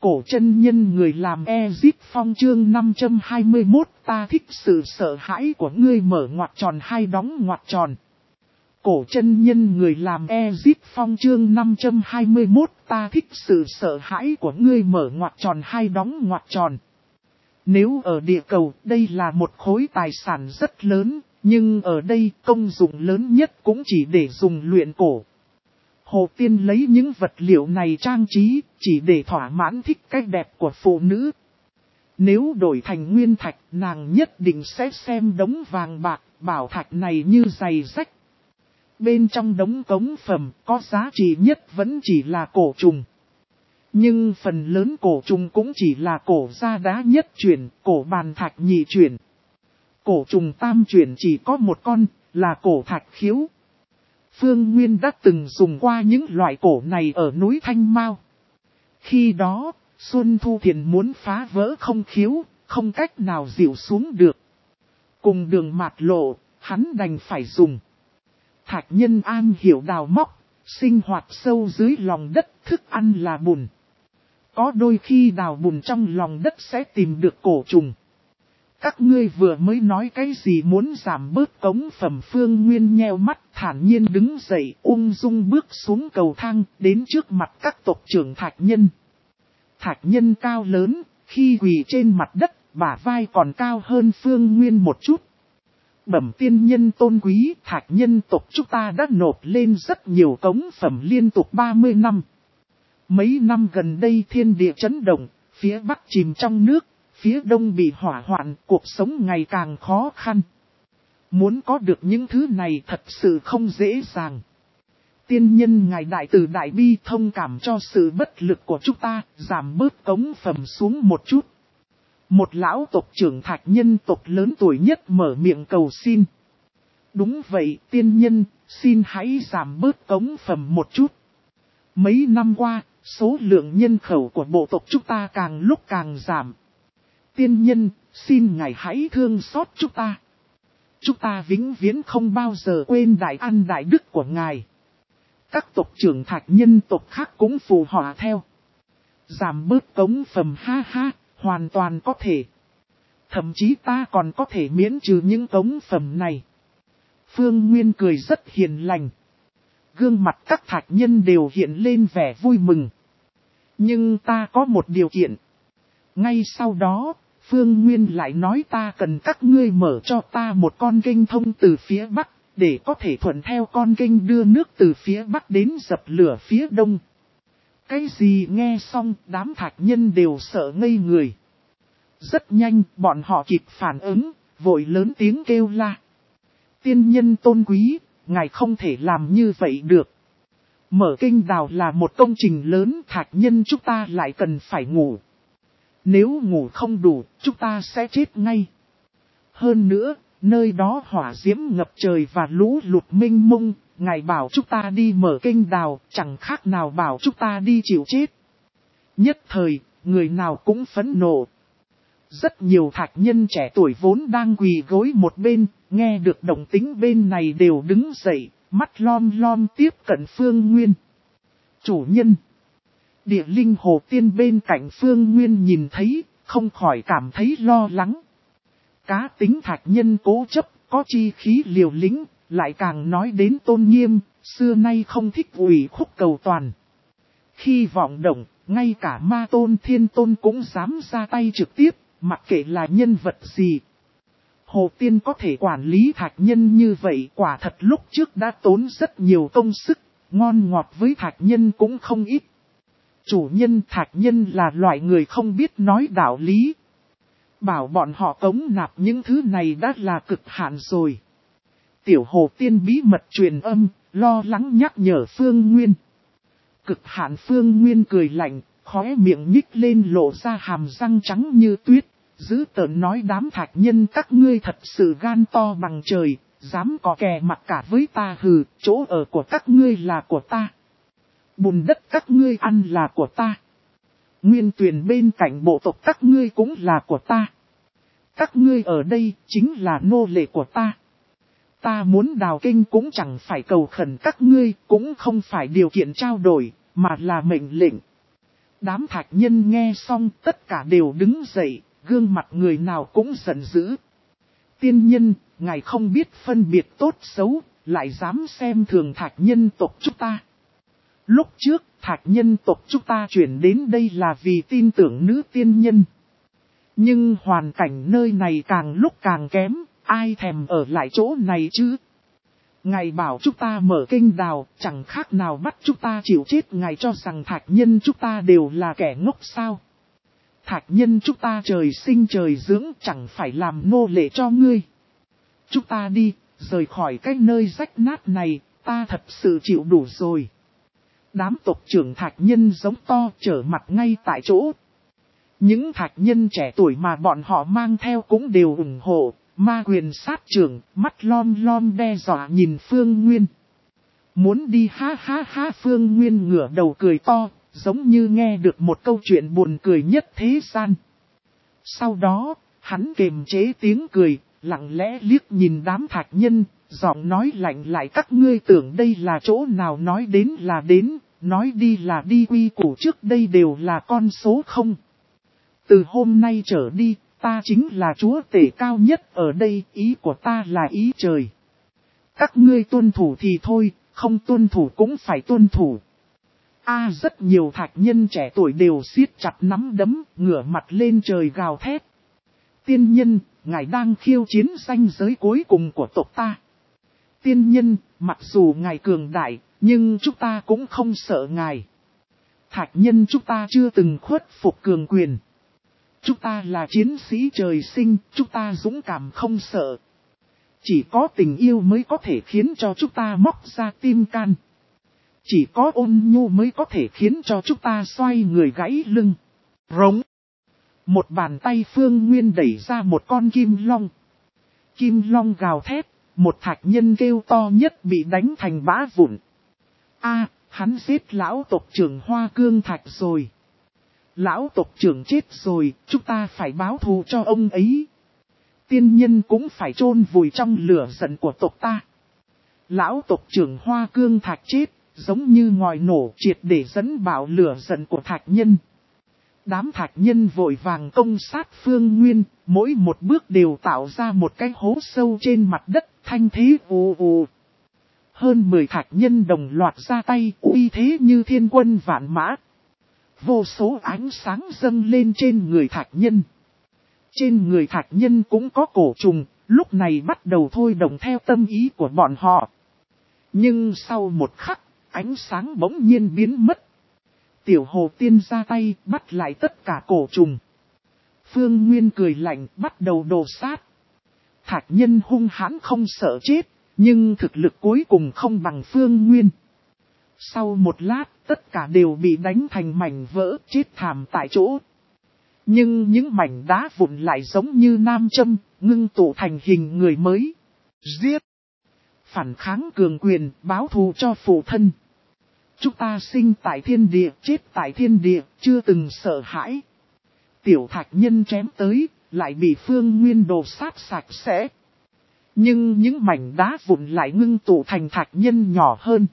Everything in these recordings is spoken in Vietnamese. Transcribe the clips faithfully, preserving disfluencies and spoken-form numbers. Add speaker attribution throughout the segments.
Speaker 1: Cổ chân nhân người làm Ezip Phong chương năm trăm hai mươi mốt ta thích sự sợ hãi của ngươi mở ngoặc tròn hai đóng ngoặc tròn. Cổ chân nhân người làm Ezip Phong chương năm trăm hai mươi mốt ta thích sự sợ hãi của ngươi mở ngoặc tròn hai đóng ngoặc tròn. Nếu ở địa cầu đây là một khối tài sản rất lớn, nhưng ở đây công dụng lớn nhất cũng chỉ để dùng luyện cổ. Hồ Tiên lấy những vật liệu này trang trí, chỉ để thỏa mãn thích cách đẹp của phụ nữ. Nếu đổi thành nguyên thạch, nàng nhất định sẽ xem đống vàng bạc, bảo thạch này như giày rách. Bên trong đống cống phẩm, có giá trị nhất vẫn chỉ là cổ trùng. Nhưng phần lớn cổ trùng cũng chỉ là cổ da đá nhất chuyển, cổ bàn thạch nhị chuyển. Cổ trùng tam chuyển chỉ có một con, là cổ thạch khiếu. Phương Nguyên đã từng dùng qua những loại cổ này ở núi Thanh Mao. Khi đó, Xuân Thu Thiền muốn phá vỡ không khiếu, không cách nào dịu xuống được. Cùng đường mạt lộ, hắn đành phải dùng. Thạch nhân an hiểu đào móc, sinh hoạt sâu dưới lòng đất, thức ăn là bùn. Có đôi khi đào bùn trong lòng đất sẽ tìm được cổ trùng. Các ngươi vừa mới nói cái gì muốn giảm bớt cống phẩm? Phương Nguyên nheo mắt thản nhiên đứng dậy ung dung bước xuống cầu thang đến trước mặt các tộc trưởng Thạch Nhân. Thạch Nhân cao lớn, khi quỳ trên mặt đất, bả vai còn cao hơn Phương Nguyên một chút. Bẩm tiên nhân tôn quý, Thạch Nhân tộc chúng ta đã nộp lên rất nhiều cống phẩm liên tục ba mươi năm. Mấy năm gần đây thiên địa chấn động, phía bắc chìm trong nước. Phía đông bị hỏa hoạn, cuộc sống ngày càng khó khăn. Muốn có được những thứ này thật sự không dễ dàng. Tiên nhân ngài đại từ đại bi thông cảm cho sự bất lực của chúng ta, giảm bớt cống phẩm xuống một chút. Một lão tộc trưởng Thạch Nhân tộc lớn tuổi nhất mở miệng cầu xin. Đúng vậy tiên nhân, xin hãy giảm bớt cống phẩm một chút. Mấy năm qua, số lượng nhân khẩu của bộ tộc chúng ta càng lúc càng giảm. Tiên nhân, xin ngài hãy thương xót chúng ta. Chúng ta vĩnh viễn không bao giờ quên đại ân đại đức của ngài. Các tộc trưởng Thạch Nhân tộc khác cũng phù họa theo. Giảm bớt cống phẩm ha ha, hoàn toàn có thể. Thậm chí ta còn có thể miễn trừ những cống phẩm này. Phương Nguyên cười rất hiền lành. Gương mặt các Thạch Nhân đều hiện lên vẻ vui mừng. Nhưng ta có một điều kiện. Ngay sau đó, Phương Nguyên lại nói ta cần các ngươi mở cho ta một con kênh thông từ phía bắc, để có thể thuận theo con kênh đưa nước từ phía bắc đến dập lửa phía đông. Cái gì nghe xong đám Thạch Nhân đều sợ ngây người. Rất nhanh bọn họ kịp phản ứng, vội lớn tiếng kêu la. Tiên nhân tôn quý, ngài không thể làm như vậy được. Mở kênh đào là một công trình lớn, Thạch Nhân chúng ta lại cần phải ngủ. Nếu ngủ không đủ, chúng ta sẽ chết ngay. Hơn nữa, nơi đó hỏa diễm ngập trời và lũ lụt mênh mông, ngài bảo chúng ta đi mở kênh đào, chẳng khác nào bảo chúng ta đi chịu chết. Nhất thời, người nào cũng phẫn nộ. Rất nhiều Thạch Nhân trẻ tuổi vốn đang quỳ gối một bên, nghe được động tĩnh bên này đều đứng dậy, mắt lom lom tiếp cận Phương Nguyên. Chủ nhân. Địa linh hồ tiên bên cạnh Phương Nguyên nhìn thấy, không khỏi cảm thấy lo lắng. Cá tính Thạch Nhân cố chấp, có chi khí liều lĩnh, lại càng nói đến tôn nghiêm, xưa nay không thích ủy khúc cầu toàn. Khi vọng động, ngay cả Ma Tôn Thiên Tôn cũng dám ra tay trực tiếp, mặc kệ là nhân vật gì. Hồ Tiên có thể quản lý Thạch Nhân như vậy quả thật lúc trước đã tốn rất nhiều công sức, ngon ngọt với Thạch Nhân cũng không ít. Chủ nhân Thạch Nhân là loại người không biết nói đạo lý. Bảo bọn họ cống nạp những thứ này đã là cực hạn rồi. Tiểu Hồ Tiên bí mật truyền âm, lo lắng nhắc nhở Phương Nguyên. Cực hạn Phương Nguyên cười lạnh, khóe miệng nhích lên lộ ra hàm răng trắng như tuyết. Dữ tợn nói đám Thạch Nhân các ngươi thật sự gan to bằng trời, dám có kè mặt cả với ta hừ, chỗ ở của các ngươi là của ta. Bùn đất các ngươi ăn là của ta. Nguyên tuyền bên cạnh bộ tộc các ngươi cũng là của ta. Các ngươi ở đây chính là nô lệ của ta. Ta muốn đào kênh cũng chẳng phải cầu khẩn các ngươi, cũng không phải điều kiện trao đổi, mà là mệnh lệnh. Đám thạch nhân nghe xong tất cả đều đứng dậy, gương mặt người nào cũng giận dữ. Tiên nhân, ngài không biết phân biệt tốt xấu, lại dám xem thường thạch nhân tộc chúng ta. Lúc trước, thạch nhân tộc chúng ta chuyển đến đây là vì tin tưởng nữ tiên nhân. Nhưng hoàn cảnh nơi này càng lúc càng kém, ai thèm ở lại chỗ này chứ? Ngài bảo chúng ta mở kênh đào, chẳng khác nào bắt chúng ta chịu chết. Ngài cho rằng thạch nhân chúng ta đều là kẻ ngốc sao? Thạch nhân chúng ta trời sinh trời dưỡng, chẳng phải làm nô lệ cho ngươi. Chúng ta đi, rời khỏi cái nơi rách nát này, ta thật sự chịu đủ rồi. Đám tộc trưởng thạch nhân giống to trở mặt ngay tại chỗ. Những thạch nhân trẻ tuổi mà bọn họ mang theo cũng đều ủng hộ. Ma quyền sát trưởng, mắt lom lom đe dọa nhìn Phương Nguyên. Muốn đi ha ha ha, Phương Nguyên ngửa đầu cười to, giống như nghe được một câu chuyện buồn cười nhất thế gian. Sau đó, hắn kiềm chế tiếng cười, lặng lẽ liếc nhìn đám thạch nhân, giọng nói lạnh lại: các ngươi tưởng đây là chỗ nào, nói đến là đến, nói đi là đi, quy củ trước đây đều là con số không. Từ hôm nay trở đi, ta chính là chúa tể cao nhất ở đây, ý của ta là ý trời. Các ngươi tuân thủ thì thôi, không tuân thủ cũng phải tuân thủ. A rất nhiều thạch nhân trẻ tuổi đều siết chặt nắm đấm, ngửa mặt lên trời gào thét. Tiên nhân, ngài đang khiêu chiến ranh giới cuối cùng của tộc ta. Tiên nhân, mặc dù ngài cường đại, nhưng chúng ta cũng không sợ ngài. Thạch nhân chúng ta chưa từng khuất phục cường quyền. Chúng ta là chiến sĩ trời sinh, chúng ta dũng cảm không sợ. Chỉ có tình yêu mới có thể khiến cho chúng ta móc ra tim can. Chỉ có ôn nhu mới có thể khiến cho chúng ta xoay người gãy lưng. Rống. Một bàn tay Phương Nguyên đẩy ra một con kim long. Kim long gào thét, một thạch nhân kêu to nhất bị đánh thành bã vụn. A, hắn giết lão tộc trưởng Hoa Cương Thạch rồi. Lão tộc trưởng chết rồi, chúng ta phải báo thù cho ông ấy. Tiên nhân cũng phải chôn vùi trong lửa giận của tộc ta. Lão tộc trưởng Hoa Cương Thạch chết, giống như ngòi nổ triệt để dẫn bạo lửa giận của thạch nhân. Đám thạch nhân vội vàng công sát Phương Nguyên, mỗi một bước đều tạo ra một cái hố sâu trên mặt đất, thanh thế ù ù. Hơn mười thạch nhân đồng loạt ra tay, uy thế như thiên quân vạn mã. Vô số ánh sáng dâng lên trên người thạch nhân. Trên người thạch nhân cũng có cổ trùng, lúc này bắt đầu thôi động theo tâm ý của bọn họ. Nhưng sau một khắc, ánh sáng bỗng nhiên biến mất. Tiểu hồ tiên ra tay, bắt lại tất cả cổ trùng. Phương Nguyên cười lạnh, bắt đầu đồ sát. Thạch nhân hung hãn không sợ chết, nhưng thực lực cuối cùng không bằng Phương Nguyên. Sau một lát, tất cả đều bị đánh thành mảnh vỡ, chết thảm tại chỗ. Nhưng những mảnh đá vụn lại giống như nam châm, ngưng tụ thành hình người mới. Giết! Phản kháng cường quyền, báo thù cho phụ thân. Chúng ta sinh tại thiên địa, chết tại thiên địa, chưa từng sợ hãi. Tiểu thạch nhân chém tới, lại bị Phương Nguyên đồ sát sạch sẽ. Nhưng những mảnh đá vụn lại ngưng tụ thành thạch nhân nhỏ hơn.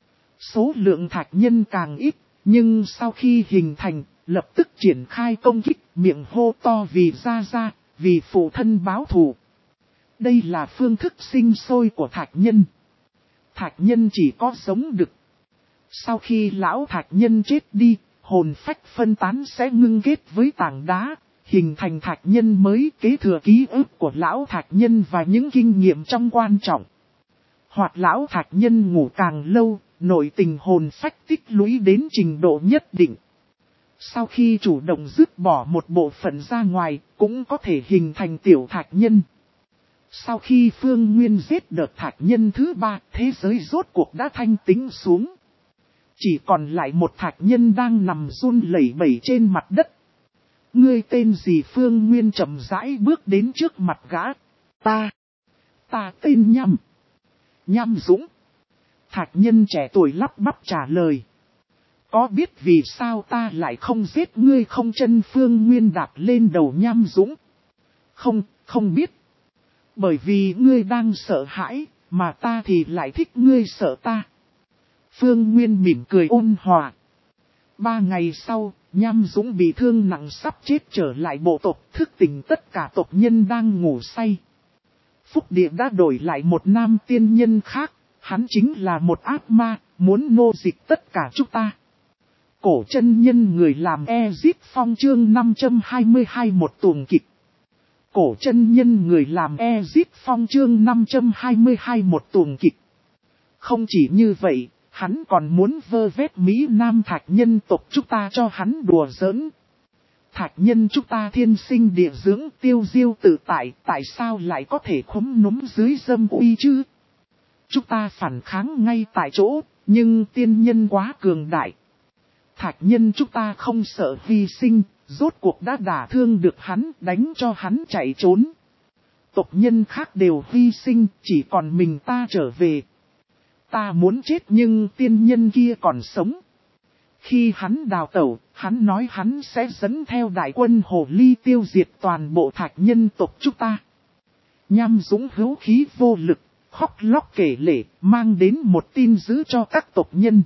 Speaker 1: Số lượng thạch nhân càng ít, nhưng sau khi hình thành, lập tức triển khai công kích, miệng hô to vì gia gia, vì phụ thân báo thù. Đây là phương thức sinh sôi của thạch nhân. Thạch nhân chỉ có sống được. Sau khi lão thạch nhân chết đi, hồn phách phân tán sẽ ngưng kết với tảng đá, hình thành thạch nhân mới, kế thừa ký ức của lão thạch nhân và những kinh nghiệm trong quan trọng. Hoặc lão thạch nhân ngủ càng lâu, nội tình hồn phách tích lũy đến trình độ nhất định. Sau khi chủ động dứt bỏ một bộ phận ra ngoài, cũng có thể hình thành tiểu thạch nhân. Sau khi Phương Nguyên giết đợt thạch nhân thứ ba, thế giới rốt cuộc đã thanh tĩnh xuống. Chỉ còn lại một thạch nhân đang nằm run lẩy bẩy trên mặt đất. Ngươi tên gì? Phương Nguyên chậm rãi bước đến trước mặt gã. Ta. Ta tên Nhâm. Nhâm Dũng. Thạch nhân trẻ tuổi lắp bắp trả lời. Có biết vì sao ta lại không giết ngươi không? Chân Phương Nguyên đạp lên đầu Nhâm Dũng. Không, không biết. Bởi vì ngươi đang sợ hãi, mà ta thì lại thích ngươi sợ ta. Phương Nguyên mỉm cười ôn hòa. Ba ngày sau, Nham Dũng bị thương nặng sắp chết trở lại bộ tộc, thức tỉnh tất cả tộc nhân đang ngủ say. Phúc địa đã đổi lại một nam tiên nhân khác, hắn chính là một ác ma, muốn nô dịch tất cả chúng ta. Cổ chân nhân người làm Ezip Phong chương năm trăm hai mươi hai một tuồng kịch. Cổ chân nhân người làm Ezip Phong chương năm trăm hai mươi hai một tuồng kịch. Không chỉ như vậy, hắn còn muốn vơ vét Mỹ Nam thạch nhân tộc chúng ta cho hắn đùa giỡn. Thạch nhân chúng ta thiên sinh địa dưỡng tiêu diêu tự tại, tại sao lại có thể khúm núm dưới dâm uy chứ? Chúng ta phản kháng ngay tại chỗ, nhưng tiên nhân quá cường đại. Thạch nhân chúng ta không sợ hy sinh, rốt cuộc đã đả thương được hắn, đánh cho hắn chạy trốn. Tộc nhân khác đều hy sinh, chỉ còn mình ta trở về. Ta muốn chết nhưng tiên nhân kia còn sống. Khi hắn đào tẩu, hắn nói hắn sẽ dẫn theo đại quân hồ ly tiêu diệt toàn bộ thạch nhân tộc chúng ta. Nham Dũng hữu khí vô lực, khóc lóc kể lể, mang đến một tin dữ cho các tộc nhân.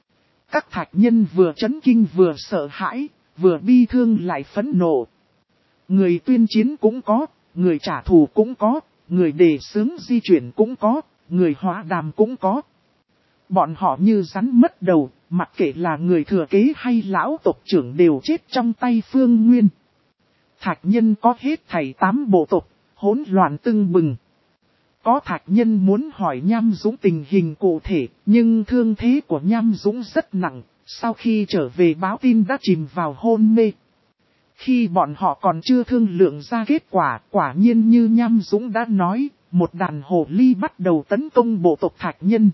Speaker 1: Các thạch nhân vừa chấn kinh vừa sợ hãi, vừa bi thương lại phẫn nộ. Người tuyên chiến cũng có, người trả thù cũng có, người đề xướng di chuyển cũng có, người hóa đàm cũng có. Bọn họ như rắn mất đầu, mặc kệ là người thừa kế hay lão tộc trưởng đều chết trong tay Phương Nguyên. Thạch nhân có hết thảy tám bộ tộc, hỗn loạn tưng bừng. Có thạch nhân muốn hỏi Nham Dũng tình hình cụ thể, nhưng thương thế của Nham Dũng rất nặng, sau khi trở về báo tin đã chìm vào hôn mê. Khi bọn họ còn chưa thương lượng ra kết quả, quả nhiên như Nham Dũng đã nói, một đàn hồ ly bắt đầu tấn công bộ tộc thạch nhân.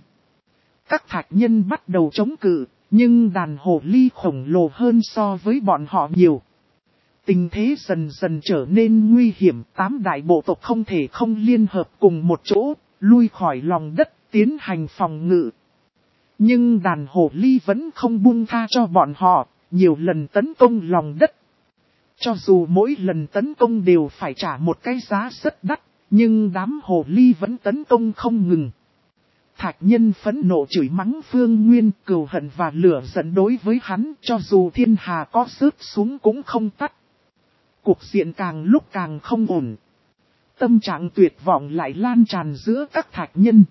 Speaker 1: Các thạch nhân bắt đầu chống cự, nhưng đàn hồ ly khổng lồ hơn so với bọn họ nhiều. Tình thế dần dần trở nên nguy hiểm, tám đại bộ tộc không thể không liên hợp cùng một chỗ, lui khỏi lòng đất, tiến hành phòng ngự. Nhưng đàn hồ ly vẫn không buông tha cho bọn họ, nhiều lần tấn công lòng đất. Cho dù mỗi lần tấn công đều phải trả một cái giá rất đắt, nhưng đám hồ ly vẫn tấn công không ngừng. Thạch nhân phẫn nộ chửi mắng Phương Nguyên, cừu hận và lửa giận đối với hắn, cho dù thiên hà có rớt xuống cũng không tắt. Cuộc diện càng lúc càng không ổn. Tâm trạng tuyệt vọng lại lan tràn giữa các thạch nhân.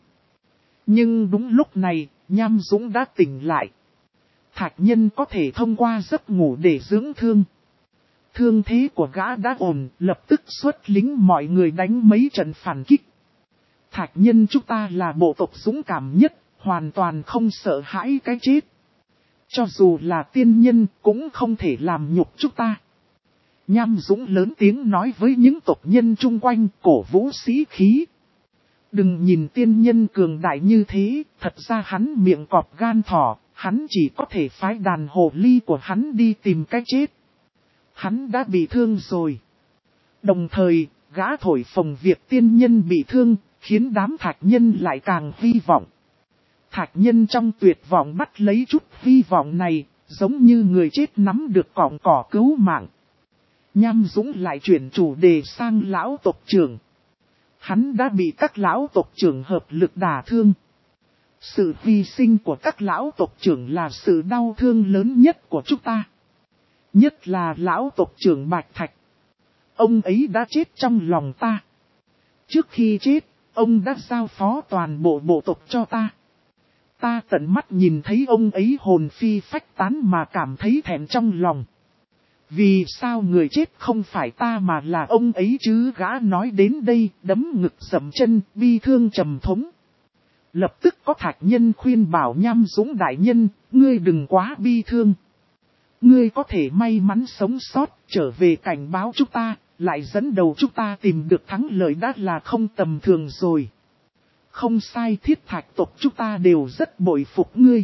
Speaker 1: Nhưng đúng lúc này, Nham Dũng đã tỉnh lại. Thạch nhân có thể thông qua giấc ngủ để dưỡng thương. Thương thế của gã đã ổn, lập tức xuất lính mọi người đánh mấy trận phản kích. Thạch nhân chúng ta là bộ tộc dũng cảm nhất, hoàn toàn không sợ hãi cái chết. Cho dù là tiên nhân cũng không thể làm nhục chúng ta. Nham Dũng lớn tiếng nói với những tộc nhân chung quanh, cổ vũ sĩ khí. Đừng nhìn tiên nhân cường đại như thế, thật ra hắn miệng cọp gan thỏ, hắn chỉ có thể phái đàn hồ ly của hắn đi tìm cái chết. Hắn đã bị thương rồi. Đồng thời, gã thổi phồng việc tiên nhân bị thương, khiến đám thạch nhân lại càng hy vọng. Thạch nhân trong tuyệt vọng bắt lấy chút hy vọng này, giống như người chết nắm được cọng cỏ cứu mạng. Nham Dũng lại chuyển chủ đề sang lão tộc trưởng. Hắn đã bị các lão tộc trưởng hợp lực đả thương. Sự hy sinh của các lão tộc trưởng là sự đau thương lớn nhất của chúng ta. Nhất là lão tộc trưởng Bạch Thạch. Ông ấy đã chết trong lòng ta. Trước khi chết, ông đã giao phó toàn bộ bộ tộc cho ta. Ta tận mắt nhìn thấy ông ấy hồn phi phách tán mà cảm thấy thẹn trong lòng. Vì sao người chết không phải ta mà là ông ấy chứ? Gã nói đến đây, đấm ngực dậm chân, bi thương trầm thống. Lập tức có thạch nhân khuyên bảo Nham Dũng đại nhân, ngươi đừng quá bi thương. Ngươi có thể may mắn sống sót, trở về cảnh báo chúng ta, lại dẫn đầu chúng ta tìm được thắng lợi đã là không tầm thường rồi. Không sai, thiết thạch tộc chúng ta đều rất bội phục ngươi.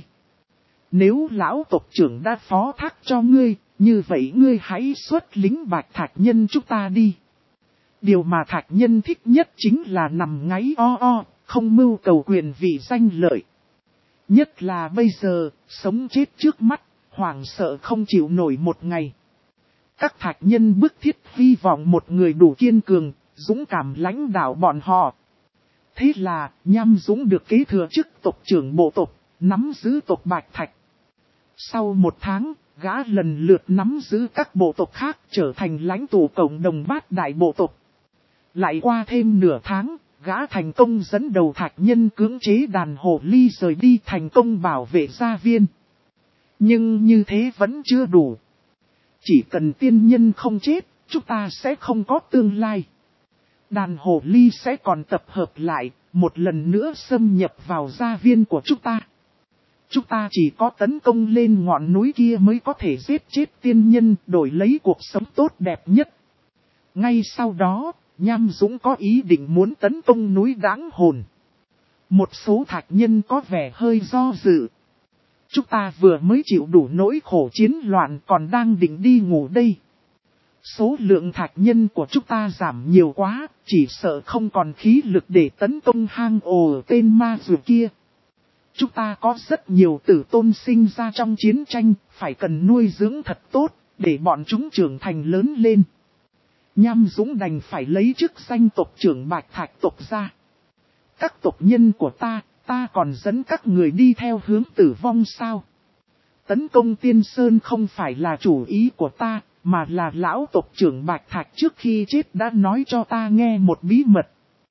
Speaker 1: Nếu lão tộc trưởng đã phó thác cho ngươi, như vậy ngươi hãy xuất lính Bạch Thạch nhân chúng ta đi. Điều mà thạch nhân thích nhất chính là nằm ngáy o o, không mưu cầu quyền vị danh lợi. Nhất là bây giờ, sống chết trước mắt, hoảng sợ không chịu nổi một ngày. Các thạch nhân bức thiết hy vọng một người đủ kiên cường, dũng cảm lãnh đạo bọn họ. Thế là, Nham Dũng được kế thừa chức tộc trưởng bộ tộc, nắm giữ tộc Bạch Thạch. Sau một tháng, gã lần lượt nắm giữ các bộ tộc khác trở thành lãnh tụ cộng đồng bát đại bộ tộc. Lại qua thêm nửa tháng, gã thành công dẫn đầu thạch nhân cưỡng chế đàn hồ ly rời đi thành công bảo vệ gia viên. Nhưng như thế vẫn chưa đủ. Chỉ cần tiên nhân không chết, chúng ta sẽ không có tương lai. Đàn hồ ly sẽ còn tập hợp lại, một lần nữa xâm nhập vào gia viên của chúng ta. Chúng ta chỉ có tấn công lên ngọn núi kia mới có thể giết chết tiên nhân, đổi lấy cuộc sống tốt đẹp nhất. Ngay sau đó, Nham Dũng có ý định muốn tấn công núi Đáng Hồn. Một số thạch nhân có vẻ hơi do dự. Chúng ta vừa mới chịu đủ nỗi khổ chiến loạn còn đang định đi ngủ đây. Số lượng thạch nhân của chúng ta giảm nhiều quá, chỉ sợ không còn khí lực để tấn công hang ổ tên ma dù kia. Chúng ta có rất nhiều tử tôn sinh ra trong chiến tranh, phải cần nuôi dưỡng thật tốt, để bọn chúng trưởng thành lớn lên. Nham Dũng đành phải lấy chức danh tộc trưởng Bạch Thạch tộc ra. Các tộc nhân của ta, ta còn dẫn các người đi theo hướng tử vong sao? Tấn công Tiên Sơn không phải là chủ ý của ta, mà là lão tộc trưởng Bạch Thạch trước khi chết đã nói cho ta nghe một bí mật.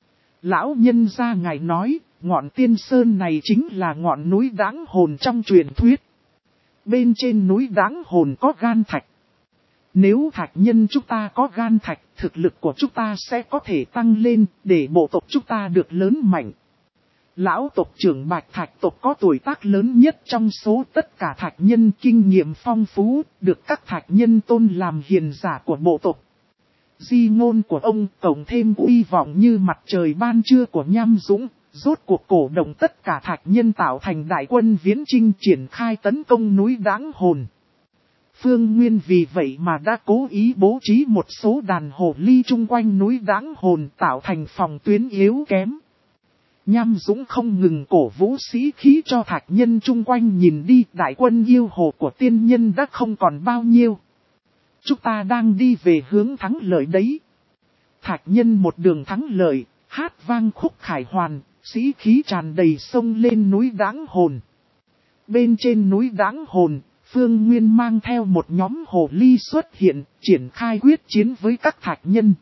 Speaker 1: Lão nhân gia ngài nói, ngọn Tiên Sơn này chính là ngọn núi Đáng Hồn trong truyền thuyết. Bên trên núi Đáng Hồn có gan thạch. Nếu thạch nhân chúng ta có gan thạch, thực lực của chúng ta sẽ có thể tăng lên, để bộ tộc chúng ta được lớn mạnh. Lão tộc trưởng Bạch Thạch tộc có tuổi tác lớn nhất trong số tất cả thạch nhân, kinh nghiệm phong phú, được các thạch nhân tôn làm hiền giả của bộ tộc. Di ngôn của ông cộng thêm uy vọng như mặt trời ban trưa của Nham Dũng, rốt cuộc cổ động tất cả thạch nhân tạo thành đại quân viễn chinh triển khai tấn công núi Đáng Hồn. Phương Nguyên vì vậy mà đã cố ý bố trí một số đàn hồ ly chung quanh núi Đáng Hồn tạo thành phòng tuyến yếu kém. Nham Dũng không ngừng cổ vũ sĩ khí cho thạch nhân chung quanh, nhìn đi, đại quân yêu hồ của tiên nhân đã không còn bao nhiêu. Chúng ta đang đi về hướng thắng lợi đấy. Thạch nhân một đường thắng lợi, hát vang khúc khải hoàn, sĩ khí tràn đầy sông lên núi Đáng Hồn. Bên trên núi Đáng Hồn, Phương Nguyên mang theo một nhóm hồ ly xuất hiện, triển khai quyết chiến với các thạch nhân.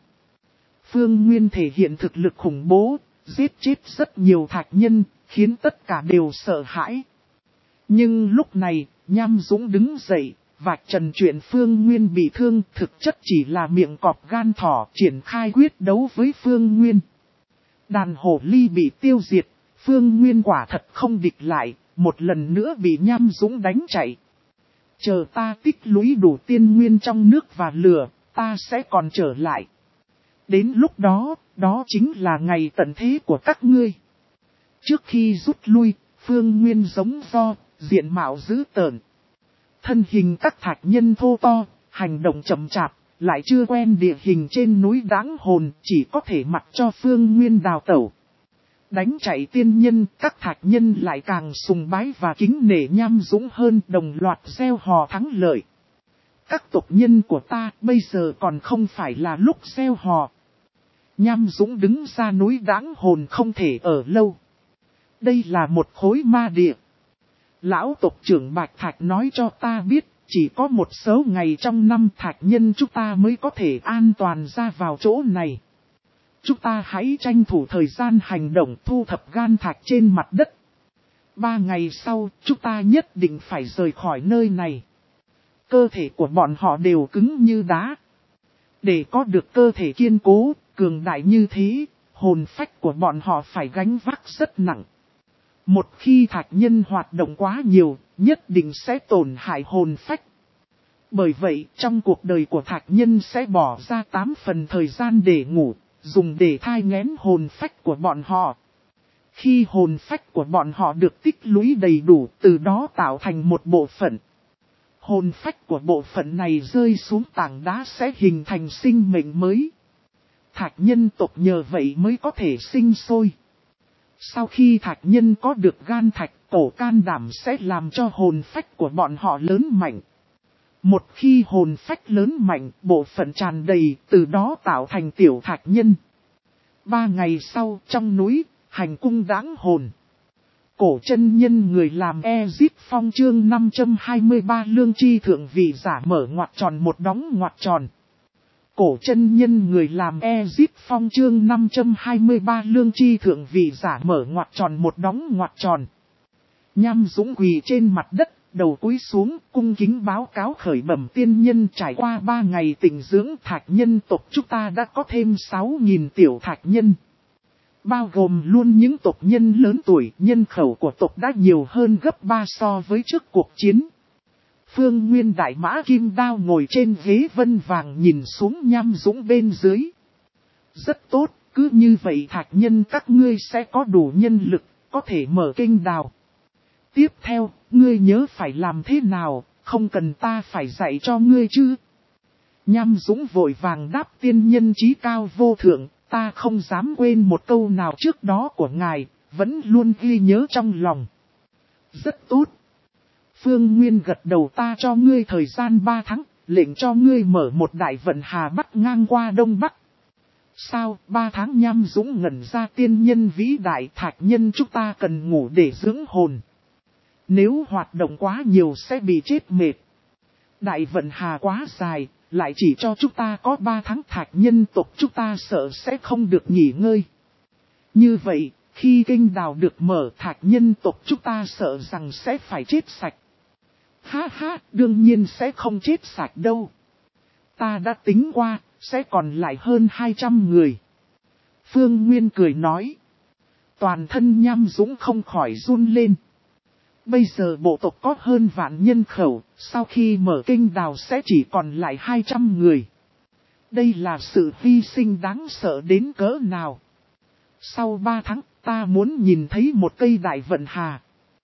Speaker 1: Phương Nguyên thể hiện thực lực khủng bố, giết chết rất nhiều thạch nhân, khiến tất cả đều sợ hãi. Nhưng lúc này, Nham Dũng đứng dậy, vạch trần chuyện Phương Nguyên bị thương, thực chất chỉ là miệng cọp gan thỏ, triển khai quyết đấu với Phương Nguyên. Đàn hồ ly bị tiêu diệt, Phương Nguyên quả thật không địch lại, một lần nữa bị Nham Dũng đánh chạy. Chờ ta tích lũy đủ tiên nguyên trong nước và lửa, ta sẽ còn trở lại. Đến lúc đó, đó chính là ngày tận thế của các ngươi. Trước khi rút lui, Phương Nguyên giống do, diện mạo dữ tợn. Thân hình các thạch nhân thô to, hành động chậm chạp, lại chưa quen địa hình trên núi Đáng Hồn, chỉ có thể mặc cho Phương Nguyên đào tẩu. Đánh chạy tiên nhân, các thạch nhân lại càng sùng bái và kính nể Nham Dũng hơn, đồng loạt reo hò thắng lợi. Các tộc nhân của ta bây giờ còn không phải là lúc reo hò. Nham Dũng đứng ra núi Đáng Hồn không thể ở lâu. Đây là một khối ma địa. Lão tộc trưởng Bạch Thạch nói cho ta biết, chỉ có một số ngày trong năm thạch nhân chúng ta mới có thể an toàn ra vào chỗ này. Chúng ta hãy tranh thủ thời gian hành động thu thập gan thạch trên mặt đất. Ba ngày sau, chúng ta nhất định phải rời khỏi nơi này. Cơ thể của bọn họ đều cứng như đá. Để có được cơ thể kiên cố, cường đại như thế, hồn phách của bọn họ phải gánh vác rất nặng. Một khi thạch nhân hoạt động quá nhiều, nhất định sẽ tổn hại hồn phách. Bởi vậy, trong cuộc đời của thạch nhân sẽ bỏ ra tám phần thời gian để ngủ, dùng để thai nghén hồn phách của bọn họ. Khi hồn phách của bọn họ được tích lũy đầy đủ, từ đó tạo thành một bộ phận. Hồn phách của bộ phận này rơi xuống tảng đá sẽ hình thành sinh mệnh mới. Thạch nhân tộc nhờ vậy mới có thể sinh sôi. Sau khi thạch nhân có được gan thạch, cổ can đảm sẽ làm cho hồn phách của bọn họ lớn mạnh. Một khi hồn phách lớn mạnh, bộ phận tràn đầy, từ đó tạo thành tiểu thạch nhân. Ba ngày sau, trong núi, hành cung Đáng Hồn. Cổ chân nhân người làm Ezip Phong chương năm trăm hai mươi ba lương chi thượng vị giả mở ngoặc tròn một đóng ngoặc tròn. Cổ chân nhân người làm Ezip Phong chương năm trăm hai mươi ba lương chi thượng vị giả mở ngoặc tròn một đóng ngoặc tròn. Nham Dũng quỳ trên mặt đất, đầu cúi xuống, cung kính báo cáo khởi bẩm tiên nhân. Trải qua ba ngày tĩnh dưỡng, thạch nhân tộc chúng ta đã có thêm sáu nghìn tiểu thạch nhân. Bao gồm luôn những tộc nhân lớn tuổi, nhân khẩu của tộc đã nhiều hơn gấp ba so với trước cuộc chiến. Phương Nguyên Đại Mã Kim Đao ngồi trên ghế vân vàng nhìn xuống Nham Dũng bên dưới. Rất tốt, cứ như vậy thạch nhân các ngươi sẽ có đủ nhân lực, có thể mở kênh đào. Tiếp theo, ngươi nhớ phải làm thế nào, không cần ta phải dạy cho ngươi chứ. Nham Dũng vội vàng đáp tiên nhân trí cao vô thượng, ta không dám quên một câu nào trước đó của ngài, vẫn luôn ghi nhớ trong lòng. Rất tốt. Phương Nguyên gật đầu, ta cho ngươi thời gian ba tháng, lệnh cho ngươi mở một đại vận hà bắc ngang qua Đông Bắc. Sao, ba tháng? Nham Dũng ngẩn ra, tiên nhân vĩ đại, thạch nhân chúng ta cần ngủ để dưỡng hồn. Nếu hoạt động quá nhiều sẽ bị chết mệt. Đại vận hà quá dài, lại chỉ cho chúng ta có ba tháng, thạch nhân tộc chúng ta sợ sẽ không được nghỉ ngơi. Như vậy, khi kênh đào được mở, thạch nhân tộc chúng ta sợ rằng sẽ phải chết sạch. Ha ha, đương nhiên sẽ không chết sạch đâu. Ta đã tính qua, sẽ còn lại hơn hai trăm người. Phương Nguyên cười nói. Toàn thân Nham Dũng không khỏi run lên. Bây giờ bộ tộc có hơn vạn nhân khẩu, sau khi mở kênh đào sẽ chỉ còn lại hai trăm người. Đây là sự hy sinh đáng sợ đến cỡ nào. Sau ba tháng, ta muốn nhìn thấy một cây đại vận hà.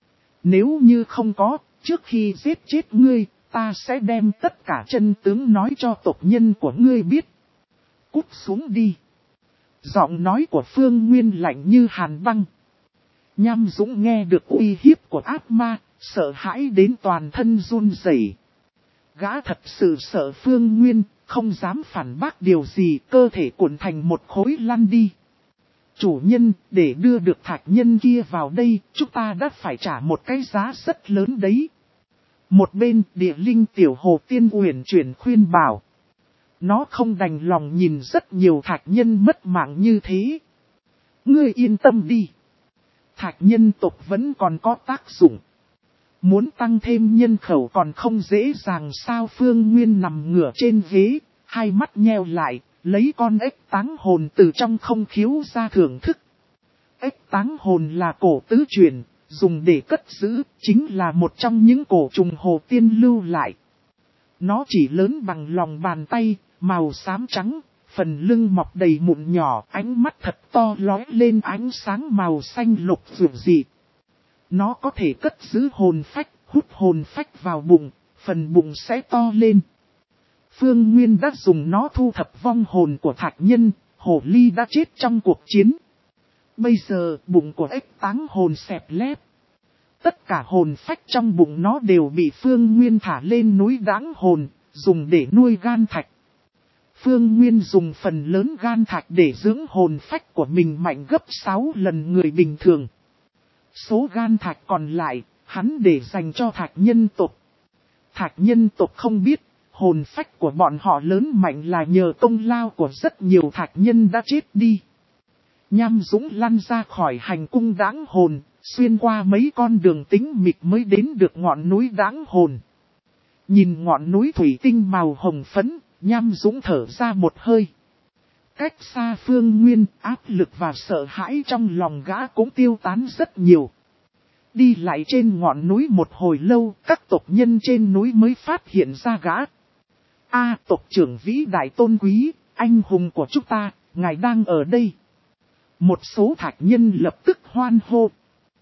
Speaker 1: Nếu như không có, trước khi giết chết ngươi, ta sẽ đem tất cả chân tướng nói cho tộc nhân của ngươi biết. Cút xuống đi. Giọng nói của Phương Nguyên lạnh như hàn băng. Nham Dũng nghe được uy hiếp của ác ma, sợ hãi đến toàn thân run rẩy. Gã thật sự sợ Phương Nguyên, không dám phản bác điều gì, cơ thể cuộn thành một khối lăn đi. Chủ nhân, để đưa được thạch nhân kia vào đây, chúng ta đã phải trả một cái giá rất lớn đấy. Một bên, địa linh tiểu hồ tiên uyển chuyển khuyên bảo. Nó không đành lòng nhìn rất nhiều thạch nhân mất mạng như thế. Ngươi yên tâm đi. Thạch nhân tộc vẫn còn có tác dụng. Muốn tăng thêm nhân khẩu còn không dễ dàng sao? Phương Nguyên nằm ngửa trên ghế, hai mắt nheo lại, lấy con ếch táng hồn từ trong không khiếu ra thưởng thức. Ếch táng hồn là cổ tứ truyền, dùng để cất giữ, chính là một trong những cổ trùng hồ tiên lưu lại. Nó chỉ lớn bằng lòng bàn tay, màu xám trắng, phần lưng mọc đầy mụn nhỏ, ánh mắt thật to lóe lên ánh sáng màu xanh lục rực dị. Nó có thể cất giữ hồn phách, hút hồn phách vào bụng, phần bụng sẽ to lên. Phương Nguyên đã dùng nó thu thập vong hồn của thạch nhân, hồ ly đã chết trong cuộc chiến. Bây giờ bụng của ếch táng hồn xẹp lép. Tất cả hồn phách trong bụng nó đều bị Phương Nguyên thả lên núi Đãng Hồn, dùng để nuôi gan thạch. Phương Nguyên dùng phần lớn gan thạch để dưỡng hồn phách của mình mạnh gấp sáu lần người bình thường. Số gan thạch còn lại, hắn để dành cho thạch nhân tộc. Thạch nhân tộc không biết, hồn phách của bọn họ lớn mạnh là nhờ công lao của rất nhiều thạch nhân đã chết đi. Nham Dũng lăn ra khỏi hành cung Đãng Hồn, xuyên qua mấy con đường tĩnh mịch mới đến được ngọn núi Đãng Hồn. Nhìn ngọn núi thủy tinh màu hồng phấn, Nham Dũng thở ra một hơi. Cách xa Phương Nguyên, áp lực và sợ hãi trong lòng gã cũng tiêu tán rất nhiều. Đi lại trên ngọn núi một hồi lâu, các tộc nhân trên núi mới phát hiện ra gã. A, tộc trưởng vĩ đại tôn quý, anh hùng của chúng ta, ngài đang ở đây. Một số thạch nhân lập tức hoan hô.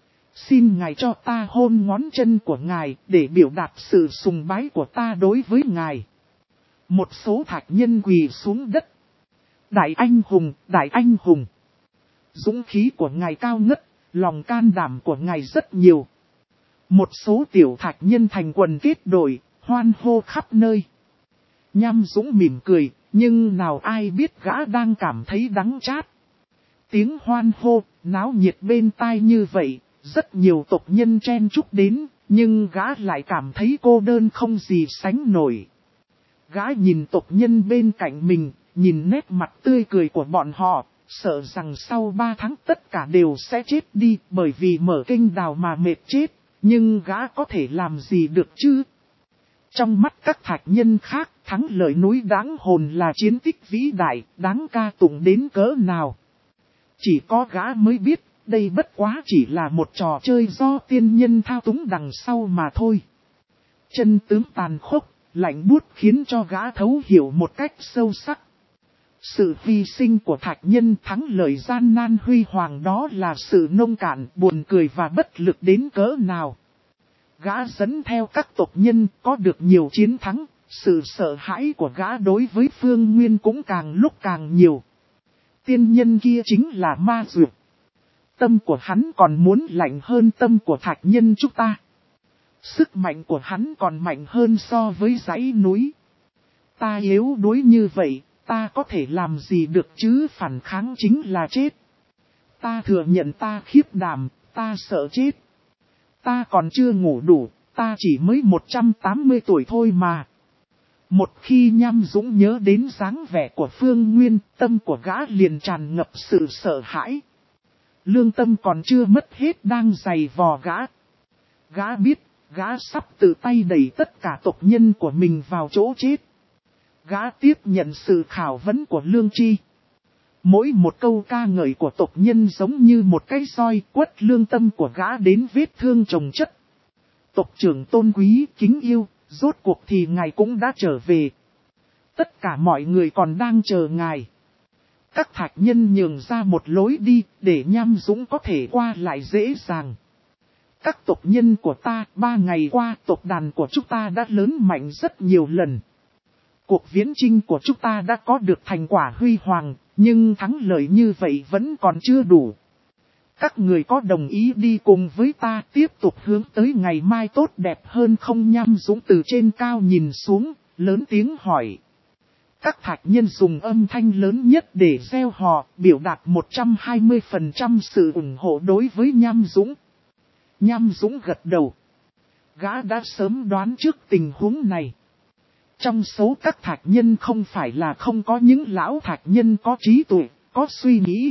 Speaker 1: Xin ngài cho ta hôn ngón chân của ngài để biểu đạt sự sùng bái của ta đối với ngài. Một số thạch nhân quỳ xuống đất. Đại anh hùng, đại anh hùng. Dũng khí của ngài cao ngất, lòng can đảm của ngài rất nhiều. Một số tiểu thạch nhân thành quần kết đội, hoan hô khắp nơi. Nham Dũng mỉm cười, nhưng nào ai biết gã đang cảm thấy đắng chát. Tiếng hoan hô, náo nhiệt bên tai như vậy, Rất nhiều tộc nhân chen chúc đến, nhưng gã lại cảm thấy cô đơn không gì sánh nổi. Gã nhìn tộc nhân bên cạnh mình, nhìn nét mặt tươi cười của bọn họ, sợ rằng sau ba tháng tất cả đều sẽ chết đi bởi vì mở kênh đào mà mệt chết, nhưng gã có thể làm gì được chứ? Trong mắt các thạch nhân khác, thắng lợi núi Đáng Hồn là chiến tích vĩ đại, đáng ca tụng đến cỡ nào. Chỉ có gã mới biết, đây bất quá chỉ là một trò chơi do tiên nhân thao túng đằng sau mà thôi. Chân tướng tàn khốc, lạnh buốt khiến cho gã thấu hiểu một cách sâu sắc. Sự hy sinh của thạch nhân thắng lợi gian nan huy hoàng đó là sự nông cạn, buồn cười và bất lực đến cỡ nào. Gã dẫn theo các tộc nhân có được nhiều chiến thắng, sự sợ hãi của gã đối với Phương Nguyên cũng càng lúc càng nhiều. Tiên nhân kia chính là ma dược. Tâm của hắn còn muốn lạnh hơn tâm của thạch nhân chúng ta. Sức mạnh của hắn còn mạnh hơn so với dãy núi. Ta yếu đuối như vậy, ta có thể làm gì được chứ, phản kháng chính là chết. Ta thừa nhận ta khiếp đảm, ta sợ chết. Ta còn chưa ngủ đủ, ta chỉ mới một trăm tám mươi tuổi thôi mà. Một khi Nham Dũng nhớ đến dáng vẻ của Phương Nguyên, tâm của gã liền tràn ngập sự sợ hãi. Lương tâm còn chưa mất hết đang giày vò gã. Gã biết, gã sắp tự tay đẩy tất cả tộc nhân của mình vào chỗ chết. Gã tiếp nhận sự khảo vấn của Lương Tri. Mỗi một câu ca ngợi của tộc nhân giống như một cái roi quất lương tâm của gã đến vết thương chồng chất. Tộc trưởng tôn quý, kính yêu, rốt cuộc thì ngài cũng đã trở về. Tất cả mọi người còn đang chờ ngài. Các thạch nhân nhường ra một lối đi để Nham Dũng có thể qua lại dễ dàng. Các tộc nhân của ta, ba ngày qua tộc đàn của chúng ta đã lớn mạnh rất nhiều lần. Cuộc viễn chinh của chúng ta đã có được thành quả huy hoàng, nhưng thắng lợi như vậy vẫn còn chưa đủ. Các người có đồng ý đi cùng với ta tiếp tục hướng tới ngày mai tốt đẹp hơn không? Nham Dũng từ trên cao nhìn xuống, lớn tiếng hỏi. Các thạch nhân dùng âm thanh lớn nhất để gieo hò, biểu đạt một trăm hai mươi phần trăm sự ủng hộ đối với Nham Dũng. Nham Dũng gật đầu. Gã đã sớm đoán trước tình huống này. Trong số các thạch nhân không phải là không có những lão thạch nhân có trí tuệ, có suy nghĩ.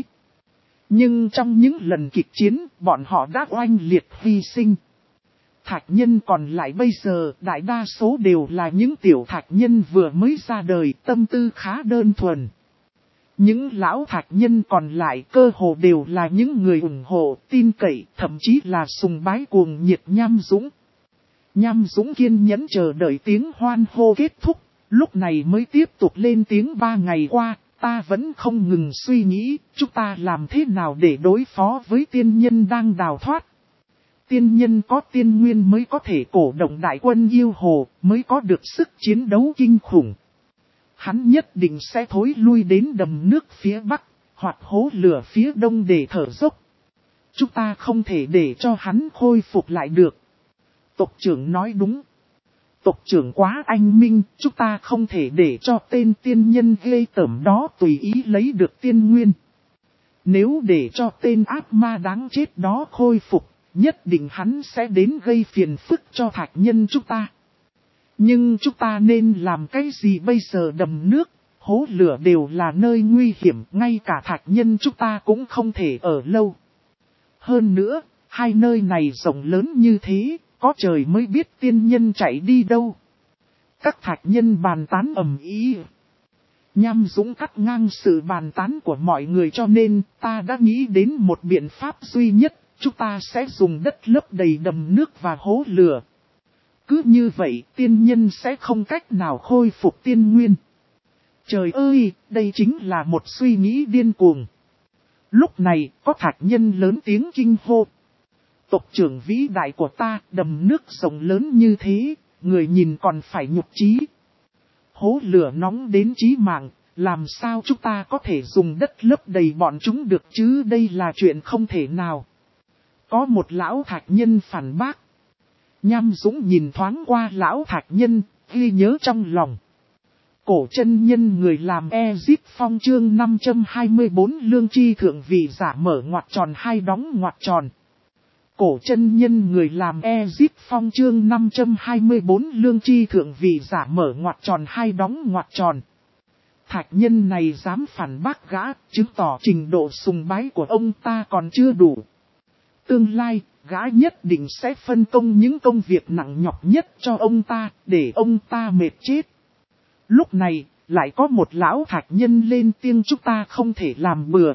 Speaker 1: Nhưng trong những lần kịch chiến, bọn họ đã oanh liệt hy sinh. Thạch nhân còn lại bây giờ, đại đa số đều là những tiểu thạch nhân vừa mới ra đời, tâm tư khá đơn thuần. Những lão thạch nhân còn lại cơ hồ đều là những người ủng hộ, tin cậy, thậm chí là sùng bái cuồng nhiệt Nham Dũng. Nham Dũng kiên nhẫn chờ đợi tiếng hoan hô kết thúc, lúc này mới tiếp tục lên tiếng. Ba ngày qua, ta vẫn không ngừng suy nghĩ, chúng ta làm thế nào để đối phó với tiên nhân đang đào thoát. Tiên nhân có tiên nguyên mới có thể cổ động đại quân yêu hồ, mới có được sức chiến đấu kinh khủng. Hắn nhất định sẽ thối lui đến đầm nước phía bắc, hoặc hố lửa phía đông để thở dốc. Chúng ta không thể để cho hắn khôi phục lại được. Tộc trưởng nói đúng. Tộc trưởng quá anh minh, chúng ta không thể để cho tên tiên nhân ghê tởm đó tùy ý lấy được tiên nguyên. Nếu để cho tên ác ma đáng chết đó khôi phục, nhất định hắn sẽ đến gây phiền phức cho thạch nhân chúng ta. Nhưng chúng ta nên làm cái gì bây giờ? Đầm nước, hố lửa đều là nơi nguy hiểm, ngay cả thạch nhân chúng ta cũng không thể ở lâu. Hơn nữa, hai nơi này rộng lớn như thế, có trời mới biết tiên nhân chạy đi đâu. Các thạch nhân bàn tán ầm ĩ. Nham Dũng cắt ngang sự bàn tán của mọi người, cho nên ta đã nghĩ đến một biện pháp duy nhất, chúng ta sẽ dùng đất lấp đầy đầm nước và hố lửa. Cứ như vậy tiên nhân sẽ không cách nào khôi phục tiên nguyên. Trời ơi, đây chính là một suy nghĩ điên cuồng. Lúc này có thạch nhân lớn tiếng kinh hô. Tộc trưởng vĩ đại của ta, đầm nước rộng lớn như thế, người nhìn còn phải nhục chí. Hố lửa nóng đến chí mạng, làm sao chúng ta có thể dùng đất lấp đầy bọn chúng được chứ? Đây là chuyện không thể nào. Có một lão thạch nhân phản bác. Nham Dũng nhìn thoáng qua lão thạch nhân, ghi nhớ trong lòng. Cổ chân nhân người làm Ezip Phong chương năm trăm hai mươi bốn Lương Tri thượng vị giả mở ngoặc tròn hai đóng ngoặc tròn. Cổ chân nhân người làm Ezip Phong chương năm trăm hai mươi bốn lương chi thượng vị giả mở ngoặc tròn hai đóng ngoặc tròn. Thạch nhân này dám phản bác gã, chứng tỏ trình độ sùng bái của ông ta còn chưa đủ. Tương lai, gã nhất định sẽ phân công những công việc nặng nhọc nhất cho ông ta, để ông ta mệt chết. Lúc này, lại có một lão thạch nhân lên tiếng chúng ta không thể làm bừa.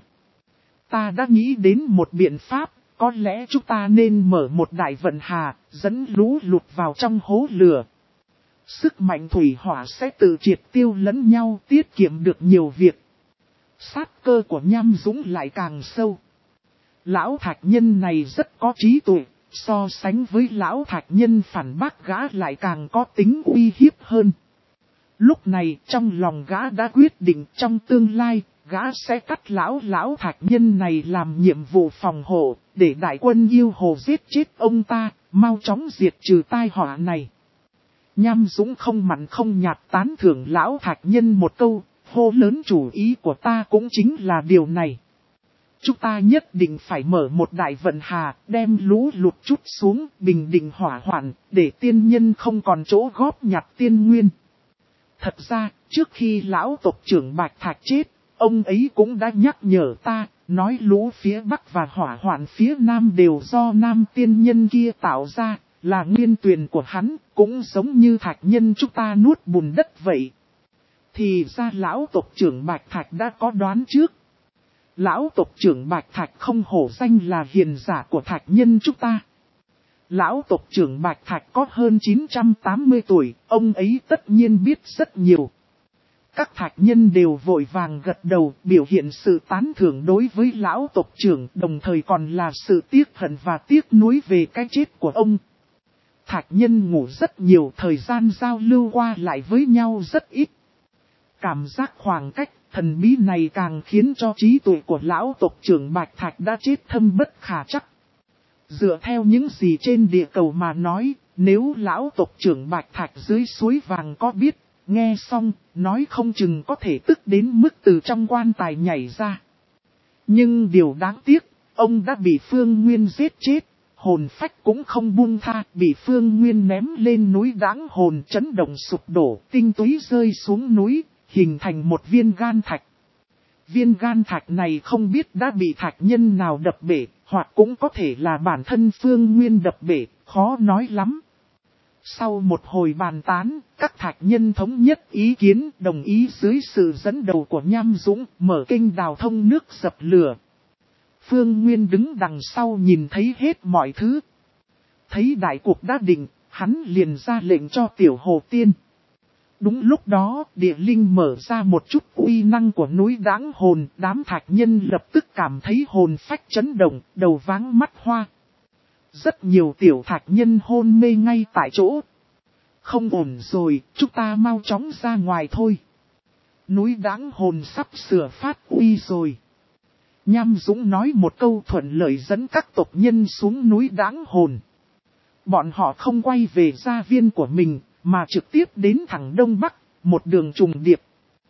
Speaker 1: Ta đã nghĩ đến một biện pháp, có lẽ chúng ta nên mở một đại vận hà, dẫn lũ lụt vào trong hố lửa. Sức mạnh thủy hỏa sẽ tự triệt tiêu lẫn nhau, tiết kiệm được nhiều việc. Sát cơ của Nham Dũng lại càng sâu. Lão thạch nhân này rất có trí tuệ, so sánh với lão thạch nhân phản bác gã lại càng có tính uy hiếp hơn. Lúc này trong lòng gã đã quyết định trong tương lai, gã sẽ cắt lão lão thạch nhân này làm nhiệm vụ phòng hộ, để đại quân yêu hồ giết chết ông ta, mau chóng diệt trừ tai họa này. Nham Dũng không mặn không nhạt tán thưởng lão thạch nhân một câu, hô lớn chủ ý của ta cũng chính là điều này. Chúng ta nhất định phải mở một đại vận hà, đem lũ lụt chút xuống, bình định hỏa hoạn, để tiên nhân không còn chỗ góp nhặt tiên nguyên. Thật ra, trước khi lão tộc trưởng Bạch Thạch chết, ông ấy cũng đã nhắc nhở ta, nói lũ phía Bắc và hỏa hoạn phía Nam đều do Nam tiên nhân kia tạo ra, là nguyên tuyền của hắn, cũng giống như thạch nhân chúng ta nuốt bùn đất vậy. Thì ra lão tộc trưởng Bạch Thạch đã có đoán trước. Lão tộc trưởng Bạch Thạch không hổ danh là hiền giả của thạch nhân chúng ta. Lão tộc trưởng Bạch Thạch có hơn chín trăm tám mươi tuổi, ông ấy tất nhiên biết rất nhiều. Các thạch nhân đều vội vàng gật đầu, biểu hiện sự tán thưởng đối với lão tộc trưởng, đồng thời còn là sự tiếc hận và tiếc nuối về cái chết của ông. Thạch nhân ngủ rất nhiều, thời gian giao lưu qua lại với nhau rất ít. Cảm giác khoảng cách thần bí này càng khiến cho trí tuệ của lão tộc trưởng Bạch Thạch đã chết thâm bất khả trắc. Dựa theo những gì trên địa cầu mà nói, nếu lão tộc trưởng Bạch Thạch dưới suối vàng có biết, nghe xong, nói không chừng có thể tức đến mức từ trong quan tài nhảy ra. Nhưng điều đáng tiếc, ông đã bị Phương Nguyên giết chết, hồn phách cũng không buông tha, bị Phương Nguyên ném lên núi Đãng Hồn chấn động sụp đổ, tinh túy rơi xuống núi, hình thành một viên gan thạch. Viên gan thạch này không biết đã bị thạch nhân nào đập bể, hoặc cũng có thể là bản thân Phương Nguyên đập bể, khó nói lắm. Sau một hồi bàn tán, các thạch nhân thống nhất ý kiến, đồng ý dưới sự dẫn đầu của Nham Dũng, mở kênh đào thông nước dập lửa. Phương Nguyên đứng đằng sau nhìn thấy hết mọi thứ. Thấy đại cuộc đã định, hắn liền ra lệnh cho Tiểu Hồ Tiên. Đúng lúc đó, địa linh mở ra một chút uy năng của núi Đãng Hồn, đám thạch nhân lập tức cảm thấy hồn phách chấn động, đầu váng mắt hoa. Rất nhiều tiểu thạch nhân hôn mê ngay tại chỗ. Không ổn rồi, chúng ta mau chóng ra ngoài thôi. Núi Đãng Hồn sắp sửa phát uy rồi. Nham Dũng nói một câu thuận lợi dẫn các tộc nhân xuống núi Đãng Hồn. Bọn họ không quay về gia viên của mình, mà trực tiếp đến thẳng Đông Bắc, một đường trùng điệp.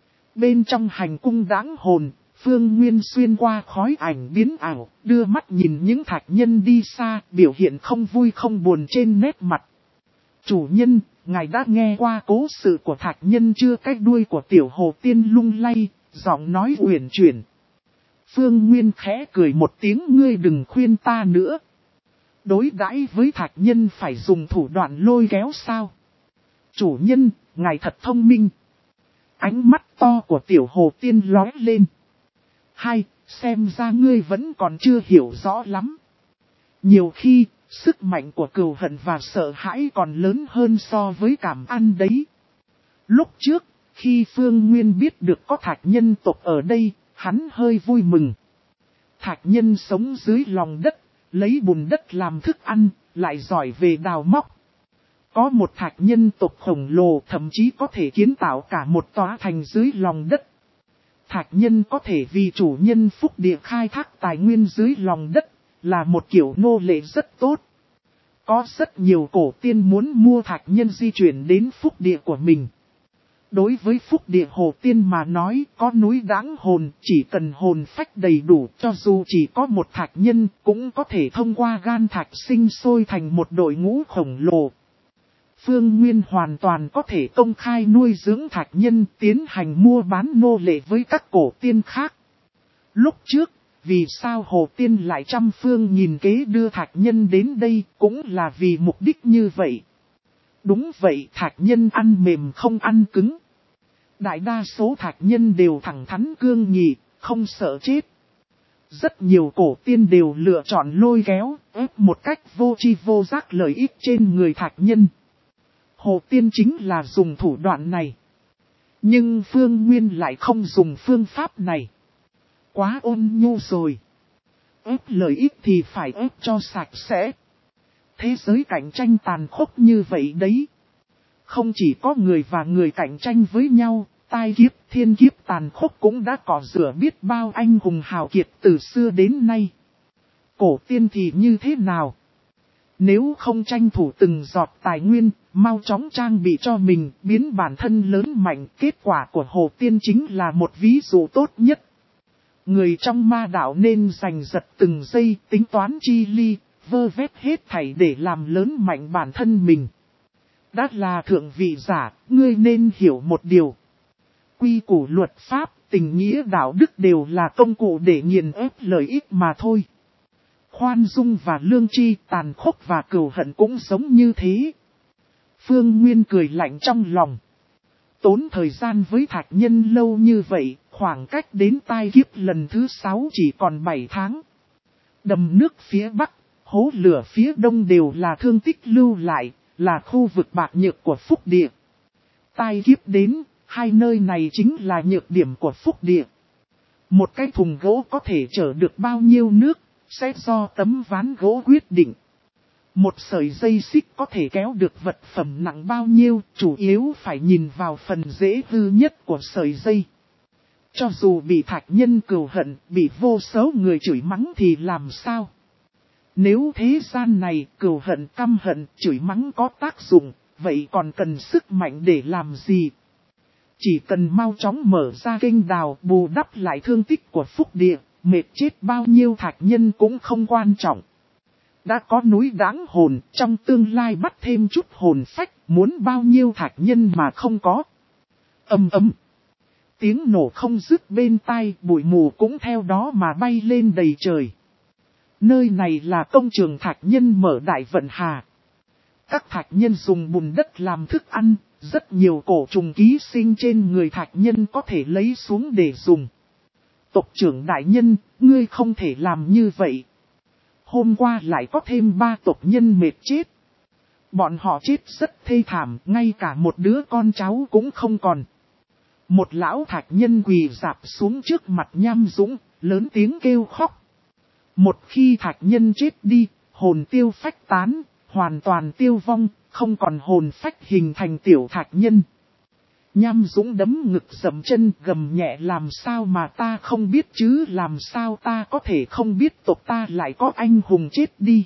Speaker 1: Bên trong hành cung Đãng Hồn, Phương Nguyên xuyên qua khói ảnh biến ảo, đưa mắt nhìn những thạch nhân đi xa, biểu hiện không vui không buồn trên nét mặt. Chủ nhân, ngài đã nghe qua cố sự của thạch nhân chưa? Cái đuôi của Tiểu Hồ Tiên lung lay, giọng nói uyển chuyển. Phương Nguyên khẽ cười một tiếng, ngươi đừng khuyên ta nữa. Đối đãi với thạch nhân phải dùng thủ đoạn lôi kéo sao? Chủ nhân, ngài thật thông minh. Ánh mắt to của Tiểu Hồ Tiên lóe lên. Hai, xem ra ngươi vẫn còn chưa hiểu rõ lắm. Nhiều khi, sức mạnh của cừu hận và sợ hãi còn lớn hơn so với cảm ăn đấy. Lúc trước, khi Phương Nguyên biết được có thạch nhân tộc ở đây, hắn hơi vui mừng. Thạch nhân sống dưới lòng đất, lấy bùn đất làm thức ăn, lại giỏi về đào móc. Có một thạch nhân tộc khổng lồ, thậm chí có thể kiến tạo cả một tòa thành dưới lòng đất. Thạch nhân có thể vì chủ nhân phúc địa khai thác tài nguyên dưới lòng đất, là một kiểu nô lệ rất tốt. Có rất nhiều cổ tiên muốn mua thạch nhân di chuyển đến phúc địa của mình. Đối với phúc địa hồ tiên mà nói, có núi đáng hồn, chỉ cần hồn phách đầy đủ, cho dù chỉ có một thạch nhân, cũng có thể thông qua gan thạch sinh sôi thành một đội ngũ khổng lồ. Phương Nguyên hoàn toàn có thể công khai nuôi dưỡng thạch nhân, tiến hành mua bán nô lệ với các cổ tiên khác. Lúc trước, vì sao hồ tiên lại trăm phương nghìn kế đưa thạch nhân đến đây, cũng là vì mục đích như vậy. Đúng vậy, thạch nhân ăn mềm không ăn cứng. Đại đa số thạch nhân đều thẳng thắn cương nghị, không sợ chết. Rất nhiều cổ tiên đều lựa chọn lôi kéo, ép một cách vô tri vô giác lợi ích trên người thạch nhân. Hồ tiên chính là dùng thủ đoạn này. Nhưng Phương Nguyên lại không dùng phương pháp này. Quá ôn nhu rồi. Ép lợi ích thì phải ép cho sạch sẽ. Thế giới cạnh tranh tàn khốc như vậy đấy. Không chỉ có người và người cạnh tranh với nhau, tai kiếp thiên kiếp tàn khốc cũng đã cỏ rửa biết bao anh hùng hào kiệt từ xưa đến nay. Cổ tiên thì như thế nào? Nếu không tranh thủ từng giọt tài nguyên, mau chóng trang bị cho mình, biến bản thân lớn mạnh, kết quả của hồ tiên chính là một ví dụ tốt nhất. Người trong ma đạo nên giành giật từng giây, tính toán chi ly, vơ vét hết thảy để làm lớn mạnh bản thân mình. Đã là thượng vị giả, ngươi nên hiểu một điều. Quy củ luật pháp, tình nghĩa đạo đức đều là công cụ để nghiền ép lợi ích mà thôi. Khoan dung và lương tri, tàn khốc và cừu hận cũng giống như thế. Phương Nguyên cười lạnh trong lòng. Tốn thời gian với thạch nhân lâu như vậy, khoảng cách đến tai kiếp lần thứ sáu chỉ còn bảy tháng. Đầm nước phía bắc, hố lửa phía đông đều là thương tích lưu lại, là khu vực bạc nhược của phúc địa. Tai kiếp đến, hai nơi này chính là nhược điểm của phúc địa. Một cái thùng gỗ có thể chở được bao nhiêu nước, sẽ do tấm ván gỗ quyết định. Một sợi dây xích có thể kéo được vật phẩm nặng bao nhiêu, chủ yếu phải nhìn vào phần dễ hư nhất của sợi dây. Cho dù bị thạch nhân cừu hận, bị vô số người chửi mắng thì làm sao? Nếu thế gian này cừu hận căm hận chửi mắng có tác dụng, vậy còn cần sức mạnh để làm gì? Chỉ cần mau chóng mở ra kênh đào bù đắp lại thương tích của phúc địa, mệt chết bao nhiêu thạch nhân cũng không quan trọng. Đã có núi đáng hồn, trong tương lai bắt thêm chút hồn phách, muốn bao nhiêu thạch nhân mà không có. Ầm ầm. Tiếng nổ không dứt bên tai, bụi mù cũng theo đó mà bay lên đầy trời. Nơi này là công trường thạch nhân mở đại vận hà. Các thạch nhân dùng bùn đất làm thức ăn, rất nhiều cổ trùng ký sinh trên người thạch nhân có thể lấy xuống để dùng. Tộc trưởng đại nhân, ngươi không thể làm như vậy. Hôm qua lại có thêm ba tộc nhân mệt chết. Bọn họ chết rất thê thảm, ngay cả một đứa con cháu cũng không còn. Một lão thạch nhân quỳ rạp xuống trước mặt Nham Dũng, lớn tiếng kêu khóc. Một khi thạch nhân chết đi, hồn tiêu phách tán, hoàn toàn tiêu vong, không còn hồn phách hình thành tiểu thạch nhân. Nham Dũng đấm ngực dậm chân gầm nhẹ, làm sao mà ta không biết chứ, làm sao ta có thể không biết tộc ta lại có anh hùng chết đi.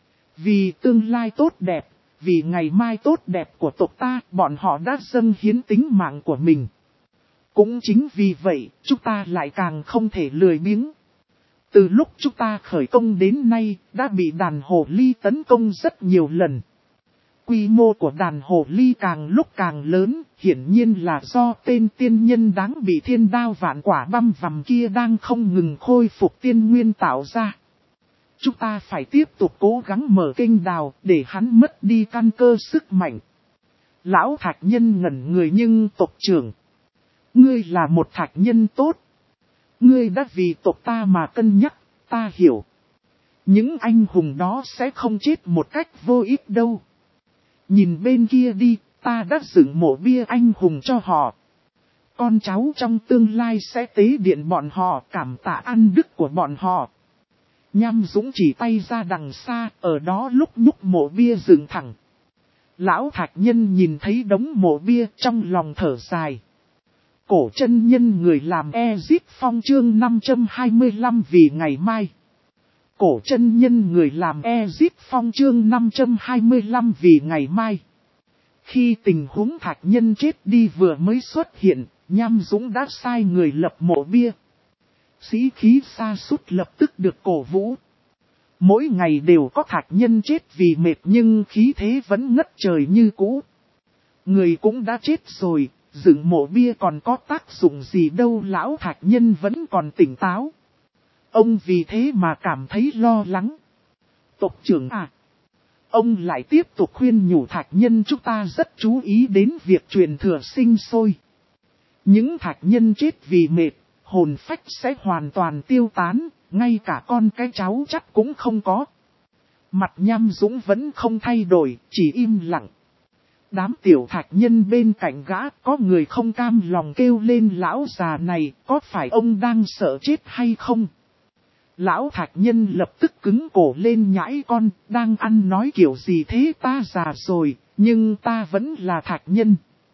Speaker 1: Vì tương lai tốt đẹp, vì ngày mai tốt đẹp của tộc ta, bọn họ đã dâng hiến tính mạng của mình. Cũng chính vì vậy, chúng ta lại càng không thể lười biếng. Từ lúc chúng ta khởi công đến nay, đã bị đàn hồ ly tấn công rất nhiều lần. Quy mô của đàn hồ ly càng lúc càng lớn, hiển nhiên là do tên tiên nhân đáng bị thiên đao vạn quả băm vằm kia đang không ngừng khôi phục tiên nguyên tạo ra. Chúng ta phải tiếp tục cố gắng mở kênh đào để hắn mất đi căn cơ sức mạnh. Lão thạch nhân ngẩn người, nhưng tộc trưởng, ngươi là một thạch nhân tốt. Ngươi đã vì tộc ta mà cân nhắc, ta hiểu. Những anh hùng đó sẽ không chết một cách vô ích đâu. Nhìn bên kia đi, ta đã dựng mộ bia anh hùng cho họ. Con cháu trong tương lai sẽ tế điện bọn họ, cảm tạ ăn đức của bọn họ. Nham Dũng chỉ tay ra đằng xa, ở đó lúc nhúc mộ bia dựng thẳng. Lão thạch nhân nhìn thấy đống mộ bia trong lòng thở dài. Cổ chân nhân người làm Ezip Phong chương năm trăm hai mươi lăm vì ngày mai. Cổ chân nhân người làm Ezip Phong chương năm trăm hai mươi lăm vì ngày mai. Khi tình huống thạch nhân chết đi vừa mới xuất hiện, Nham Dũng đã sai người lập mộ bia. Sĩ khí sa sút lập tức được cổ vũ. Mỗi ngày đều có thạch nhân chết vì mệt nhưng khí thế vẫn ngất trời như cũ. Người cũng đã chết rồi, dựng mộ bia còn có tác dụng gì đâu, lão thạch nhân vẫn còn tỉnh táo. Ông vì thế mà cảm thấy lo lắng. Tộc trưởng à! Ông lại tiếp tục khuyên nhủ thạch nhân chúng ta rất chú ý đến việc truyền thừa sinh sôi. Những thạch nhân chết vì mệt, hồn phách sẽ hoàn toàn tiêu tán, ngay cả con cái cháu chắc cũng không có. Mặt Nham Dũng vẫn không thay đổi, chỉ im lặng. Đám tiểu thạch nhân bên cạnh gã có người không cam lòng kêu lên lão già này, có phải ông đang sợ chết hay không? Lão thạch nhân lập tức cứng cổ lên nhãi con, đang ăn nói kiểu gì thế, ta già rồi, nhưng ta vẫn là thạch nhân.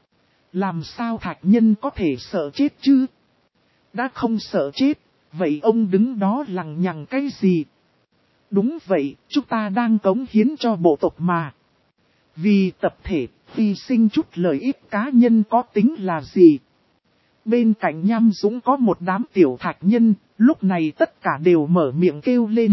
Speaker 1: Làm sao thạch nhân có thể sợ chết chứ? Đã không sợ chết, vậy ông đứng đó lằng nhằng cái gì? Đúng vậy, chúng ta đang cống hiến cho bộ tộc mà. Vì tập thể, hy sinh chút lợi ích cá nhân có tính là gì? Bên cạnh Nham Dũng có một đám tiểu thạch nhân, lúc này tất cả đều mở miệng kêu lên.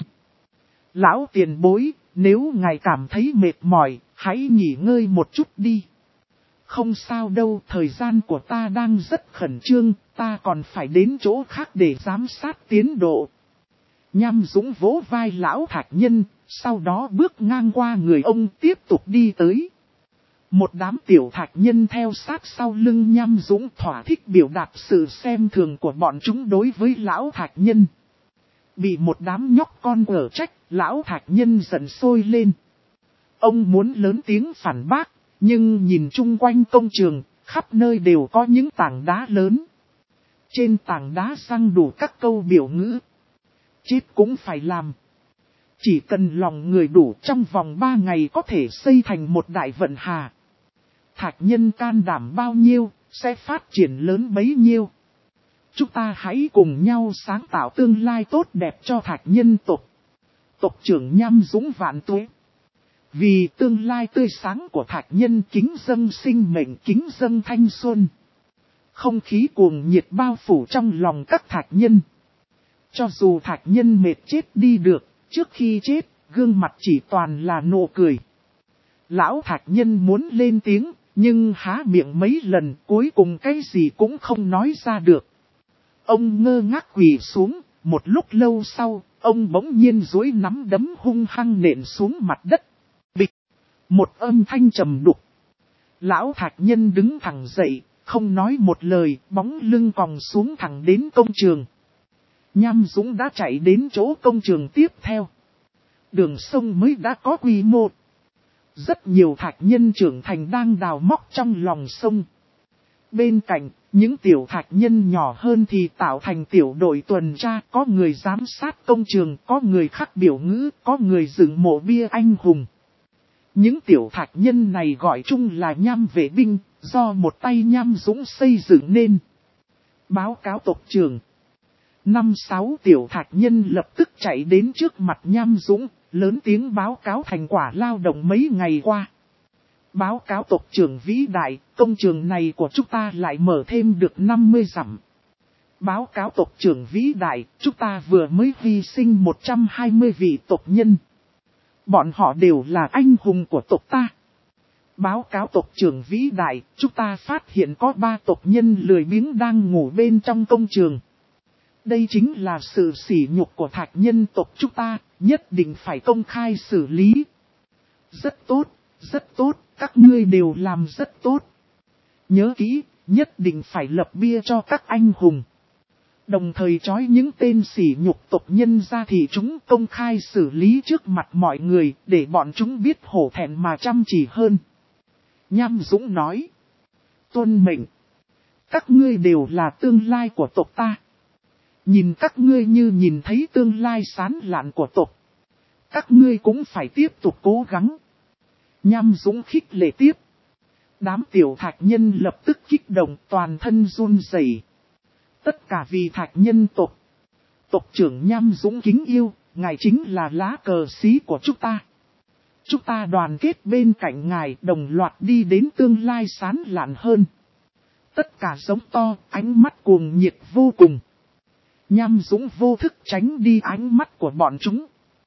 Speaker 1: Lão tiền bối, nếu ngài cảm thấy mệt mỏi, hãy nghỉ ngơi một chút đi. Không sao đâu, thời gian của ta đang rất khẩn trương, ta còn phải đến chỗ khác để giám sát tiến độ. Nham Dũng vỗ vai lão thạch nhân, sau đó bước ngang qua người ông tiếp tục đi tới. Một đám tiểu thạch nhân theo sát sau lưng Nham Dũng thỏa thích biểu đạt sự xem thường của bọn chúng đối với lão thạch nhân. Bị một đám nhóc con ở trách, lão thạch nhân giận sôi lên. Ông muốn lớn tiếng phản bác, nhưng nhìn chung quanh công trường, khắp nơi đều có những tảng đá lớn. Trên tảng đá răng đủ các câu biểu ngữ. Chết cũng phải làm. Chỉ cần lòng người đủ, trong vòng ba ngày có thể xây thành một đại vận hà. Thạch nhân can đảm bao nhiêu, sẽ phát triển lớn bấy nhiêu. Chúng ta hãy cùng nhau sáng tạo tương lai tốt đẹp cho thạch nhân tộc. Tộc trưởng Nham Dũng vạn tuế. Vì tương lai tươi sáng của thạch nhân kính dâng sinh mệnh, kính dâng thanh xuân. Không khí cuồng nhiệt bao phủ trong lòng các thạch nhân. Cho dù thạch nhân mệt chết đi được, trước khi chết, gương mặt chỉ toàn là nụ cười. Lão thạch nhân muốn lên tiếng, nhưng há miệng mấy lần cuối cùng cái gì cũng không nói ra được. Ông ngơ ngác quỳ xuống, một lúc lâu sau, ông bỗng nhiên duỗi nắm đấm hung hăng nện xuống mặt đất. Bịch! Một âm thanh trầm đục. Lão thạch nhân đứng thẳng dậy, không nói một lời, bóng lưng còng xuống thẳng đến công trường. Nham Dũng đã chạy đến chỗ công trường tiếp theo. Đường sông mới đã có quy mô. Rất nhiều thạch nhân trưởng thành đang đào móc trong lòng sông. Bên cạnh, những tiểu thạch nhân nhỏ hơn thì tạo thành tiểu đội tuần tra, có người giám sát công trường, có người khắc biểu ngữ, có người dựng mộ bia anh hùng. Những tiểu thạch nhân này gọi chung là Nham vệ binh, do một tay Nham Dũng xây dựng nên. Báo cáo tộc trưởng. Năm sáu tiểu thạch nhân lập tức chạy đến trước mặt Nham Dũng, lớn tiếng báo cáo thành quả lao động mấy ngày qua. Báo cáo tộc trưởng vĩ đại, công trường này của chúng ta lại mở thêm được năm mươi dặm. Báo cáo tộc trưởng vĩ đại, chúng ta vừa mới hy sinh một trăm hai mươi vị tộc nhân. Bọn họ đều là anh hùng của tộc ta. Báo cáo tộc trưởng vĩ đại, chúng ta phát hiện có ba tộc nhân lười biếng đang ngủ bên trong công trường. Đây chính là sự sỉ nhục của thạch nhân tộc chúng ta, nhất định phải công khai xử lý. Rất tốt, rất tốt, các ngươi đều làm rất tốt. Nhớ kỹ, nhất định phải lập bia cho các anh hùng. Đồng thời trói những tên sỉ nhục tộc nhân ra thì chúng công khai xử lý trước mặt mọi người để bọn chúng biết hổ thẹn mà chăm chỉ hơn. Nham Dũng nói. Tuân mệnh. Các ngươi đều là tương lai của tộc ta. Nhìn các ngươi như nhìn thấy tương lai sáng lạn của tộc. Các ngươi cũng phải tiếp tục cố gắng. Nham Dũng khích lệ tiếp. Đám tiểu thạch nhân lập tức kích động toàn thân run rẩy. Tất cả vì thạch nhân tộc. Tộc trưởng Nham Dũng kính yêu, ngài chính là lá cờ xí của chúng ta. Chúng ta đoàn kết bên cạnh ngài, đồng loạt đi đến tương lai sáng lạn hơn. Tất cả giống to, ánh mắt cuồng nhiệt vô cùng. Nham Dũng vô thức tránh đi ánh mắt của bọn chúng.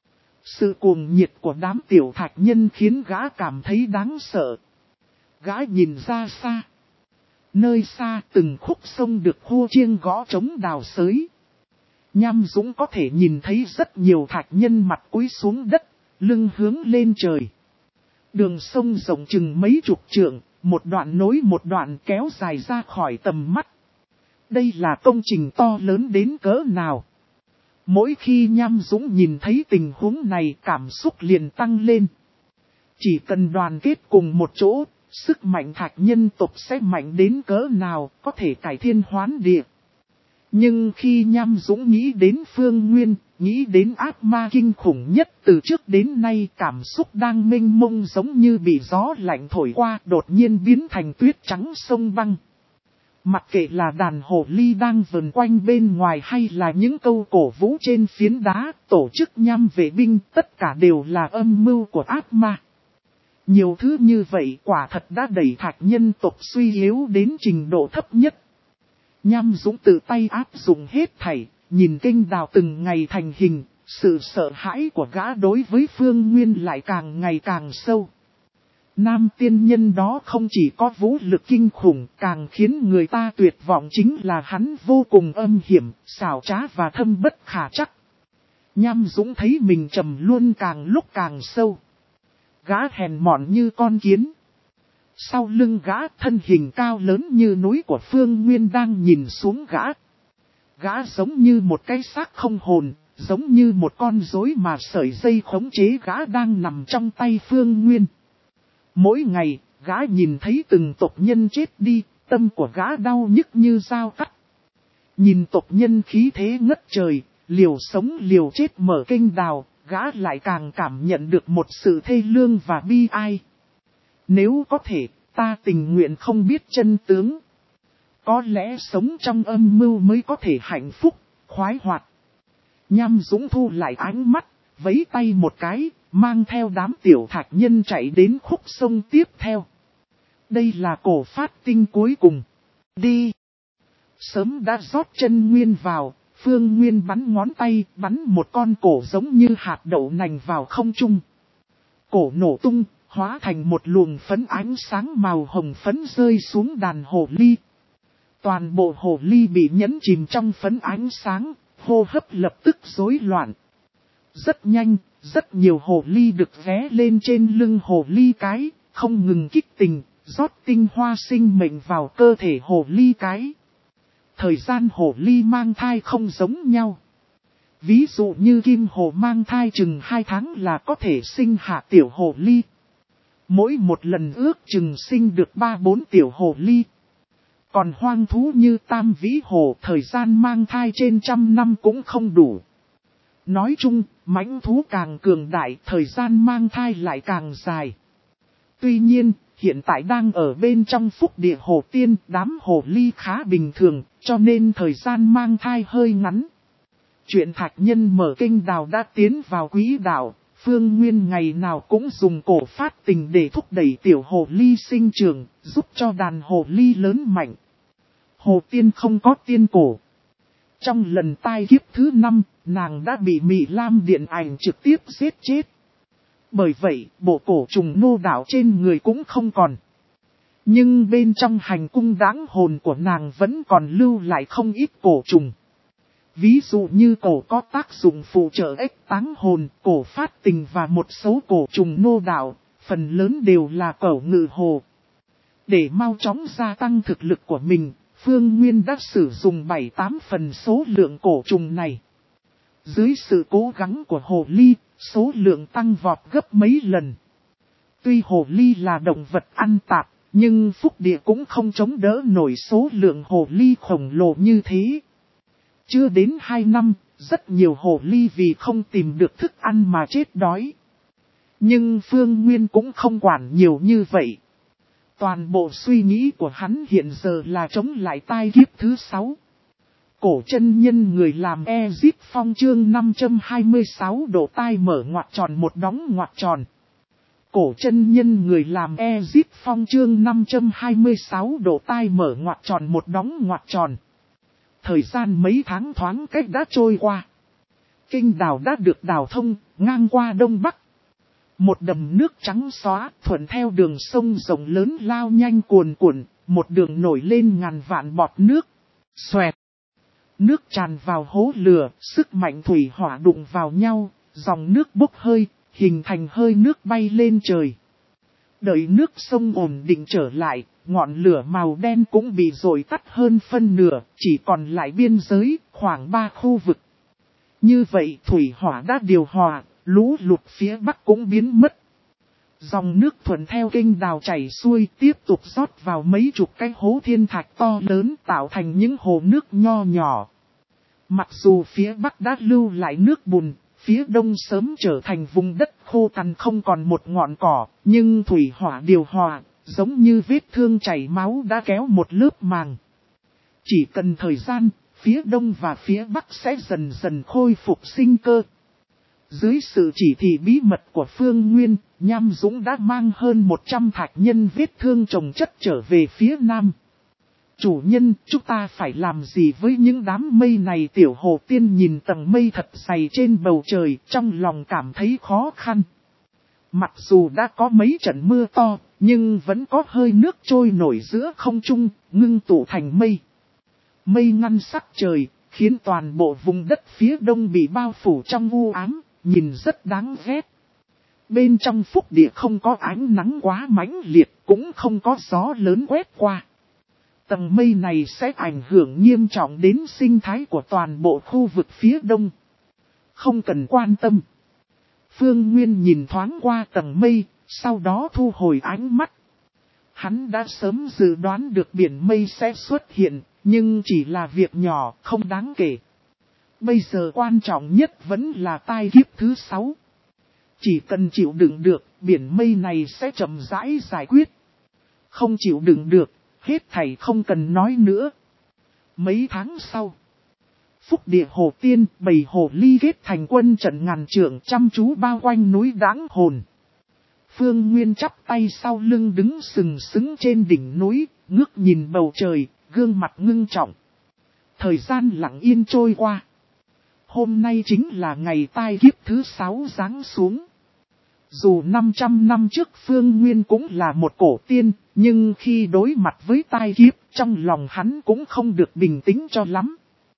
Speaker 1: Sự cuồng nhiệt của đám tiểu thạch nhân khiến gã cảm thấy đáng sợ. Gã nhìn ra xa. Nơi xa từng khúc sông được hô chiêng gõ trống đào xới. Nham Dũng có thể nhìn thấy rất nhiều thạch nhân mặt cúi xuống đất, lưng hướng lên trời. Đường sông rộng chừng mấy chục trượng, một đoạn nối một đoạn kéo dài ra khỏi tầm mắt. Đây là công trình to lớn đến cỡ nào. Mỗi khi Nham Dũng nhìn thấy tình huống này, cảm xúc liền tăng lên. Chỉ cần đoàn kết cùng một chỗ, sức mạnh thạch nhân tộc sẽ mạnh đến cỡ nào, có thể cải thiên hoán địa. Nhưng khi Nham Dũng nghĩ đến Phương Nguyên, nghĩ đến ác ma kinh khủng nhất từ trước đến nay, cảm xúc đang mênh mông giống như bị gió lạnh thổi qua, đột nhiên biến thành tuyết trắng sông băng. Mặc kệ là đàn hồ ly đang vần quanh bên ngoài hay là những câu cổ vũ trên phiến đá, tổ chức nham vệ binh, tất cả đều là âm mưu của ác ma. Nhiều thứ như vậy quả thật đã đẩy thạch nhân tộc suy yếu đến trình độ thấp nhất. Nham Dũng tự tay áp dụng hết thảy, nhìn kênh đào từng ngày thành hình, sự sợ hãi của gã đối với Phương Nguyên lại càng ngày càng sâu. Nam tiên nhân đó không chỉ có vũ lực kinh khủng, càng khiến người ta tuyệt vọng chính là hắn vô cùng âm hiểm, xảo trá và thâm bất khả trắc. Nham Dũng thấy mình trầm luôn càng lúc càng sâu. Gã hèn mọn như con kiến. Sau lưng gã, thân hình cao lớn như núi của Phương Nguyên đang nhìn xuống gã. Gã giống như một cái xác không hồn, giống như một con rối mà sợi dây khống chế gã đang nằm trong tay Phương Nguyên. Mỗi ngày, gã nhìn thấy từng tộc nhân chết đi, tâm của gã đau nhức như dao cắt. Nhìn tộc nhân khí thế ngất trời, liều sống liều chết mở kênh đào, gã lại càng cảm nhận được một sự thê lương và bi ai. Nếu có thể, ta tình nguyện không biết chân tướng. Có lẽ sống trong âm mưu mới có thể hạnh phúc, khoái hoạt. Nham Dũng thu lại ánh mắt, vẫy tay một cái, mang theo đám tiểu thạch nhân chạy đến khúc sông tiếp theo. Đây là cổ phát tinh cuối cùng. Đi! Sớm đã rót chân Nguyên vào, Phương Nguyên bắn ngón tay, bắn một con cổ giống như hạt đậu nành vào không trung. Cổ nổ tung, hóa thành một luồng phấn ánh sáng màu hồng phấn rơi xuống đàn hồ ly. Toàn bộ hồ ly bị nhấn chìm trong phấn ánh sáng, hô hấp lập tức rối loạn. Rất nhanh, rất nhiều hồ ly được vé lên trên lưng hồ ly cái, không ngừng kích tình, rót tinh hoa sinh mệnh vào cơ thể hồ ly cái. Thời gian hồ ly mang thai không giống nhau. Ví dụ như kim hồ mang thai chừng hai tháng là có thể sinh hạ tiểu hồ ly. Mỗi một lần ước chừng sinh được ba bốn tiểu hồ ly. Còn hoang thú như tam vĩ hồ thời gian mang thai trên trăm năm cũng không đủ. Nói chung, mãnh thú càng cường đại, thời gian mang thai lại càng dài. Tuy nhiên, hiện tại đang ở bên trong phúc địa hồ tiên, đám hồ ly khá bình thường, cho nên thời gian mang thai hơi ngắn. Chuyện thạch nhân mở kênh đào đã tiến vào quỹ đạo, Phương Nguyên ngày nào cũng dùng cổ phát tình để thúc đẩy tiểu hồ ly sinh trưởng, giúp cho đàn hồ ly lớn mạnh. Hồ tiên không có tiên cổ. Trong lần tai kiếp thứ năm, nàng đã bị Mị Lam điện ảnh trực tiếp giết chết. Bởi vậy, bộ cổ trùng nô đảo trên người cũng không còn. Nhưng bên trong hành cung đáng hồn của nàng vẫn còn lưu lại không ít cổ trùng. Ví dụ như cổ có tác dụng phụ trợ ếch táng hồn, cổ phát tình và một số cổ trùng nô đảo, phần lớn đều là cẩu ngự hồ. Để mau chóng gia tăng thực lực của mình, Phương Nguyên đã sử dụng bảy tám phần số lượng cổ trùng này. Dưới sự cố gắng của hồ ly, số lượng tăng vọt gấp mấy lần. Tuy hồ ly là động vật ăn tạp, nhưng phúc địa cũng không chống đỡ nổi số lượng hồ ly khổng lồ như thế. Chưa đến hai năm, rất nhiều hồ ly vì không tìm được thức ăn mà chết đói. Nhưng Phương Nguyên cũng không quản nhiều như vậy. Toàn bộ suy nghĩ của hắn hiện giờ là chống lại tai kiếp thứ sáu. Cổ chân nhân người làm Ezip Phong chương năm trăm hai mươi sáu độ tai mở ngoặc tròn một đóng ngoặc tròn. Cổ chân nhân người làm Ezic Phong chương năm trăm hai mươi sáu độ tai mở ngoặc tròn một đóng ngoặc tròn. Thời gian mấy tháng thoáng cách đã trôi qua. Kênh đào đã được đào thông, ngang qua đông bắc. Một đầm nước trắng xóa, thuận theo đường sông rộng lớn lao nhanh cuồn cuộn, một đường nổi lên ngàn vạn bọt nước. Xoẹt. Nước tràn vào hố lửa, sức mạnh thủy hỏa đụng vào nhau, dòng nước bốc hơi, hình thành hơi nước bay lên trời. Đợi nước sông ổn định trở lại, ngọn lửa màu đen cũng bị dội tắt hơn phân nửa, chỉ còn lại biên giới, khoảng ba khu vực. Như vậy thủy hỏa đã điều hòa, lũ lụt phía bắc cũng biến mất. Dòng nước thuận theo kênh đào chảy xuôi tiếp tục rót vào mấy chục cái hố thiên thạch to lớn tạo thành những hồ nước nho nhỏ. Mặc dù phía bắc đã lưu lại nước bùn, phía đông sớm trở thành vùng đất khô cằn không còn một ngọn cỏ, nhưng thủy hỏa điều hòa, giống như vết thương chảy máu đã kéo một lớp màng. Chỉ cần thời gian, phía đông và phía bắc sẽ dần dần khôi phục sinh cơ. Dưới sự chỉ thị bí mật của Phương Nguyên, Nham Dũng đã mang hơn một trăm thạch nhân vết thương chồng chất trở về phía nam. Chủ nhân, chúng ta phải làm gì với những đám mây này? Tiểu Hồ Tiên nhìn tầng mây thật dày trên bầu trời, trong lòng cảm thấy khó khăn. Mặc dù đã có mấy trận mưa to, nhưng vẫn có hơi nước trôi nổi giữa không trung, ngưng tụ thành mây. Mây ngăn sắc trời, khiến toàn bộ vùng đất phía đông bị bao phủ trong u ám, nhìn rất đáng ghét. Bên trong phúc địa không có ánh nắng quá mãnh liệt, cũng không có gió lớn quét qua. Tầng mây này sẽ ảnh hưởng nghiêm trọng đến sinh thái của toàn bộ khu vực phía đông. Không cần quan tâm. Phương Nguyên nhìn thoáng qua tầng mây, sau đó thu hồi ánh mắt. Hắn đã sớm dự đoán được biển mây sẽ xuất hiện, nhưng chỉ là việc nhỏ, không đáng kể. Bây giờ quan trọng nhất vẫn là tai kiếp thứ sáu. Chỉ cần chịu đựng được, biển mây này sẽ chậm rãi giải quyết. Không chịu đựng được, hết thảy không cần nói nữa. Mấy tháng sau, phúc địa hồ tiên, bầy hồ ly kết thành quân trận ngàn trượng chăm chú bao quanh núi Đáng Hồn. Phương Nguyên chắp tay sau lưng đứng sừng sững trên đỉnh núi, ngước nhìn bầu trời, gương mặt ngưng trọng. Thời gian lặng yên trôi qua. Hôm nay chính là ngày tai kiếp thứ sáu giáng xuống. Dù năm trăm năm trước Phương Nguyên cũng là một cổ tiên, nhưng khi đối mặt với tai kiếp, trong lòng hắn cũng không được bình tĩnh cho lắm.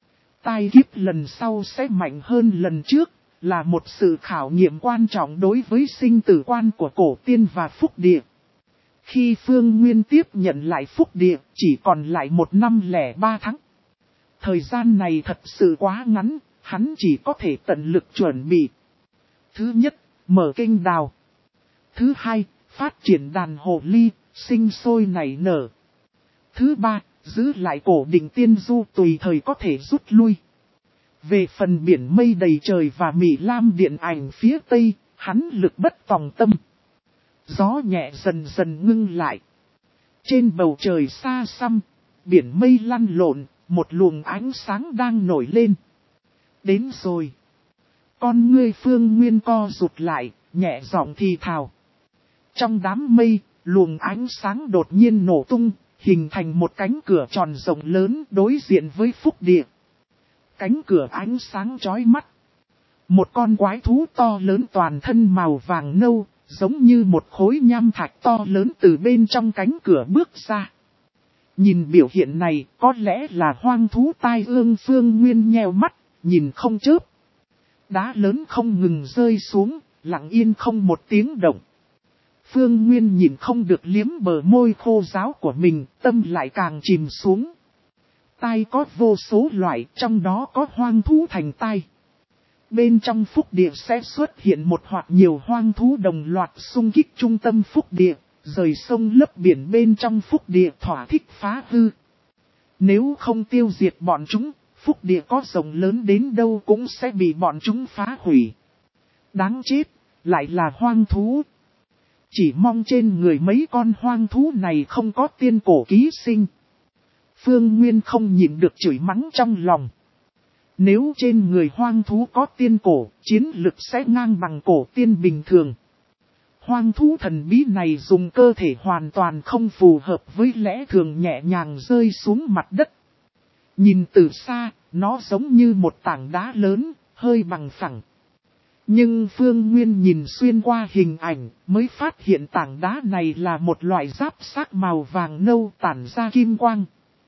Speaker 1: Tai kiếp lần sau sẽ mạnh hơn lần trước, là một sự khảo nghiệm quan trọng đối với sinh tử quan của cổ tiên và phúc địa. Khi Phương Nguyên tiếp nhận lại phúc địa, chỉ còn lại một năm lẻ ba tháng. Thời gian này thật sự quá ngắn, hắn chỉ có thể tận lực chuẩn bị. Thứ nhất, mở kênh đào. Thứ hai, phát triển đàn hồ ly, sinh sôi nảy nở. Thứ ba, giữ lại cổ đỉnh tiên du tùy thời có thể rút lui. Về phần biển mây đầy trời và Mỹ Lam điện ảnh phía tây, hắn lực bất tòng tâm. Gió nhẹ dần dần ngưng lại. Trên bầu trời xa xăm, biển mây lăn lộn, một luồng ánh sáng đang nổi lên. Đến rồi. Con ngươi Phương Nguyên co rụt lại, nhẹ giọng thì thào. Trong đám mây, luồng ánh sáng đột nhiên nổ tung, hình thành một cánh cửa tròn rộng lớn đối diện với phúc địa. Cánh cửa ánh sáng chói mắt. Một con quái thú to lớn toàn thân màu vàng nâu, giống như một khối nham thạch to lớn từ bên trong cánh cửa bước ra. Nhìn biểu hiện này, có lẽ là hoang thú tai ương. Phương Nguyên nheo mắt, nhìn không chớp. Đá lớn không ngừng rơi xuống, lặng yên không một tiếng động. Phương Nguyên nhìn không được liếm bờ môi khô ráo của mình, tâm lại càng chìm xuống. Tai có vô số loại, trong đó có hoang thú thành tai. Bên trong phúc địa sẽ xuất hiện một hoặc nhiều hoang thú đồng loạt xung kích trung tâm phúc địa, rời sông lấp biển bên trong phúc địa thỏa thích phá hư. Nếu không tiêu diệt bọn chúng, phúc địa có rộng lớn đến đâu cũng sẽ bị bọn chúng phá hủy. Đáng chết, lại là hoang thú. Chỉ mong trên người mấy con hoang thú này không có tiên cổ ký sinh. Phương Nguyên không nhịn được chửi mắng trong lòng. Nếu trên người hoang thú có tiên cổ, chiến lực sẽ ngang bằng cổ tiên bình thường. Hoang thú thần bí này dùng cơ thể hoàn toàn không phù hợp với lẽ thường nhẹ nhàng rơi xuống mặt đất. Nhìn từ xa, nó giống như một tảng đá lớn, hơi bằng phẳng. Nhưng Phương Nguyên nhìn xuyên qua hình ảnh, mới phát hiện tảng đá này là một loại giáp xác màu vàng nâu tản ra kim quang.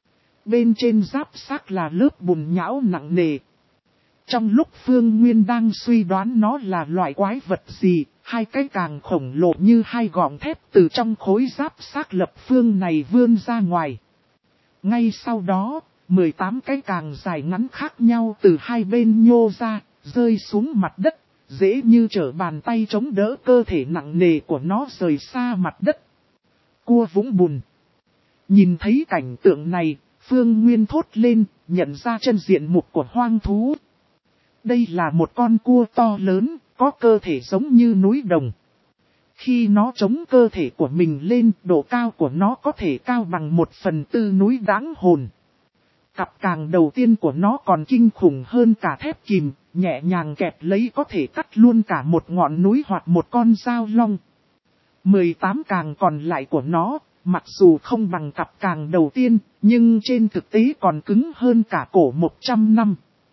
Speaker 1: Bên trên giáp xác là lớp bùn nhão nặng nề. Trong lúc Phương Nguyên đang suy đoán nó là loại quái vật gì, hai cái càng khổng lồ như hai gọng thép từ trong khối giáp xác lập phương này vươn ra ngoài. Ngay sau đó, mười tám cái càng dài ngắn khác nhau từ hai bên nhô ra, rơi xuống mặt đất, dễ như trở bàn tay chống đỡ cơ thể nặng nề của nó rời xa mặt đất. Cua vũng bùn. Nhìn thấy cảnh tượng này, Phương Nguyên thốt lên, nhận ra chân diện mục của hoang thú. Đây là một con cua to lớn, có cơ thể giống như núi đồng. Khi nó chống cơ thể của mình lên, độ cao của nó có thể cao bằng một phần tư núi Đáng Hồn. Cặp càng đầu tiên của nó còn kinh khủng hơn cả thép kìm, nhẹ nhàng kẹp lấy có thể cắt luôn cả một ngọn núi hoặc một con dao long. mười tám càng còn lại của nó, mặc dù không bằng cặp càng đầu tiên, nhưng trên thực tế còn cứng hơn cả cổ một trăm năm.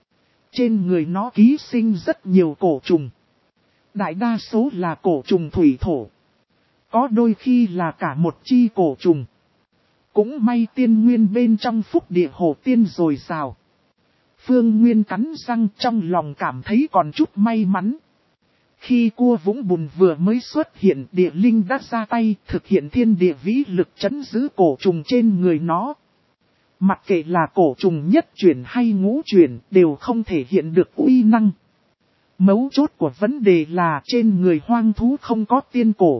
Speaker 1: Trên người nó ký sinh rất nhiều cổ trùng. Đại đa số là cổ trùng thủy thổ. Có đôi khi là cả một chi cổ trùng. Cũng may tiên nguyên bên trong phúc địa hồ tiên dồi dào. Phương Nguyên cắn răng trong lòng cảm thấy còn chút may mắn. Khi cua vũng bùn vừa mới xuất hiện, địa linh đã ra tay thực hiện thiên địa vĩ lực trấn giữ cổ trùng trên người nó. Mặc kệ là cổ trùng nhất chuyển hay ngũ chuyển đều không thể hiện được uy năng. Mấu chốt của vấn đề là trên người hoang thú không có tiên cổ.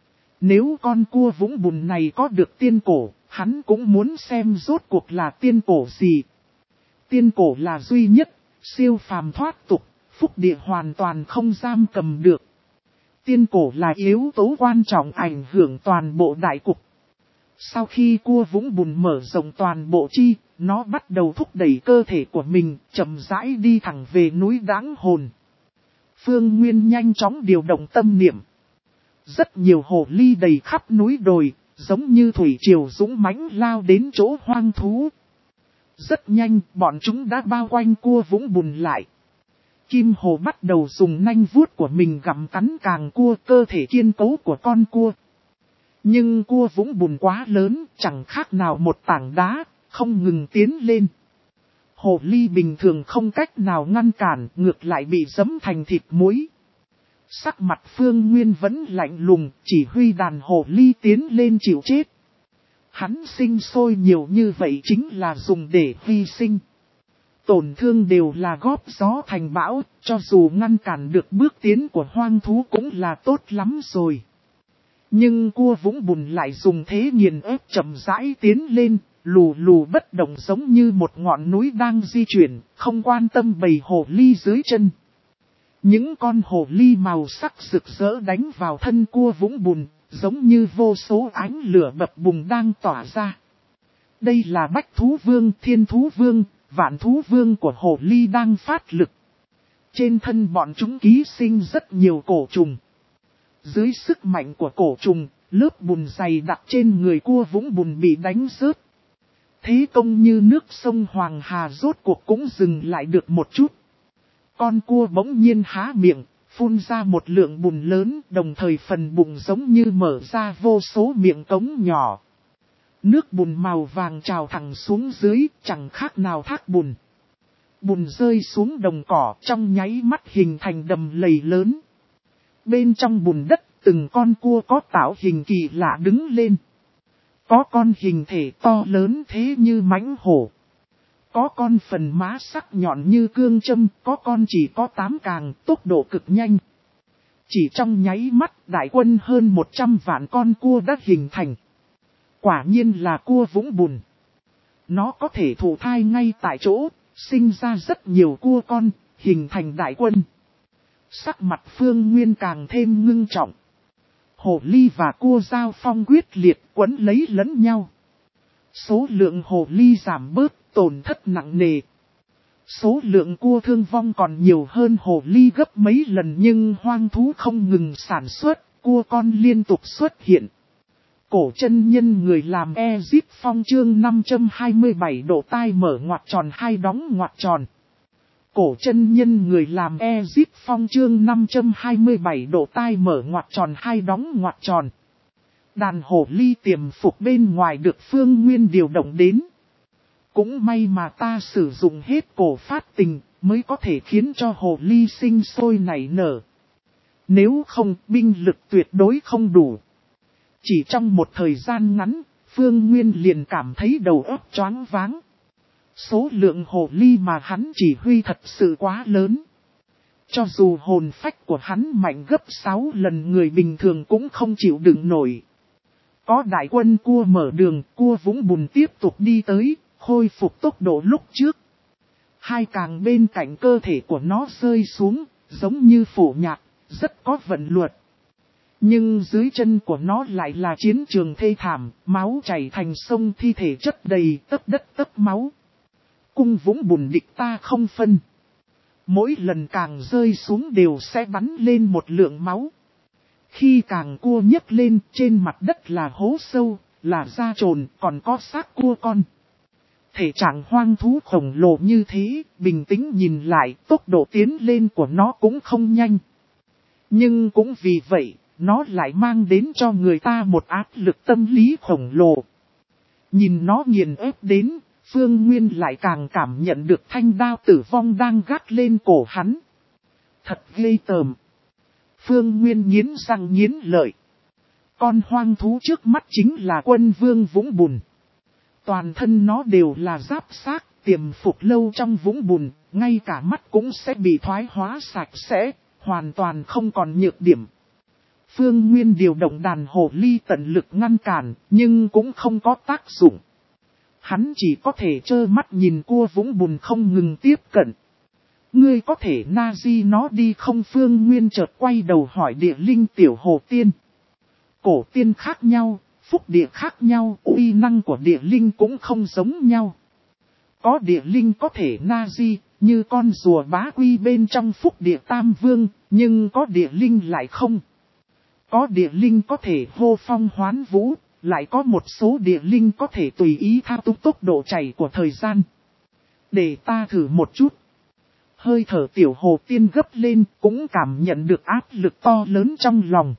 Speaker 1: Nếu con cua vũng bùn này có được tiên cổ, hắn cũng muốn xem rốt cuộc là tiên cổ gì. Tiên cổ là duy nhất, siêu phàm thoát tục, phúc địa hoàn toàn không giam cầm được. Tiên cổ là yếu tố quan trọng ảnh hưởng toàn bộ đại cục. Sau khi cua vũng bùn mở rộng toàn bộ chi, nó bắt đầu thúc đẩy cơ thể của mình, chậm rãi đi thẳng về núi Đáng Hồn. Phương Nguyên nhanh chóng điều động tâm niệm. Rất nhiều hồ ly đầy khắp núi đồi, giống như thủy triều dũng mãnh lao đến chỗ hoang thú. Rất nhanh, bọn chúng đã bao quanh cua vũng bùn lại. Kim hồ bắt đầu dùng nanh vuốt của mình gặm cắn càng cua, cơ thể kiên cố của con cua. Nhưng cua vũng bùn quá lớn, chẳng khác nào một tảng đá, không ngừng tiến lên. Hồ ly bình thường không cách nào ngăn cản, ngược lại bị giẫm thành thịt muối. Sắc mặt Phương Nguyên vẫn lạnh lùng, chỉ huy đàn hồ ly tiến lên chịu chết. Hắn sinh sôi nhiều như vậy chính là dùng để hy sinh. Tổn thương đều là góp gió thành bão, cho dù ngăn cản được bước tiến của hoang thú cũng là tốt lắm rồi. Nhưng cua vũng bùn lại dùng thế nghiền ép chậm rãi tiến lên, lù lù bất động giống như một ngọn núi đang di chuyển, không quan tâm bầy hồ ly dưới chân. Những con hồ ly màu sắc rực rỡ đánh vào thân cua vũng bùn, giống như vô số ánh lửa bập bùng đang tỏa ra. Đây là bách thú vương, thiên thú vương, vạn thú vương của hồ ly đang phát lực. Trên thân bọn chúng ký sinh rất nhiều cổ trùng. Dưới sức mạnh của cổ trùng, lớp bùn dày đặc trên người cua vũng bùn bị đánh rớt. Thế công như nước sông Hoàng Hà rốt cuộc cũng dừng lại được một chút. Con cua bỗng nhiên há miệng, phun ra một lượng bùn lớn, đồng thời phần bụng giống như mở ra vô số miệng cống nhỏ. Nước bùn màu vàng trào thẳng xuống dưới, chẳng khác nào thác bùn. Bùn rơi xuống đồng cỏ, trong nháy mắt hình thành đầm lầy lớn. Bên trong bùn đất, từng con cua có tạo hình kỳ lạ đứng lên. Có con hình thể to lớn thế như mãnh hổ. Có con phần má sắc nhọn như cương châm, có con chỉ có tám càng, tốc độ cực nhanh. Chỉ trong nháy mắt, đại quân hơn một trăm vạn con cua đã hình thành. Quả nhiên là cua vũng bùn. Nó có thể thụ thai ngay tại chỗ, sinh ra rất nhiều cua con, hình thành đại quân. Sắc mặt Phương Nguyên càng thêm ngưng trọng. Hồ ly và cua giao phong quyết liệt quấn lấy lẫn nhau. Số lượng hồ ly giảm bớt, tổn thất nặng nề. Số lượng cua thương vong còn nhiều hơn hồ ly gấp mấy lần nhưng hoang thú không ngừng sản xuất, cua con liên tục xuất hiện. Cổ chân nhân người làm Ezip Phong chương năm trăm hai mươi bảy độ tai mở ngoặc tròn hai đóng ngoặc tròn. Cổ chân nhân người làm Ezip Phong chương năm trăm hai mươi bảy độ tai mở ngoặc tròn hai đóng ngoặc tròn. Đàn hồ ly tiềm phục bên ngoài được Phương Nguyên điều động đến. Cũng may mà ta sử dụng hết cổ phát tình mới có thể khiến cho hồ ly sinh sôi nảy nở. Nếu không, binh lực tuyệt đối không đủ. Chỉ trong một thời gian ngắn, Phương Nguyên liền cảm thấy đầu óc choáng váng. Số lượng hồ ly mà hắn chỉ huy thật sự quá lớn. Cho dù hồn phách của hắn mạnh gấp sáu lần người bình thường cũng không chịu đựng nổi. Có đại quân cua mở đường, cua Vũng Bùn tiếp tục đi tới, khôi phục tốc độ lúc trước. Hai càng bên cạnh cơ thể của nó rơi xuống, giống như phổ nhạc, rất có vận luật. Nhưng dưới chân của nó lại là chiến trường thê thảm, máu chảy thành sông, thi thể chất đầy, tấp đất tấp máu. Cung Vũng Bùn địch ta không phân. Mỗi lần càng rơi xuống đều sẽ bắn lên một lượng máu. Khi càng cua nhấc lên, trên mặt đất là hố sâu, là da trồn, còn có xác cua con. Thể trạng hoang thú khổng lồ như thế, bình tĩnh nhìn lại, tốc độ tiến lên của nó cũng không nhanh. Nhưng cũng vì vậy, nó lại mang đến cho người ta một áp lực tâm lý khổng lồ. Nhìn nó nghiền ép đến, Phương Nguyên lại càng cảm nhận được thanh đao tử vong đang gác lên cổ hắn. Thật ghê tởm. Phương Nguyên nghiến răng nghiến lợi. Con hoang thú trước mắt chính là quân vương Vũng Bùn. Toàn thân nó đều là giáp xác, tiềm phục lâu trong Vũng Bùn, ngay cả mắt cũng sẽ bị thoái hóa sạch sẽ, hoàn toàn không còn nhược điểm. Phương Nguyên điều động đàn hồ ly tận lực ngăn cản, nhưng cũng không có tác dụng. Hắn chỉ có thể trơ mắt nhìn cua Vũng Bùn không ngừng tiếp cận. Ngươi có thể na di nó đi không? Phương Nguyên chợt quay đầu hỏi địa linh tiểu hồ tiên. Cổ tiên khác nhau, phúc địa khác nhau, uy năng của địa linh cũng không giống nhau. Có địa linh có thể na di, như con rùa bá quy bên trong phúc địa tam vương, nhưng có địa linh lại không. Có địa linh có thể hô phong hoán vũ, lại có một số địa linh có thể tùy ý thao túng tốc độ chảy của thời gian. Để ta thử một chút. Hơi thở tiểu hồ tiên gấp lên, cũng cảm nhận được áp lực to lớn trong lòng.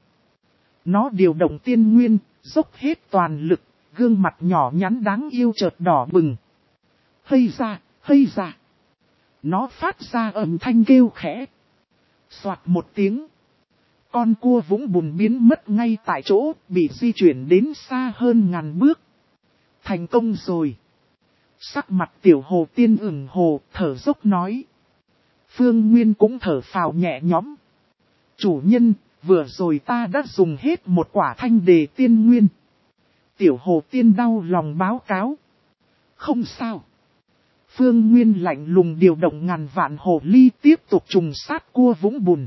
Speaker 1: Nó điều động tiên nguyên, dốc hết toàn lực, gương mặt nhỏ nhắn đáng yêu chợt đỏ bừng. Hây ra, hây ra. Nó phát ra âm thanh kêu khẽ. Soạt một tiếng. Con cua Vũng Bùn biến mất ngay tại chỗ, bị di chuyển đến xa hơn ngàn bước. Thành công rồi. Sắc mặt tiểu hồ tiên ửng hồ, thở dốc nói. Phương Nguyên cũng thở phào nhẹ nhõm. Chủ nhân, vừa rồi ta đã dùng hết một quả thanh đề tiên nguyên. Tiểu hồ tiên đau lòng báo cáo. Không sao. Phương Nguyên lạnh lùng điều động ngàn vạn hồ ly tiếp tục trùng sát cua Vũng Bùn.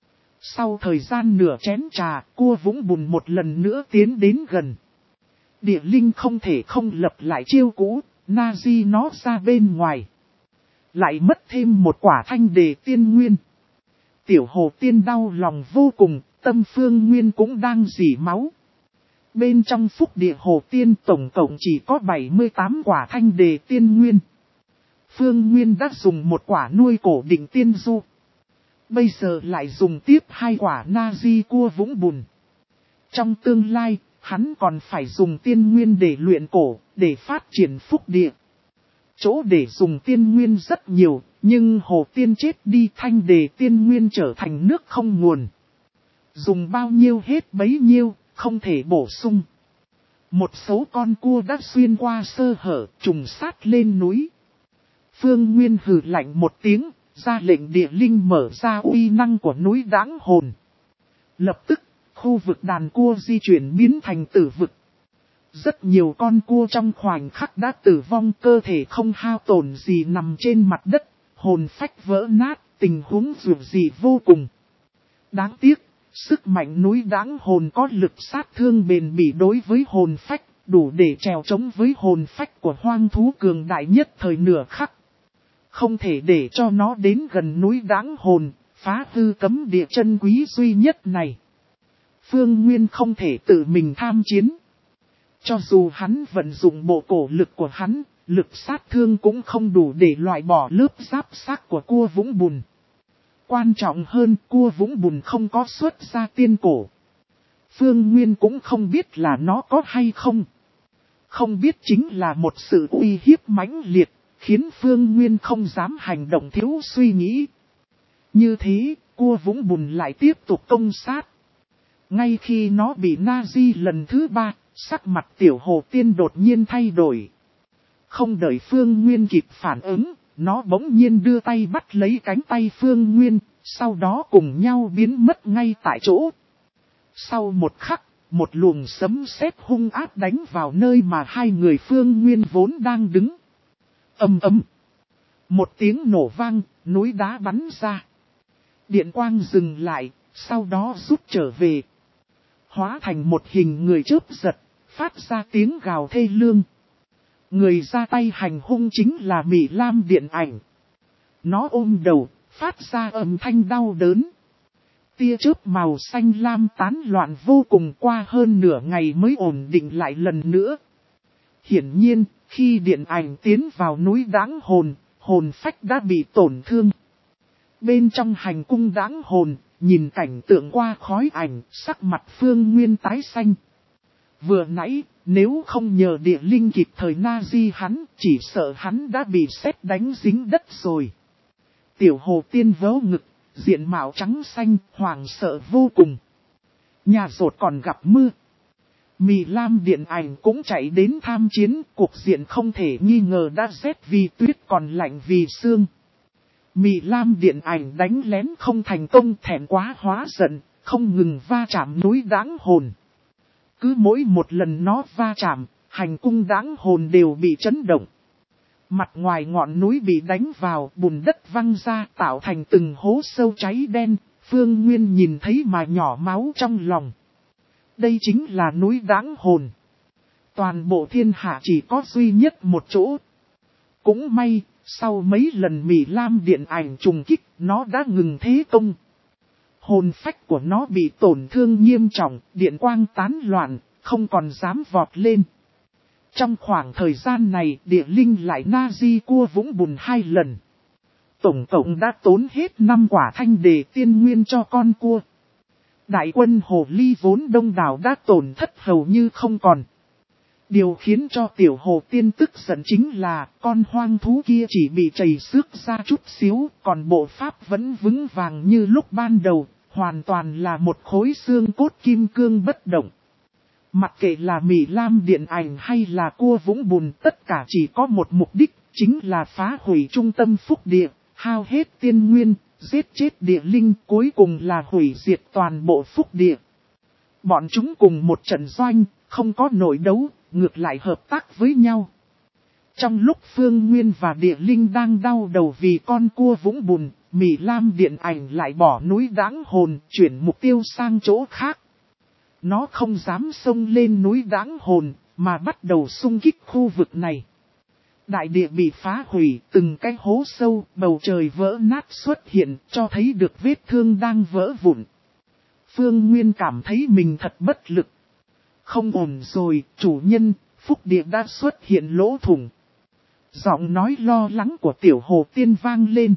Speaker 1: Sau thời gian nửa chén trà, cua Vũng Bùn một lần nữa tiến đến gần. Địa linh không thể không lập lại chiêu cũ, na di nó ra bên ngoài. Lại mất thêm một quả thanh đề tiên nguyên. Tiểu hồ tiên đau lòng vô cùng, tâm Phương Nguyên cũng đang rỉ máu. Bên trong phúc địa hồ tiên tổng cộng chỉ có bảy mươi tám quả thanh đề tiên nguyên. Phương Nguyên đã dùng một quả nuôi cổ đỉnh tiên du. Bây giờ lại dùng tiếp hai quả na di cua Vũng Bùn. Trong tương lai, hắn còn phải dùng tiên nguyên để luyện cổ, để phát triển phúc địa. Chỗ để dùng tiên nguyên rất nhiều, nhưng hồ tiên chết đi thanh đề tiên nguyên trở thành nước không nguồn. Dùng bao nhiêu hết bấy nhiêu, không thể bổ sung. Một số con cua đã xuyên qua sơ hở, trùng sát lên núi. Phương Nguyên hừ lạnh một tiếng, ra lệnh địa linh mở ra uy năng của núi Đãng Hồn. Lập tức, khu vực đàn cua di chuyển biến thành tử vực. Rất nhiều con cua trong khoảnh khắc đã tử vong, cơ thể không hao tổn gì nằm trên mặt đất, hồn phách vỡ nát, tình huống dù gì vô cùng. Đáng tiếc, sức mạnh núi Đãng Hồn có lực sát thương bền bỉ đối với hồn phách, đủ để trèo chống với hồn phách của hoang thú cường đại nhất thời nửa khắc. Không thể để cho nó đến gần núi Đãng Hồn, phá hư cấm địa chân quý duy nhất này. Phương Nguyên không thể tự mình tham chiến. Cho dù hắn vận dụng bộ cổ lực của hắn, lực sát thương cũng không đủ để loại bỏ lớp giáp xác của cua Vũng Bùn. Quan trọng hơn, cua Vũng Bùn không có xuất ra tiên cổ. Phương Nguyên cũng không biết là nó có hay không. Không biết chính là một sự uy hiếp mãnh liệt, khiến Phương Nguyên không dám hành động thiếu suy nghĩ. Như thế, cua Vũng Bùn lại tiếp tục công sát. Ngay khi nó bị Nazi lần thứ ba, sắc mặt tiểu hồ tiên đột nhiên thay đổi. Không đợi Phương Nguyên kịp phản ứng, nó bỗng nhiên đưa tay bắt lấy cánh tay Phương Nguyên, sau đó cùng nhau biến mất ngay tại chỗ. Sau một khắc, một luồng sấm sét hung ác đánh vào nơi mà hai người Phương Nguyên vốn đang đứng. Ầm ầm. Một tiếng nổ vang, núi đá bắn ra. Điện quang dừng lại, sau đó rút trở về. Hóa thành một hình người chớp giật, phát ra tiếng gào thê lương. Người ra tay hành hung chính là Mị Lam Điện Ảnh. Nó ôm đầu, phát ra âm thanh đau đớn. Tia chớp màu xanh lam tán loạn vô cùng, qua hơn nửa ngày mới ổn định lại lần nữa. Hiển nhiên, khi Điện Ảnh tiến vào núi Đãng Hồn, hồn phách đã bị tổn thương. Bên trong hành cung Đãng Hồn, nhìn cảnh tượng qua khói ảnh, sắc mặt Phương Nguyên tái xanh. Vừa nãy, nếu không nhờ địa linh kịp thời Nazi hắn, chỉ sợ hắn đã bị sét đánh dính đất rồi. Tiểu hồ tiên vớ ngực, diện mạo trắng xanh, hoảng sợ vô cùng. Nhà rột còn gặp mưa. Mị Lam Điện Ảnh cũng chạy đến tham chiến, cuộc diện không thể nghi ngờ đã rét vì tuyết còn lạnh vì sương. Mị Lam Điện Ảnh đánh lén không thành công, thẹn quá hóa giận, không ngừng va chạm núi Đãng Hồn. Cứ mỗi một lần nó va chạm, hành cung Đãng Hồn đều bị chấn động. Mặt ngoài ngọn núi bị đánh vào, bùn đất văng ra tạo thành từng hố sâu cháy đen, Phương Nguyên nhìn thấy mà nhỏ máu trong lòng. Đây chính là núi Đãng Hồn. Toàn bộ thiên hạ chỉ có duy nhất một chỗ. Cũng may, sau mấy lần Mị Lam Điện Ảnh trùng kích, nó đã ngừng thế công. Hồn phách của nó bị tổn thương nghiêm trọng, điện quang tán loạn, không còn dám vọt lên. Trong khoảng thời gian này, địa linh lại Nazi cua Vũng Bùn hai lần. Tổng cộng đã tốn hết năm quả thanh đề tiên nguyên cho con cua. Đại quân hồ ly vốn đông đảo đã tổn thất hầu như không còn. Điều khiến cho tiểu hồ tiên tức giận chính là con hoang thú kia chỉ bị chảy xước ra chút xíu, còn bộ pháp vẫn vững vàng như lúc ban đầu, hoàn toàn là một khối xương cốt kim cương bất động. Mặc kệ là Mị Lam Điện Ảnh hay là cua Vũng Bùn, tất cả chỉ có một mục đích, chính là phá hủy trung tâm phúc địa, hao hết tiên nguyên, giết chết địa linh, cuối cùng là hủy diệt toàn bộ phúc địa. Bọn chúng cùng một trận doanh, không có nội đấu, ngược lại hợp tác với nhau. Trong lúc Phương Nguyên và địa linh đang đau đầu vì con cua Vũng Bùn, Mị Lam Điện Ảnh lại bỏ núi Đãng Hồn, chuyển mục tiêu sang chỗ khác. Nó không dám xông lên núi Đãng Hồn, mà bắt đầu xung kích khu vực này. Đại địa bị phá hủy, từng cái hố sâu, bầu trời vỡ nát xuất hiện, cho thấy được vết thương đang vỡ vụn. Phương Nguyên cảm thấy mình thật bất lực. Không ổn rồi, chủ nhân, phúc địa đã xuất hiện lỗ thủng. Giọng nói lo lắng của tiểu hồ tiên vang lên.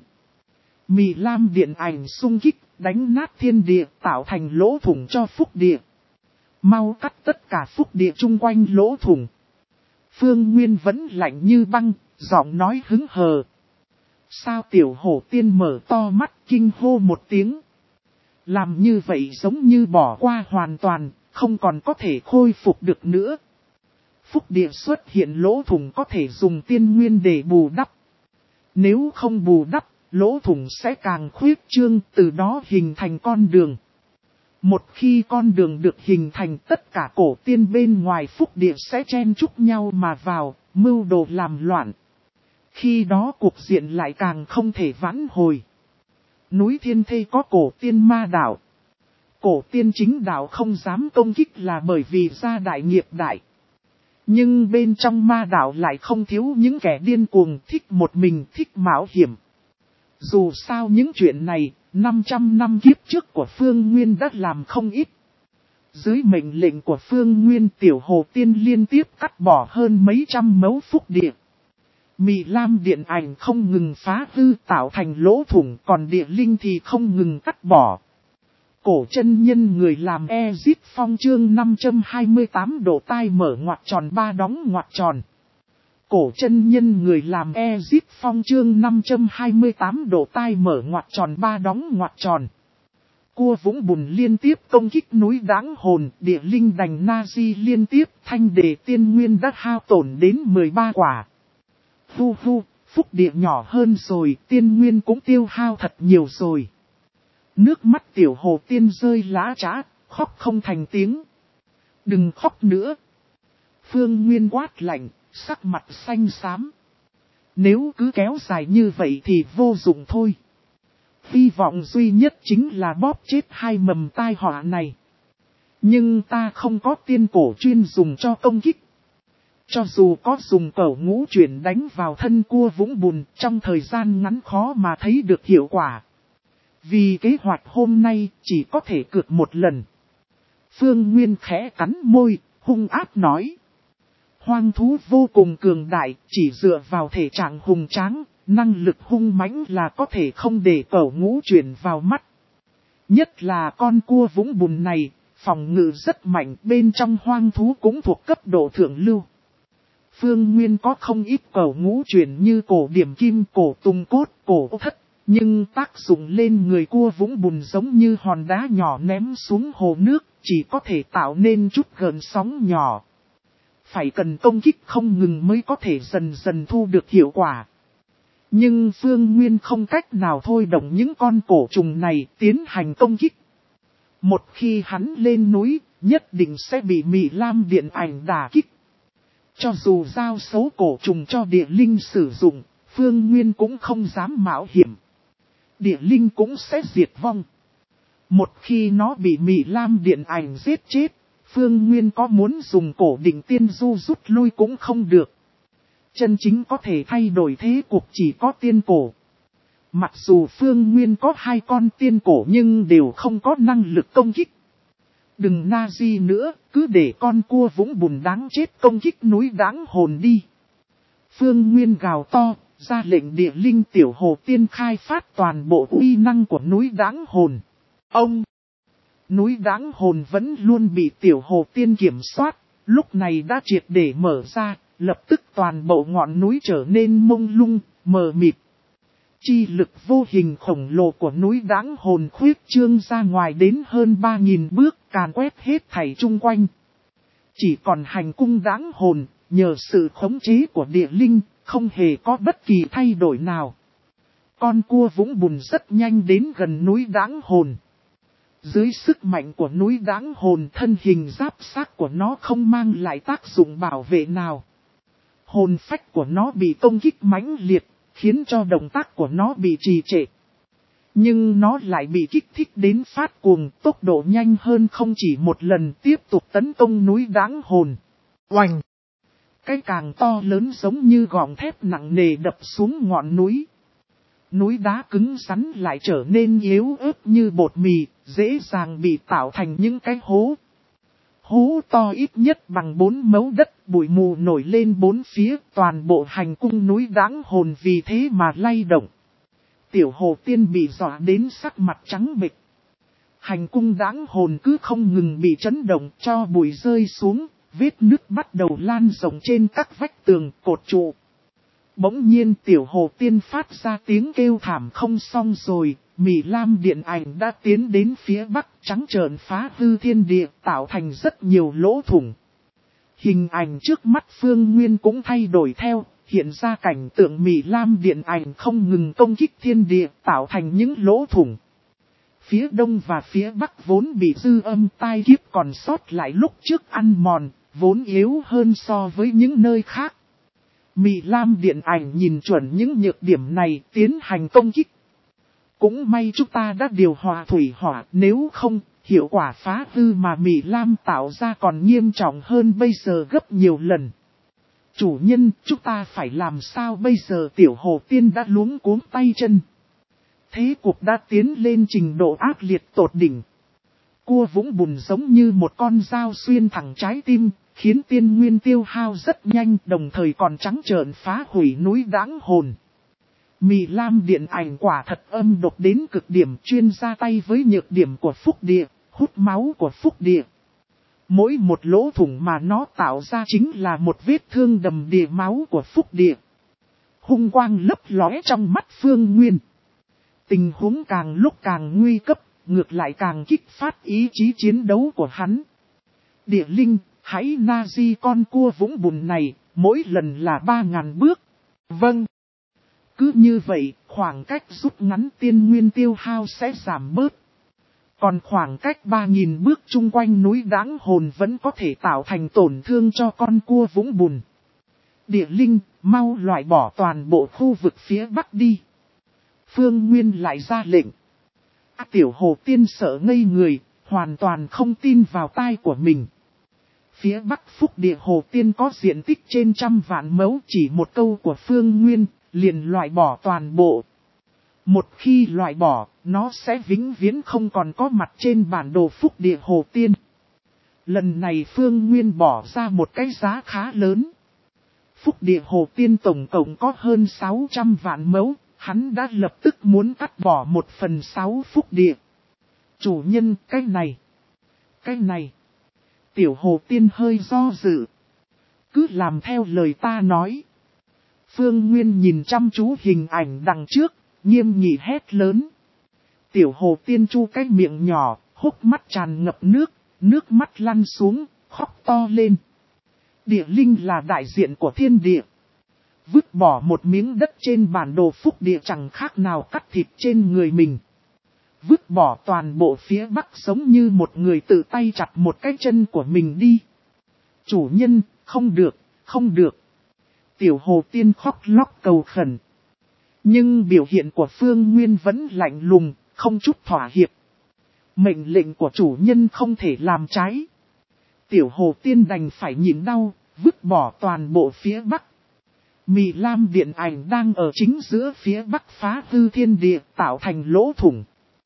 Speaker 1: Mị Lam Điện Ảnh xung kích, đánh nát thiên địa, tạo thành lỗ thủng cho phúc địa. Mau cắt tất cả phúc địa chung quanh lỗ thủng. Phương Nguyên vẫn lạnh như băng, giọng nói hứng hờ. Sao tiểu hổ tiên mở to mắt kinh hô một tiếng. Làm như vậy giống như bỏ qua hoàn toàn, không còn có thể khôi phục được nữa. Phúc địa xuất hiện lỗ thủng có thể dùng tiên nguyên để bù đắp. Nếu không bù đắp, lỗ thủng sẽ càng khuyết trương, từ đó hình thành con đường. Một khi con đường được hình thành, tất cả cổ tiên bên ngoài phúc địa sẽ chen chúc nhau mà vào, mưu đồ làm loạn. Khi đó cục diện lại càng không thể vãn hồi. Núi Thiên Thê có cổ tiên ma đạo. Cổ tiên chính đạo không dám công kích là bởi vì gia đại nghiệp đại. Nhưng bên trong ma đạo lại không thiếu những kẻ điên cuồng thích một mình, thích mạo hiểm. Dù sao những chuyện này, năm trăm năm kiếp trước của Phương Nguyên đã làm không ít. Dưới mệnh lệnh của Phương Nguyên, Tiểu Hồ Tiên liên tiếp cắt bỏ hơn mấy trăm mẫu phúc địa. Mị Lam điện ảnh không ngừng phá hư tạo thành lỗ thủng, còn địa linh thì không ngừng cắt bỏ. Cổ chân nhân người làm Ezit Phong chương năm trăm hai mươi tám độ tai mở ngoặc tròn ba đóng ngoặc tròn. Cổ chân nhân người làm Ezit Phong chương năm trăm hai mươi tám độ tai mở ngoặc tròn ba đóng ngoặc tròn. Cua Vũng Bùn liên tiếp công kích núi Đáng Hồn, địa linh đành Nazi liên tiếp, thanh đề tiên nguyên đã hao tổn đến mười ba quả. Hu hu, phúc địa nhỏ hơn rồi, tiên nguyên cũng tiêu hao thật nhiều rồi. Nước mắt Tiểu Hồ Tiên rơi lã trã, khóc không thành tiếng. Đừng khóc nữa. Phương Nguyên quát lạnh, sắc mặt xanh xám. Nếu cứ kéo dài như vậy thì vô dụng thôi. Hy vọng duy nhất chính là bóp chết hai mầm tai họa này. Nhưng ta không có tiên cổ chuyên dùng cho công kích. Cho dù có dùng cẩu ngũ chuyển đánh vào thân Cua Vũng Bùn, trong thời gian ngắn khó mà thấy được hiệu quả. Vì kế hoạch hôm nay chỉ có thể cược một lần. Phương Nguyên khẽ cắn môi, hung ác nói. Hoang thú vô cùng cường đại, chỉ dựa vào thể trạng hùng tráng, năng lực hung mãnh là có thể không để cẩu ngũ chuyển vào mắt. Nhất là con Cua Vũng Bùn này, phòng ngự rất mạnh, bên trong hoang thú cũng thuộc cấp độ thượng lưu. Phương Nguyên có không ít cẩu ngũ chuyển như cổ điểm kim, cổ tung cốt, cổ thất, nhưng tác dụng lên người Cua Vũng Bùn giống như hòn đá nhỏ ném xuống hồ nước, chỉ có thể tạo nên chút gợn sóng nhỏ. Phải cần công kích không ngừng mới có thể dần dần thu được hiệu quả. Nhưng Phương Nguyên không cách nào thôi động những con cổ trùng này tiến hành công kích. Một khi hắn lên núi, nhất định sẽ bị Mị Lam điện ảnh đả kích. Cho dù giao số cổ trùng cho địa linh sử dụng, Phương Nguyên cũng không dám mạo hiểm. Địa linh cũng sẽ diệt vong. Một khi nó bị Mị Lam điện ảnh giết chết, Phương Nguyên có muốn dùng cổ đỉnh tiên du rút lui cũng không được. Chân chính có thể thay đổi thế cục chỉ có tiên cổ. Mặc dù Phương Nguyên có hai con tiên cổ nhưng đều không có năng lực công kích. Đừng Nazi nữa, cứ để con Cua Vũng Bùn đáng chết công kích núi Đáng Hồn đi. Phương Nguyên gào to, ra lệnh địa linh Tiểu Hồ Tiên khai phát toàn bộ uy năng của núi Đáng Hồn. Ông! Núi Đáng Hồn vẫn luôn bị Tiểu Hồ Tiên kiểm soát, lúc này đã triệt để mở ra, lập tức toàn bộ ngọn núi trở nên mông lung, mờ mịt. Chi lực vô hình khổng lồ của núi Đáng Hồn khuyết trương ra ngoài đến hơn ba nghìn bước, càn quét hết thảy chung quanh. Chỉ còn hành cung Đáng Hồn, nhờ sự khống chế của địa linh, không hề có bất kỳ thay đổi nào. Con Cua Vũng Bùn rất nhanh đến gần núi Đáng Hồn. Dưới sức mạnh của núi Đáng Hồn, thân hình giáp xác của nó không mang lại tác dụng bảo vệ nào. Hồn phách của nó bị công kích mãnh liệt, khiến cho động tác của nó bị trì trệ. Nhưng nó lại bị kích thích đến phát cuồng, tốc độ nhanh hơn không chỉ một lần, tiếp tục tấn công núi Đáng Hồn. Oành! Cái càng to lớn giống như gọng thép nặng nề đập xuống ngọn núi. Núi đá cứng rắn lại trở nên yếu ớt như bột mì, dễ dàng bị tạo thành những cái hố. Hố to ít nhất bằng bốn mẫu đất, bụi mù nổi lên bốn phía, toàn bộ hành cung núi Đáng Hồn vì thế mà lay động. Tiểu Hồ Tiên bị dọa đến sắc mặt trắng bệch. Hành cung Đáng Hồn cứ không ngừng bị chấn động, cho bụi rơi xuống, vết nứt bắt đầu lan rộng trên các vách tường, cột trụ. Bỗng nhiên Tiểu Hồ Tiên phát ra tiếng kêu thảm không xong rồi, Mị Lam điện ảnh đã tiến đến phía bắc trắng trợn phá hư thiên địa, tạo thành rất nhiều lỗ thủng. Hình ảnh trước mắt Phương Nguyên cũng thay đổi theo, hiện ra cảnh tượng Mị Lam điện ảnh không ngừng công kích thiên địa, tạo thành những lỗ thủng. Phía đông và phía bắc vốn bị dư âm tai kiếp còn sót lại lúc trước ăn mòn, vốn yếu hơn so với những nơi khác. Mị Lam điện ảnh nhìn chuẩn những nhược điểm này tiến hành công kích. Cũng may chúng ta đã điều hòa thủy hỏa, nếu không, hiệu quả phá hư mà Mị Lam tạo ra còn nghiêm trọng hơn bây giờ gấp nhiều lần. Chủ nhân, chúng ta phải làm sao bây giờ? Tiểu Hồ Tiên đã luống cuống tay chân. Thế cục đã tiến lên trình độ ác liệt tột đỉnh. Cua Vũng Bùn giống như một con dao xuyên thẳng trái tim, khiến tiên nguyên tiêu hao rất nhanh, đồng thời còn trắng trợn phá hủy núi Đáng Hồn. Mị Lam điện ảnh quả thật âm độc đến cực điểm, chuyên ra tay với nhược điểm của phúc địa, hút máu của phúc địa. Mỗi một lỗ thủng mà nó tạo ra chính là một vết thương đầm đìa máu của phúc địa. Hung quang lấp lóe trong mắt Phương Nguyên. Tình huống càng lúc càng nguy cấp, ngược lại càng kích phát ý chí chiến đấu của hắn. Địa linh, hãy na di con cua Vũng Bùn này, mỗi lần là ba ngàn bước. Vâng. Cứ như vậy, khoảng cách rút ngắn tiên nguyên tiêu hao sẽ giảm bớt. Còn khoảng cách ba nghìn bước chung quanh núi Đáng Hồn vẫn có thể tạo thành tổn thương cho con cua Vũng Bùn. Địa linh, mau loại bỏ toàn bộ khu vực phía bắc đi. Phương Nguyên lại ra lệnh. À, tiểu hồ tiên sợ ngây người, hoàn toàn không tin vào tai của mình. Phía bắc phúc địa hồ tiên có diện tích trên trăm vạn mẫu, chỉ một câu của Phương Nguyên, liền loại bỏ toàn bộ. Một khi loại bỏ, nó sẽ vĩnh viễn không còn có mặt trên bản đồ phúc địa hồ tiên. Lần này Phương Nguyên bỏ ra một cái giá khá lớn. Phúc địa hồ tiên tổng cộng có hơn sáu trăm vạn mẫu, hắn đã lập tức muốn cắt bỏ một phần sáu phúc địa. Chủ nhân, cái này, cái này. Tiểu hồ tiên hơi do dự. Cứ làm theo lời ta nói. Phương Nguyên nhìn chăm chú hình ảnh đằng trước, nghiêm nghị hét lớn. Tiểu hồ tiên chu cái miệng nhỏ, hốc mắt tràn ngập nước, nước mắt lăn xuống, khóc to lên. Địa linh là đại diện của thiên địa. Vứt bỏ một miếng đất trên bản đồ phúc địa chẳng khác nào cắt thịt trên người mình. Vứt bỏ toàn bộ phía bắc giống như một người tự tay chặt một cái chân của mình đi. Chủ nhân, không được, không được. Tiểu hồ tiên khóc lóc cầu khẩn. Nhưng biểu hiện của Phương Nguyên vẫn lạnh lùng, không chút thỏa hiệp. Mệnh lệnh của chủ nhân không thể làm trái. Tiểu hồ tiên đành phải nhịn đau, vứt bỏ toàn bộ phía bắc. Mị Lam điện ảnh đang ở chính giữa phía bắc phá hư thiên địa, tạo thành lỗ thủng.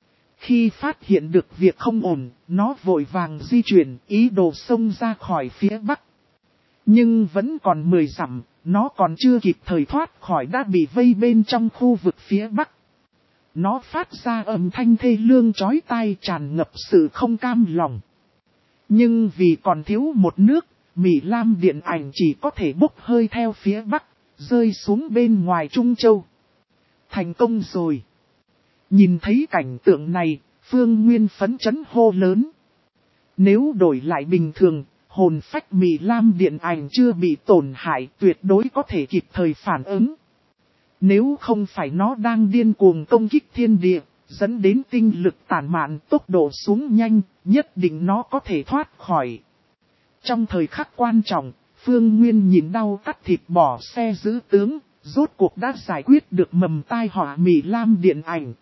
Speaker 1: Khi phát hiện được việc không ổn, nó vội vàng di chuyển, ý đồ xông ra khỏi phía bắc. Nhưng vẫn còn mười dặm, nó còn chưa kịp thời thoát khỏi đã bị vây bên trong khu vực phía bắc. Nó phát ra âm thanh thê lương chói tai, tràn ngập sự không cam lòng. Nhưng vì còn thiếu một nước, Mị Lam điện ảnh chỉ có thể bốc hơi theo phía bắc, rơi xuống bên ngoài Trung Châu. Thành công rồi. Nhìn thấy cảnh tượng này, Phương Nguyên phấn chấn hô lớn. Nếu đổi lại bình thường, hồn phách Mị Lam điện ảnh chưa bị tổn hại, tuyệt đối có thể kịp thời phản ứng. Nếu không phải nó đang điên cuồng công kích thiên địa, dẫn đến tinh lực tản mạn, tốc độ xuống nhanh, nhất định nó có thể thoát khỏi. Trong thời khắc quan trọng, Phương Nguyên nhìn đau cắt thịt bỏ xe giữ tướng, rốt cuộc đã giải quyết được mầm tai họa Mị Lam điện ảnh.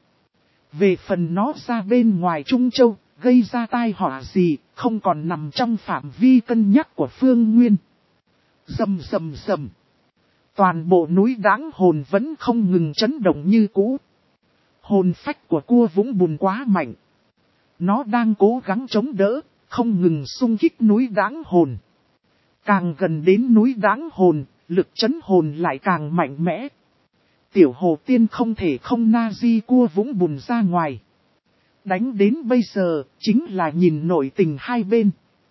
Speaker 1: Về phần nó ra bên ngoài Trung Châu, gây ra tai họa gì, không còn nằm trong phạm vi cân nhắc của Phương Nguyên. Rầm rầm rầm. Toàn bộ núi Đáng Hồn vẫn không ngừng chấn động như cũ. Hồn phách của cua Vũng Bùn quá mạnh. Nó đang cố gắng chống đỡ, không ngừng xung kích núi Đáng Hồn. Càng gần đến núi Đáng Hồn, lực chấn hồn lại càng mạnh mẽ. Tiểu hồ tiên không thể không na di cua Vũng Bùn ra ngoài. Đánh đến bây giờ, chính là nhìn nội tình hai bên.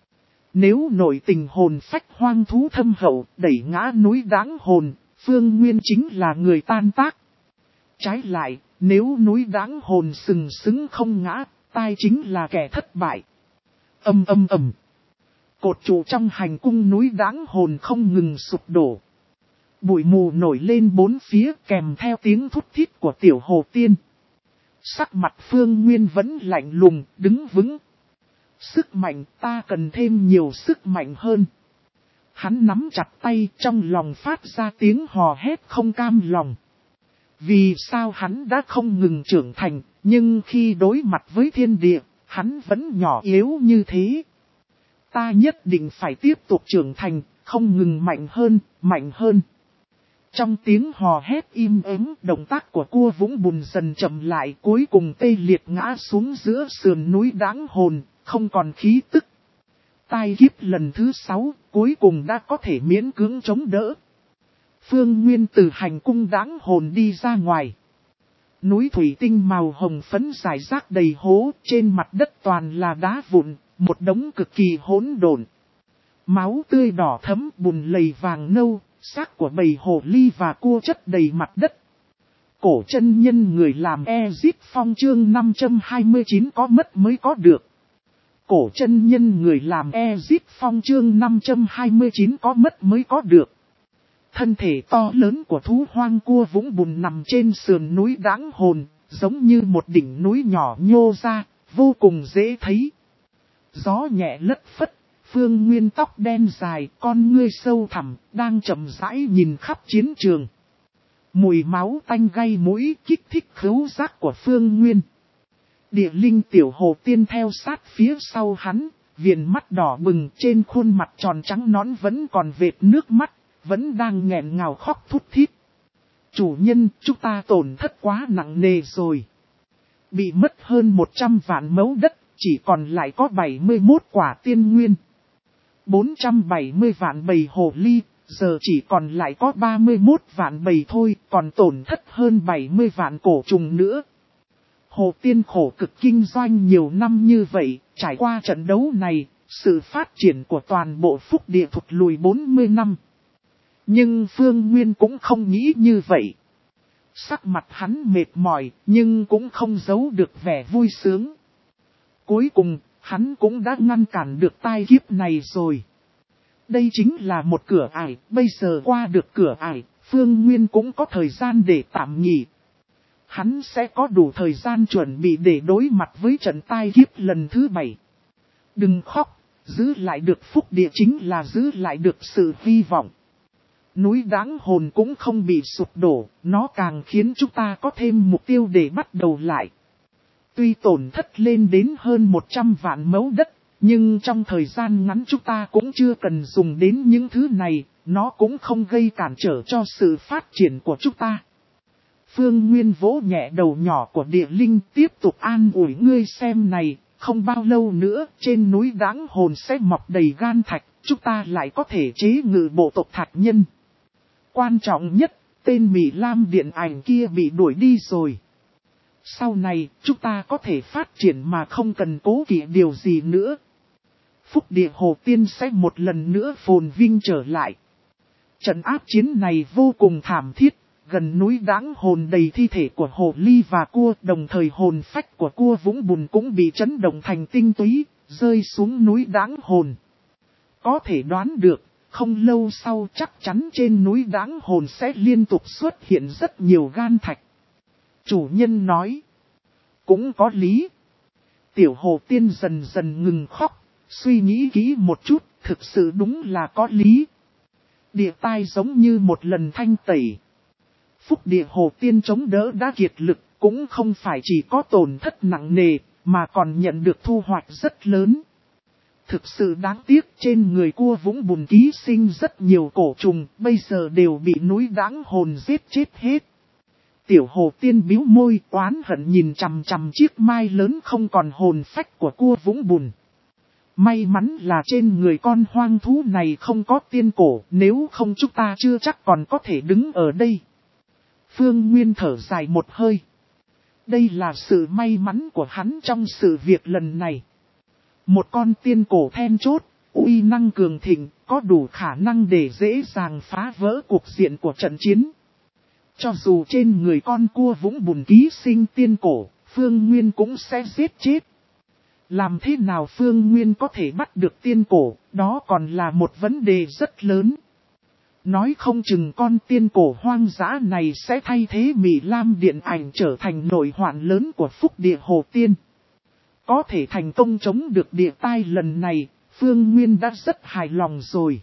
Speaker 1: Nếu nội tình hồn phách hoang thú thâm hậu, đẩy ngã núi Đáng Hồn, Phương Nguyên chính là người tan tác. Trái lại, nếu núi Đáng Hồn sừng sững không ngã, tai chính là kẻ thất bại. Âm âm ầm. Cột trụ trong hành cung núi Đáng Hồn không ngừng sụp đổ. Bụi mù nổi lên bốn phía kèm theo tiếng thút thít của tiểu hồ tiên. Sắc mặt Phương Nguyên vẫn lạnh lùng, đứng vững. Sức mạnh, ta cần thêm nhiều sức mạnh hơn. Hắn nắm chặt tay, trong lòng phát ra tiếng hò hét không cam lòng. Vì sao hắn đã không ngừng trưởng thành, nhưng khi đối mặt với thiên địa, hắn vẫn nhỏ yếu như thế. Ta nhất định phải tiếp tục trưởng thành, không ngừng mạnh hơn, mạnh hơn. Trong tiếng hò hét im ắng, động tác của cua Vũng Bùn dần chậm lại, cuối cùng tê liệt ngã xuống giữa sườn núi Đáng Hồn, không còn khí tức. Tai kiếp lần thứ sáu, cuối cùng đã có thể miễn cưỡng chống đỡ. Phương Nguyên từ hành cung đáng hồn đi ra ngoài. Núi thủy tinh màu hồng phấn rải rác đầy hố, trên mặt đất toàn là đá vụn, một đống cực kỳ hỗn độn. Máu tươi đỏ thấm, bùn lầy vàng nâu, xác của bầy hồ ly và cua chất đầy mặt đất. Cổ chân nhân người làm Ezip Phong chương năm trăm hai mươi chín có mất mới có được. Cổ chân nhân người làm Ezip Phong chương năm trăm hai mươi chín có mất mới có được. Thân thể to lớn của thú hoang cua vũng bùn nằm trên sườn núi đáng hồn, giống như một đỉnh núi nhỏ nhô ra, vô cùng dễ thấy. Gió nhẹ lất phất, Phương Nguyên tóc đen dài, con ngươi sâu thẳm, đang chậm rãi nhìn khắp chiến trường. Mùi máu tanh gây mũi kích thích khứu giác của Phương Nguyên. Địa linh tiểu hồ tiên theo sát phía sau hắn, viền mắt đỏ bừng trên khuôn mặt tròn trắng nõn vẫn còn vệt nước mắt, vẫn đang nghẹn ngào khóc thút thít. Chủ nhân, chúng ta tổn thất quá nặng nề rồi. Bị mất hơn một trăm vạn mẫu đất, chỉ còn lại có bảy mươi mốt quả tiên nguyên. bốn trăm bảy mươi vạn bầy hồ ly, giờ chỉ còn lại có ba mươi mốt vạn bầy thôi, còn tổn thất hơn bảy mươi vạn cổ trùng nữa. Hồ Tiên khổ cực kinh doanh nhiều năm như vậy, trải qua trận đấu này, sự phát triển của toàn bộ phúc địa thụt lùi bốn mươi năm. Nhưng Phương Nguyên cũng không nghĩ như vậy. Sắc mặt hắn mệt mỏi, nhưng cũng không giấu được vẻ vui sướng. Cuối cùng, hắn cũng đã ngăn cản được tai kiếp này rồi. Đây chính là một cửa ải, bây giờ qua được cửa ải, Phương Nguyên cũng có thời gian để tạm nghỉ. Hắn sẽ có đủ thời gian chuẩn bị để đối mặt với trận tai kiếp lần thứ bảy. Đừng khóc, giữ lại được phúc địa chính là giữ lại được sự hy vọng. Núi đáng hồn cũng không bị sụp đổ, nó càng khiến chúng ta có thêm mục tiêu để bắt đầu lại. Tuy tổn thất lên đến hơn một trăm vạn mẫu đất, nhưng trong thời gian ngắn chúng ta cũng chưa cần dùng đến những thứ này, nó cũng không gây cản trở cho sự phát triển của chúng ta. Phương Nguyên vỗ nhẹ đầu nhỏ của địa linh tiếp tục an ủi ngươi xem này, không bao lâu nữa trên núi đáng hồn sẽ mọc đầy gan thạch, chúng ta lại có thể chế ngự bộ tộc thạch nhân. Quan trọng nhất, tên Mỹ Lam điện ảnh kia bị đuổi đi rồi. Sau này, chúng ta có thể phát triển mà không cần cố kỵ điều gì nữa. Phúc địa Hồ Tiên sẽ một lần nữa phồn vinh trở lại. Trận áp chiến này vô cùng thảm thiết, gần núi đáng hồn đầy thi thể của hồ ly và cua, đồng thời hồn phách của cua vũng bùn cũng bị chấn động thành tinh túy, rơi xuống núi đáng hồn. Có thể đoán được, không lâu sau chắc chắn trên núi đáng hồn sẽ liên tục xuất hiện rất nhiều gan thạch. Chủ nhân nói, cũng có lý. Tiểu Hồ Tiên dần dần ngừng khóc, suy nghĩ kỹ một chút, thực sự đúng là có lý. Địa tai giống như một lần thanh tẩy. Phúc địa Hồ Tiên chống đỡ đã kiệt lực, cũng không phải chỉ có tổn thất nặng nề, mà còn nhận được thu hoạch rất lớn. Thực sự đáng tiếc trên người cua vũng bùn ký sinh rất nhiều cổ trùng, bây giờ đều bị núi đáng hồn giết chết hết. Tiểu Hồ Tiên bĩu môi oán hận nhìn chằm chằm chiếc mai lớn không còn hồn phách của cua vũng bùn. May mắn là trên người con hoang thú này không có tiên cổ, nếu không chúng ta chưa chắc còn có thể đứng ở đây. Phương Nguyên thở dài một hơi. Đây là sự may mắn của hắn trong sự việc lần này. Một con tiên cổ then chốt, uy năng cường thịnh, có đủ khả năng để dễ dàng phá vỡ cuộc diện của trận chiến. Cho dù trên người con cua vũng bùn ký sinh tiên cổ, Phương Nguyên cũng sẽ giết chết. Làm thế nào Phương Nguyên có thể bắt được tiên cổ, đó còn là một vấn đề rất lớn. Nói không chừng con tiên cổ hoang dã này sẽ thay thế Mỹ Lam điện ảnh trở thành nội hoạn lớn của phúc địa Hồ Tiên. Có thể thành công chống được địa tai lần này, Phương Nguyên đã rất hài lòng rồi.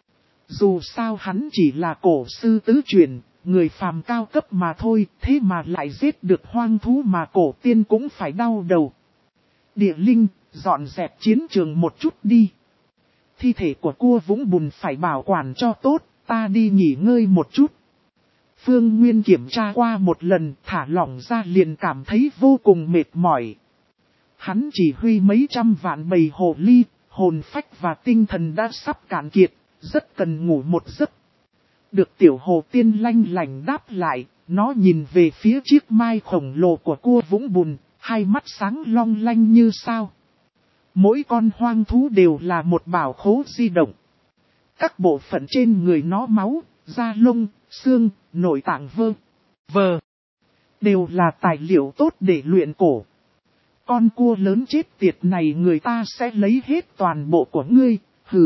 Speaker 1: Dù sao hắn chỉ là cổ sư tứ truyền, người phàm cao cấp mà thôi, thế mà lại giết được hoang thú mà cổ tiên cũng phải đau đầu. Địa linh, dọn dẹp chiến trường một chút đi. Thi thể của cua vũng bùn phải bảo quản cho tốt, ta đi nghỉ ngơi một chút. Phương Nguyên kiểm tra qua một lần, thả lỏng ra liền cảm thấy vô cùng mệt mỏi. Hắn chỉ huy mấy trăm vạn bầy hồ ly, hồn phách và tinh thần đã sắp cạn kiệt, rất cần ngủ một giấc. Được tiểu hồ tiên lanh lành đáp lại, nó nhìn về phía chiếc mai khổng lồ của cua Vũng Bùn, hai mắt sáng long lanh như sao. Mỗi con hoang thú đều là một bảo khố di động. Các bộ phận trên người nó máu, da lông, xương, nội tạng vơ, vờ, đều là tài liệu tốt để luyện cổ. Con cua lớn chết tiệt này người ta sẽ lấy hết toàn bộ của ngươi, hừ.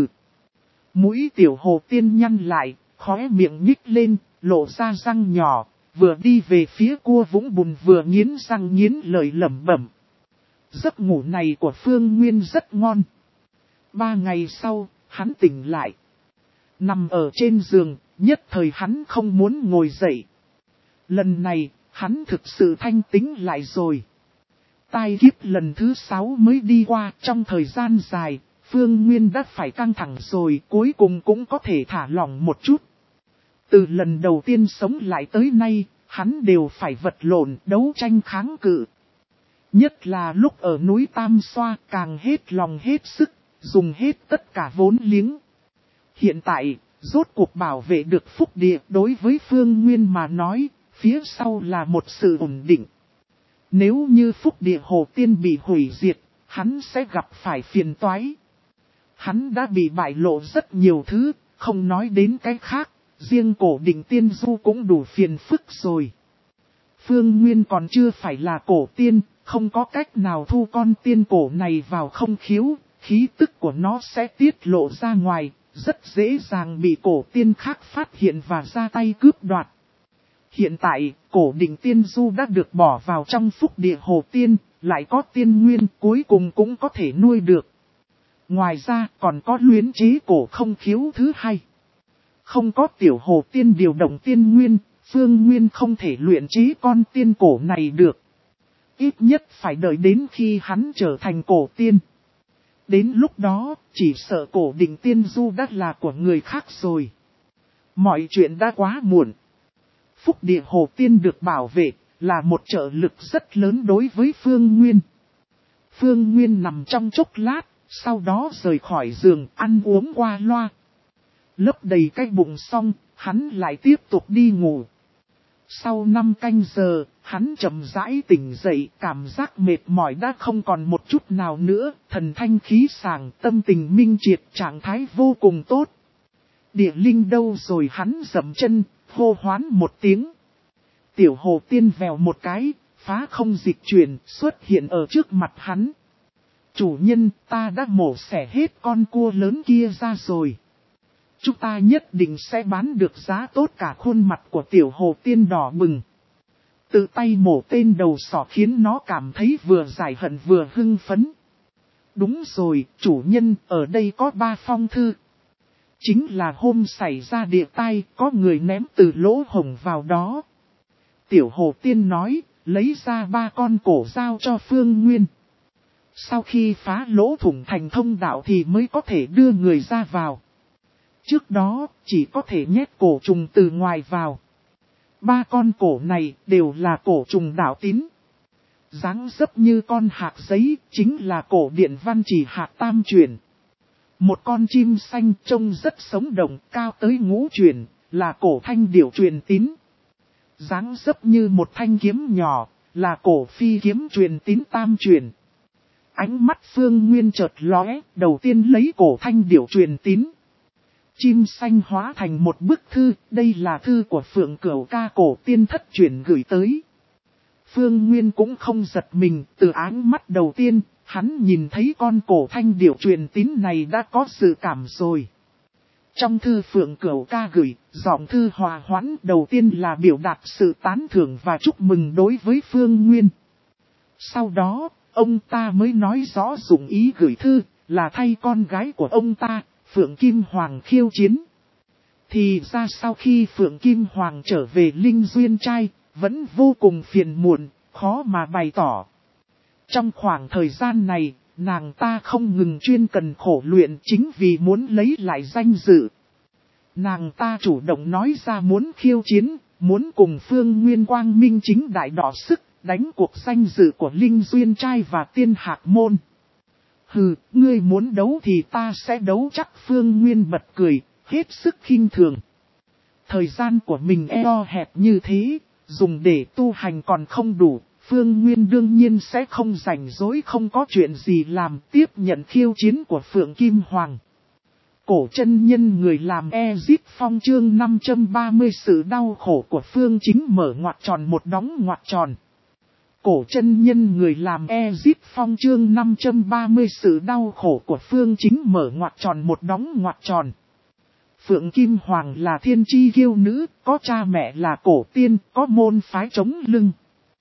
Speaker 1: Mũi tiểu hồ tiên nhăn lại, khóe miệng nhích lên, lộ ra răng nhỏ, vừa đi về phía cua Vũng Bùn vừa nghiến răng nghiến lợi lẩm bẩm. Giấc ngủ này của Phương Nguyên rất ngon. Ba ngày sau, hắn tỉnh lại. Nằm ở trên giường, nhất thời hắn không muốn ngồi dậy. Lần này, hắn thực sự thanh tĩnh lại rồi. Tai kiếp lần thứ sáu mới đi qua, trong thời gian dài, Phương Nguyên đã phải căng thẳng rồi, cuối cùng cũng có thể thả lỏng một chút. Từ lần đầu tiên sống lại tới nay, hắn đều phải vật lộn, đấu tranh kháng cự. Nhất là lúc ở núi Tam Xoa càng hết lòng hết sức, dùng hết tất cả vốn liếng. Hiện tại, rốt cuộc bảo vệ được phúc địa đối với Phương Nguyên mà nói, phía sau là một sự ổn định. Nếu như phúc địa hồ tiên bị hủy diệt, hắn sẽ gặp phải phiền toái. Hắn đã bị bại lộ rất nhiều thứ, không nói đến cái khác, riêng cổ định tiên du cũng đủ phiền phức rồi. Phương Nguyên còn chưa phải là cổ tiên, không có cách nào thu con tiên cổ này vào không khiếu, khí tức của nó sẽ tiết lộ ra ngoài, rất dễ dàng bị cổ tiên khác phát hiện và ra tay cướp đoạt. Hiện tại, cổ định tiên du đã được bỏ vào trong phúc địa hồ tiên, lại có tiên nguyên cuối cùng cũng có thể nuôi được. Ngoài ra còn có luyến chế cổ không khiếu thứ hai. Không có tiểu hồ tiên điều động tiên nguyên, Phương Nguyên không thể luyện chế con tiên cổ này được. Ít nhất phải đợi đến khi hắn trở thành cổ tiên. Đến lúc đó, chỉ sợ cổ định tiên du đã là của người khác rồi. Mọi chuyện đã quá muộn. Phúc địa hồ tiên được bảo vệ, là một trợ lực rất lớn đối với Phương Nguyên. Phương Nguyên nằm trong chốc lát, sau đó rời khỏi giường ăn uống qua loa. Lấp đầy cái bụng xong, hắn lại tiếp tục đi ngủ. Sau năm canh giờ, hắn chậm rãi tỉnh dậy, cảm giác mệt mỏi đã không còn một chút nào nữa, thần thanh khí sảng, tâm tình minh triệt, trạng thái vô cùng tốt. Địa linh đâu rồi, hắn dậm chân, hô hoán một tiếng. Tiểu hồ tiên vèo một cái, phá không dịch chuyển, xuất hiện ở trước mặt hắn. Chủ nhân, ta đã mổ xẻ hết con cua lớn kia ra rồi. Chúng ta nhất định sẽ bán được giá tốt. Cả khuôn mặt của tiểu hồ tiên đỏ bừng. Tự tay mổ tên đầu sỏ khiến nó cảm thấy vừa giải hận vừa hưng phấn. Đúng rồi, chủ nhân, ở đây có ba phong thư. Chính là hôm xảy ra địa tai, có người ném từ lỗ hổng vào đó. Tiểu hồ tiên nói, lấy ra ba con cổ giao cho Phương Nguyên. Sau khi phá lỗ thủng thành thông đạo thì mới có thể đưa người ra vào. Trước đó, chỉ có thể nhét cổ trùng từ ngoài vào. Ba con cổ này đều là cổ trùng đạo tín. Dáng dấp như con hạc giấy, chính là cổ điện văn chỉ hạc tam truyền. Một con chim xanh trông rất sống động, cao tới ngũ truyền, là cổ thanh điểu truyền tín. Dáng dấp như một thanh kiếm nhỏ, là cổ phi kiếm truyền tín tam truyền. Ánh mắt Phương Nguyên chợt lóe, đầu tiên lấy cổ thanh điểu truyền tín. Chim xanh hóa thành một bức thư, đây là thư của Phượng Cửu Ca cổ tiên thất chuyển gửi tới. Phương Nguyên cũng không giật mình, từ ánh mắt đầu tiên, hắn nhìn thấy con cổ thanh điểu truyền tín này đã có sự cảm rồi. Trong thư Phượng Cửu Ca gửi, giọng thư hòa hoãn đầu tiên là biểu đạt sự tán thưởng và chúc mừng đối với Phương Nguyên. Sau đó, ông ta mới nói rõ dụng ý gửi thư, là thay con gái của ông ta, Phượng Kim Hoàng khiêu chiến. Thì ra sau khi Phượng Kim Hoàng trở về Linh Duyên Trai, vẫn vô cùng phiền muộn, khó mà bày tỏ. Trong khoảng thời gian này, nàng ta không ngừng chuyên cần khổ luyện chính vì muốn lấy lại danh dự. Nàng ta chủ động nói ra muốn khiêu chiến, muốn cùng Phương Nguyên quang minh chính đại đỏ sức, đánh cuộc danh dự của Linh Duyên Trai và Tiên Hạc Môn. Hừ, ngươi muốn đấu thì ta sẽ đấu chắc. Phương Nguyên bật cười, hết sức khinh thường. Thời gian của mình eo hẹp như thế, dùng để tu hành còn không đủ, Phương Nguyên đương nhiên sẽ không rảnh rỗi không có chuyện gì làm, tiếp nhận khiêu chiến của Phượng Kim Hoàng. Cổ chân nhân người làm Ezip Phong chương năm trăm ba mươi sự đau khổ của Phương Chính mở ngoặc tròn một đóng ngoặc tròn. Cổ chân nhân người làm Ezip Phong chương năm trăm ba mươi sự đau khổ của Phương Chính mở ngoặc tròn một đóng ngoặc tròn. Phượng Kim Hoàng là thiên chi kiêu nữ, có cha mẹ là cổ tiên, có môn phái chống lưng.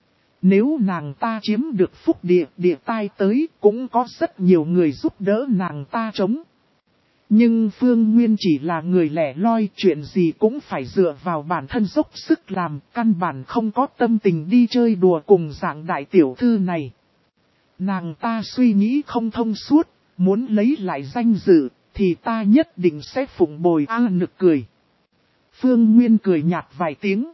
Speaker 1: Nếu nàng ta chiếm được phúc địa, địa tai tới, cũng có rất nhiều người giúp đỡ nàng ta chống. Nhưng Phương Nguyên chỉ là người lẻ loi, chuyện gì cũng phải dựa vào bản thân dốc sức làm, căn bản không có tâm tình đi chơi đùa cùng dạng đại tiểu thư này. Nàng ta suy nghĩ không thông suốt, muốn lấy lại danh dự, thì ta nhất định sẽ phụng bồi. A nực cười. Phương Nguyên cười nhạt vài tiếng.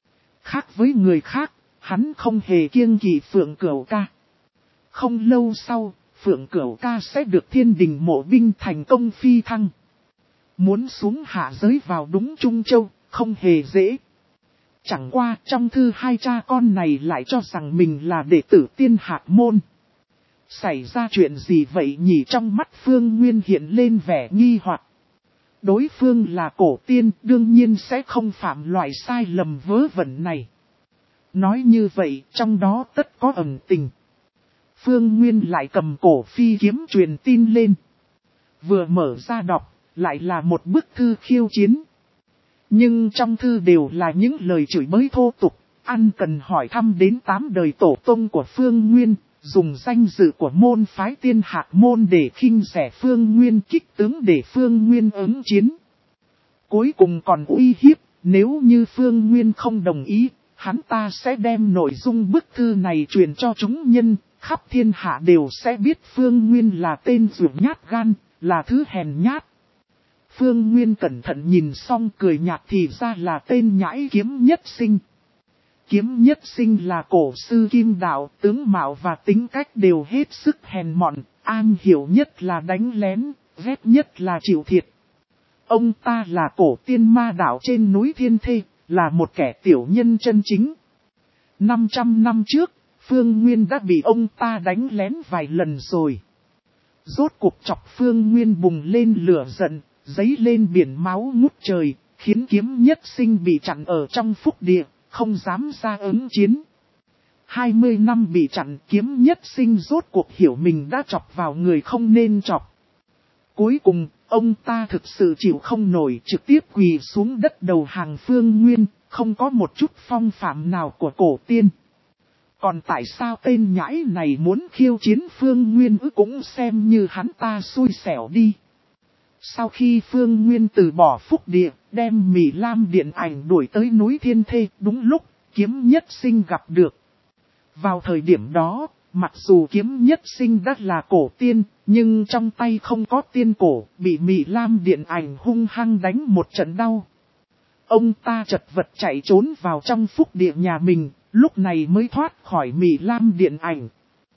Speaker 1: Khác với người khác, hắn không hề kiêng kỵ Phượng Cửu Ca. Không lâu sau, Phượng Cửu Ca sẽ được thiên đình mộ binh thành công phi thăng. Muốn xuống hạ giới vào đúng Trung Châu, không hề dễ. Chẳng qua trong thư hai cha con này lại cho rằng mình là đệ tử Tiên Hạc Môn. Xảy ra chuyện gì vậy nhỉ? Trong mắt Phương Nguyên hiện lên vẻ nghi hoặc. Đối phương là cổ tiên, đương nhiên sẽ không phạm loại sai lầm vớ vẩn này. Nói như vậy, trong đó tất có ẩn tình. Phương Nguyên lại cầm cổ phi kiếm truyền tin lên. Vừa mở ra đọc, lại là một bức thư khiêu chiến. Nhưng trong thư đều là những lời chửi bới thô tục, ăn cần hỏi thăm đến tám đời tổ tông của Phương Nguyên, dùng danh dự của môn phái Tiên Hạc Môn để khinh rẻ Phương Nguyên, kích tướng để Phương Nguyên ứng chiến. Cuối cùng còn uy hiếp, nếu như Phương Nguyên không đồng ý, hắn ta sẽ đem nội dung bức thư này truyền cho chúng nhân, khắp thiên hạ đều sẽ biết Phương Nguyên là tên ruột nhát gan, là thứ hèn nhát. Phương Nguyên cẩn thận nhìn xong cười nhạt, thì ra là tên nhãi Kiếm Nhất Sinh. Kiếm Nhất Sinh là cổ sư kim đạo, tướng mạo và tính cách đều hết sức hèn mọn, an hiểu nhất là đánh lén, ghét nhất là chịu thiệt. Ông ta là cổ tiên ma đạo trên núi Thiên Thê, là một kẻ tiểu nhân chân chính. năm trăm năm trước, Phương Nguyên đã bị ông ta đánh lén vài lần rồi. Rốt cuộc chọc Phương Nguyên bùng lên lửa giận, giấy lên biển máu ngút trời, khiến Kiếm Nhất Sinh bị chặn ở trong phúc địa, không dám ra ứng chiến. hai mươi năm bị chặn, Kiếm Nhất Sinh rốt cuộc hiểu mình đã chọc vào người không nên chọc. Cuối cùng, ông ta thực sự chịu không nổi, trực tiếp quỳ xuống đất đầu hàng Phương Nguyên, không có một chút phong phạm nào của cổ tiên. Còn tại sao tên nhãi này muốn khiêu chiến Phương Nguyên ư? Cũng xem như hắn ta xui xẻo đi. Sau khi Phương Nguyên từ bỏ phúc địa, đem Mị Lam Điện Ảnh đuổi tới núi Thiên Thê, đúng lúc Kiếm Nhất Sinh gặp được. Vào thời điểm đó, mặc dù Kiếm Nhất Sinh đã là cổ tiên, nhưng trong tay không có tiên cổ, bị Mị Lam Điện Ảnh hung hăng đánh một trận đau. Ông ta chật vật chạy trốn vào trong phúc địa nhà mình, lúc này mới thoát khỏi Mị Lam Điện Ảnh.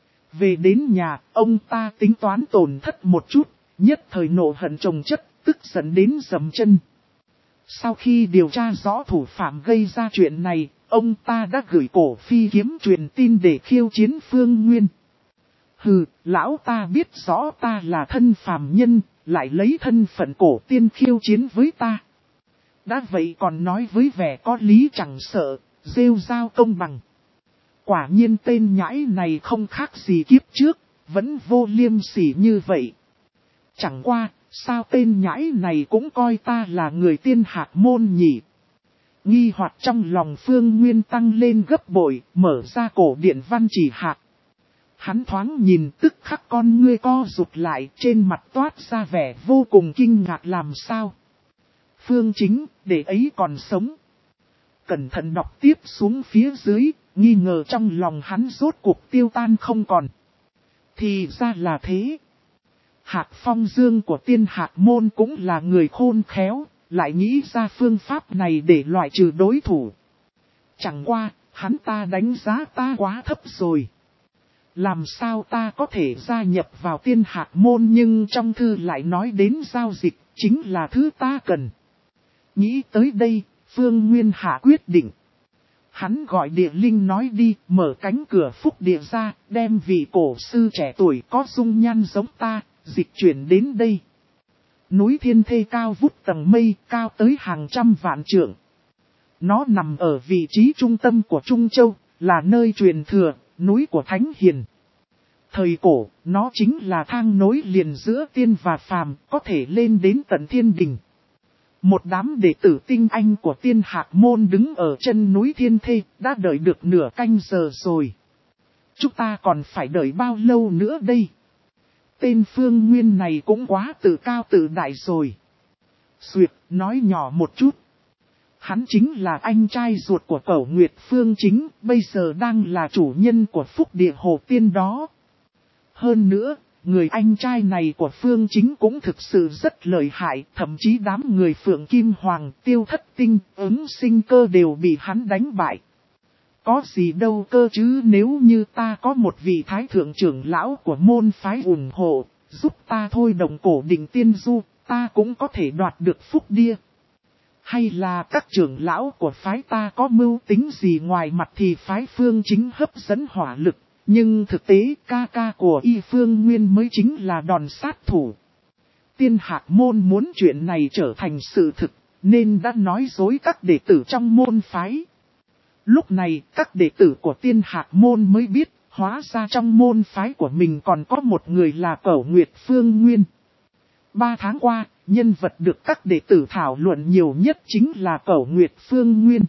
Speaker 1: Về đến nhà, ông ta tính toán tổn thất một chút, nhất thời nộ hận chồng chất, tức giận đến dầm chân. Sau khi điều tra rõ thủ phạm gây ra chuyện này, ông ta đã gửi cổ phi kiếm truyền tin để khiêu chiến Phương Nguyên. Hừ, lão ta biết rõ ta là thân phàm nhân, lại lấy thân phận cổ tiên khiêu chiến với ta. Đã vậy còn nói với vẻ có lý chẳng sợ, rêu rao công bằng. Quả nhiên tên nhãi này không khác gì kiếp trước, vẫn vô liêm sỉ như vậy. Chẳng qua, sao tên nhãi này cũng coi ta là người Tiên Hạc Môn nhỉ? Nghi hoặc trong lòng Phương Nguyên tăng lên gấp bội, mở ra cổ điện văn chỉ hạc. Hắn thoáng nhìn tức khắc con ngươi co rụt lại, trên mặt toát ra vẻ vô cùng kinh ngạc. Làm sao? Phương Chính, để ấy còn sống. Cẩn thận đọc tiếp xuống phía dưới, nghi ngờ trong lòng hắn rốt cuộc tiêu tan không còn. Thì ra là thế. Hạc Phong Dương của Tiên Hạc Môn cũng là người khôn khéo, lại nghĩ ra phương pháp này để loại trừ đối thủ. Chẳng qua, Hắn ta đánh giá ta quá thấp rồi. Làm sao ta có thể gia nhập vào tiên hạc môn, nhưng trong thư lại nói đến giao dịch, chính là thứ ta cần. Nghĩ tới đây, Phương Nguyên hạ quyết định. Hắn gọi địa linh nói đi, mở cánh cửa phúc địa ra, đem vị cổ sư trẻ tuổi có dung nhan giống ta, dịch chuyển đến đây. Núi Thiên Thê cao vút tầng mây, cao tới hàng trăm vạn trượng. Nó nằm ở vị trí trung tâm của Trung Châu, là nơi truyền thừa, núi của Thánh Hiền. Thời cổ, nó chính là thang nối liền giữa tiên và phàm, có thể lên đến tận thiên đình. Một đám đệ tử tinh anh của tiên hạc môn đứng ở chân núi Thiên Thê, đã đợi được nửa canh giờ rồi. Chúng ta còn phải đợi bao lâu nữa đây? Tên Phương Nguyên này cũng quá tự cao tự đại rồi. Xuyệt, nói nhỏ một chút. Hắn chính là anh trai ruột của Cẩu Nguyệt Phương Chính, bây giờ đang là chủ nhân của phúc địa Hồ Tiên đó. Hơn nữa, người anh trai này của Phương Chính cũng thực sự rất lợi hại, thậm chí đám người Phượng Kim Hoàng, Tiêu Thất Tinh, Ứng Sinh Cơ đều bị hắn đánh bại. Có gì đâu cơ chứ, nếu như ta có một vị thái thượng trưởng lão của môn phái ủng hộ, giúp ta thôi động cổ đỉnh tiên du, ta cũng có thể đoạt được phúc địa. Hay là các trưởng lão của phái ta có mưu tính gì ngoài mặt thì phái Phương Chính hấp dẫn hỏa lực. Nhưng thực tế ca ca của Y Phương Nguyên mới chính là đòn sát thủ. Tiên hạc môn muốn chuyện này trở thành sự thực, nên đã nói dối các đệ tử trong môn phái. Lúc này các đệ tử của tiên hạc môn mới biết, hóa ra trong môn phái của mình còn có một người là Cẩu Nguyệt Phương Nguyên. Ba tháng qua, nhân vật được các đệ tử thảo luận nhiều nhất chính là Cẩu Nguyệt Phương Nguyên.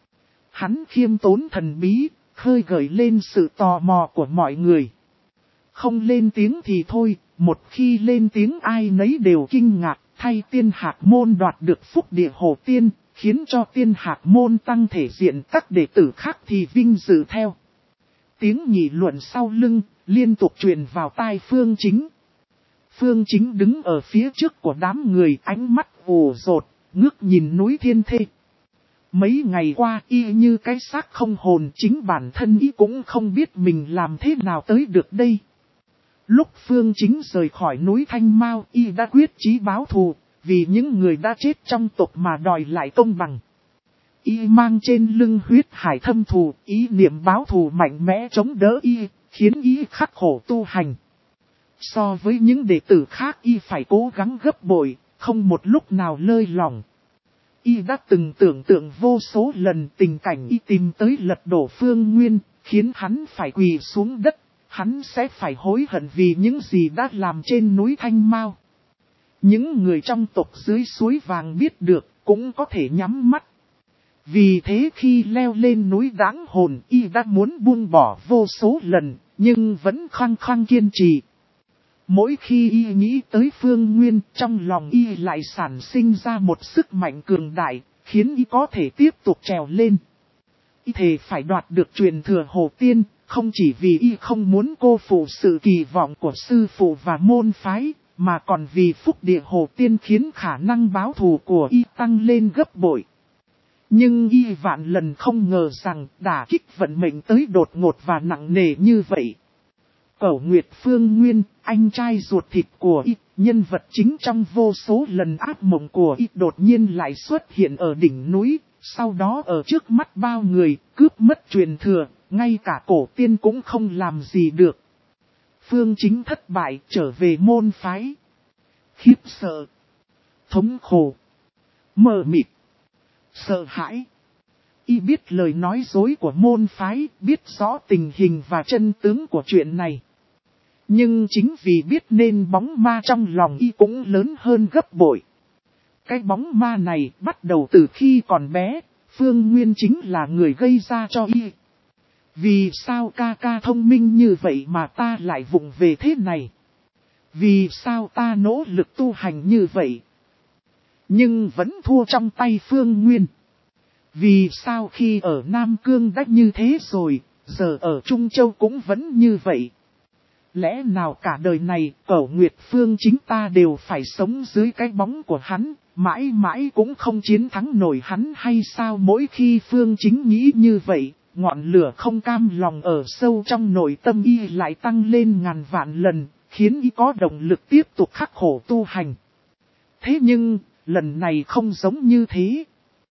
Speaker 1: Hắn khiêm tốn thần bí, khơi gợi lên sự tò mò của mọi người. Không lên tiếng thì thôi, một khi lên tiếng ai nấy đều kinh ngạc, thay tiên hạc môn đoạt được phúc địa Hồ Tiên, khiến cho tiên hạc môn tăng thể diện, các đệ tử khác thì vinh dự theo. Tiếng nghị luận sau lưng, liên tục truyền vào tai Phương Chính. Phương Chính đứng ở phía trước của đám người, ánh mắt ù dột, ngước nhìn núi Thiên Thê. Mấy ngày qua y như cái xác không hồn, chính bản thân y cũng không biết mình làm thế nào tới được đây. Lúc Phương Chính rời khỏi núi Thanh Mao, y đã quyết chí báo thù, vì những người đã chết trong tộc mà đòi lại công bằng. Y mang trên lưng huyết hải thâm thù, ý niệm báo thù mạnh mẽ chống đỡ y, khiến y khắc khổ tu hành. So với những đệ tử khác y phải cố gắng gấp bội, không một lúc nào lơi lỏng. Y đã từng tưởng tượng vô số lần tình cảnh y tìm tới lật đổ Phương Nguyên, khiến hắn phải quỳ xuống đất, hắn sẽ phải hối hận vì những gì đã làm trên núi Thanh Mao. Những người trong tộc dưới suối vàng biết được, cũng có thể nhắm mắt. Vì thế khi leo lên núi Đáng Hồn, y đã muốn buông bỏ vô số lần, nhưng vẫn khăng khăng kiên trì. Mỗi khi y nghĩ tới Phương Nguyên, trong lòng y lại sản sinh ra một sức mạnh cường đại, khiến y có thể tiếp tục trèo lên. Y thề phải đoạt được truyền thừa Hồ Tiên, không chỉ vì y không muốn cô phụ sự kỳ vọng của sư phụ và môn phái, mà còn vì phúc địa Hồ Tiên khiến khả năng báo thù của y tăng lên gấp bội. Nhưng y vạn lần không ngờ rằng đả kích vận mệnh tới đột ngột và nặng nề như vậy. Cẩu Nguyệt Phương Nguyên, anh trai ruột thịt của y, nhân vật chính trong vô số lần ác mộng của y đột nhiên lại xuất hiện ở đỉnh núi, sau đó ở trước mắt bao người, cướp mất truyền thừa, ngay cả cổ tiên cũng không làm gì được. Phương Chính thất bại trở về môn phái. Khiếp sợ, thống khổ, mờ mịt, sợ hãi. Y biết lời nói dối của môn phái, biết rõ tình hình và chân tướng của chuyện này. Nhưng chính vì biết nên bóng ma trong lòng y cũng lớn hơn gấp bội. Cái bóng ma này bắt đầu từ khi còn bé, Phương Nguyên chính là người gây ra cho y. Vì sao ca ca thông minh như vậy mà ta lại vụng về thế này? Vì sao ta nỗ lực tu hành như vậy, nhưng vẫn thua trong tay Phương Nguyên? Vì sao khi ở Nam Cương đã như thế rồi, giờ ở Trung Châu cũng vẫn như vậy? Lẽ nào cả đời này, Cẩu Nguyệt Phương Chính ta đều phải sống dưới cái bóng của hắn, mãi mãi cũng không chiến thắng nổi hắn hay sao? Mỗi khi Phương Chính nghĩ như vậy, ngọn lửa không cam lòng ở sâu trong nội tâm y lại tăng lên ngàn vạn lần, khiến y có động lực tiếp tục khắc khổ tu hành. Thế nhưng, lần này không giống như thế.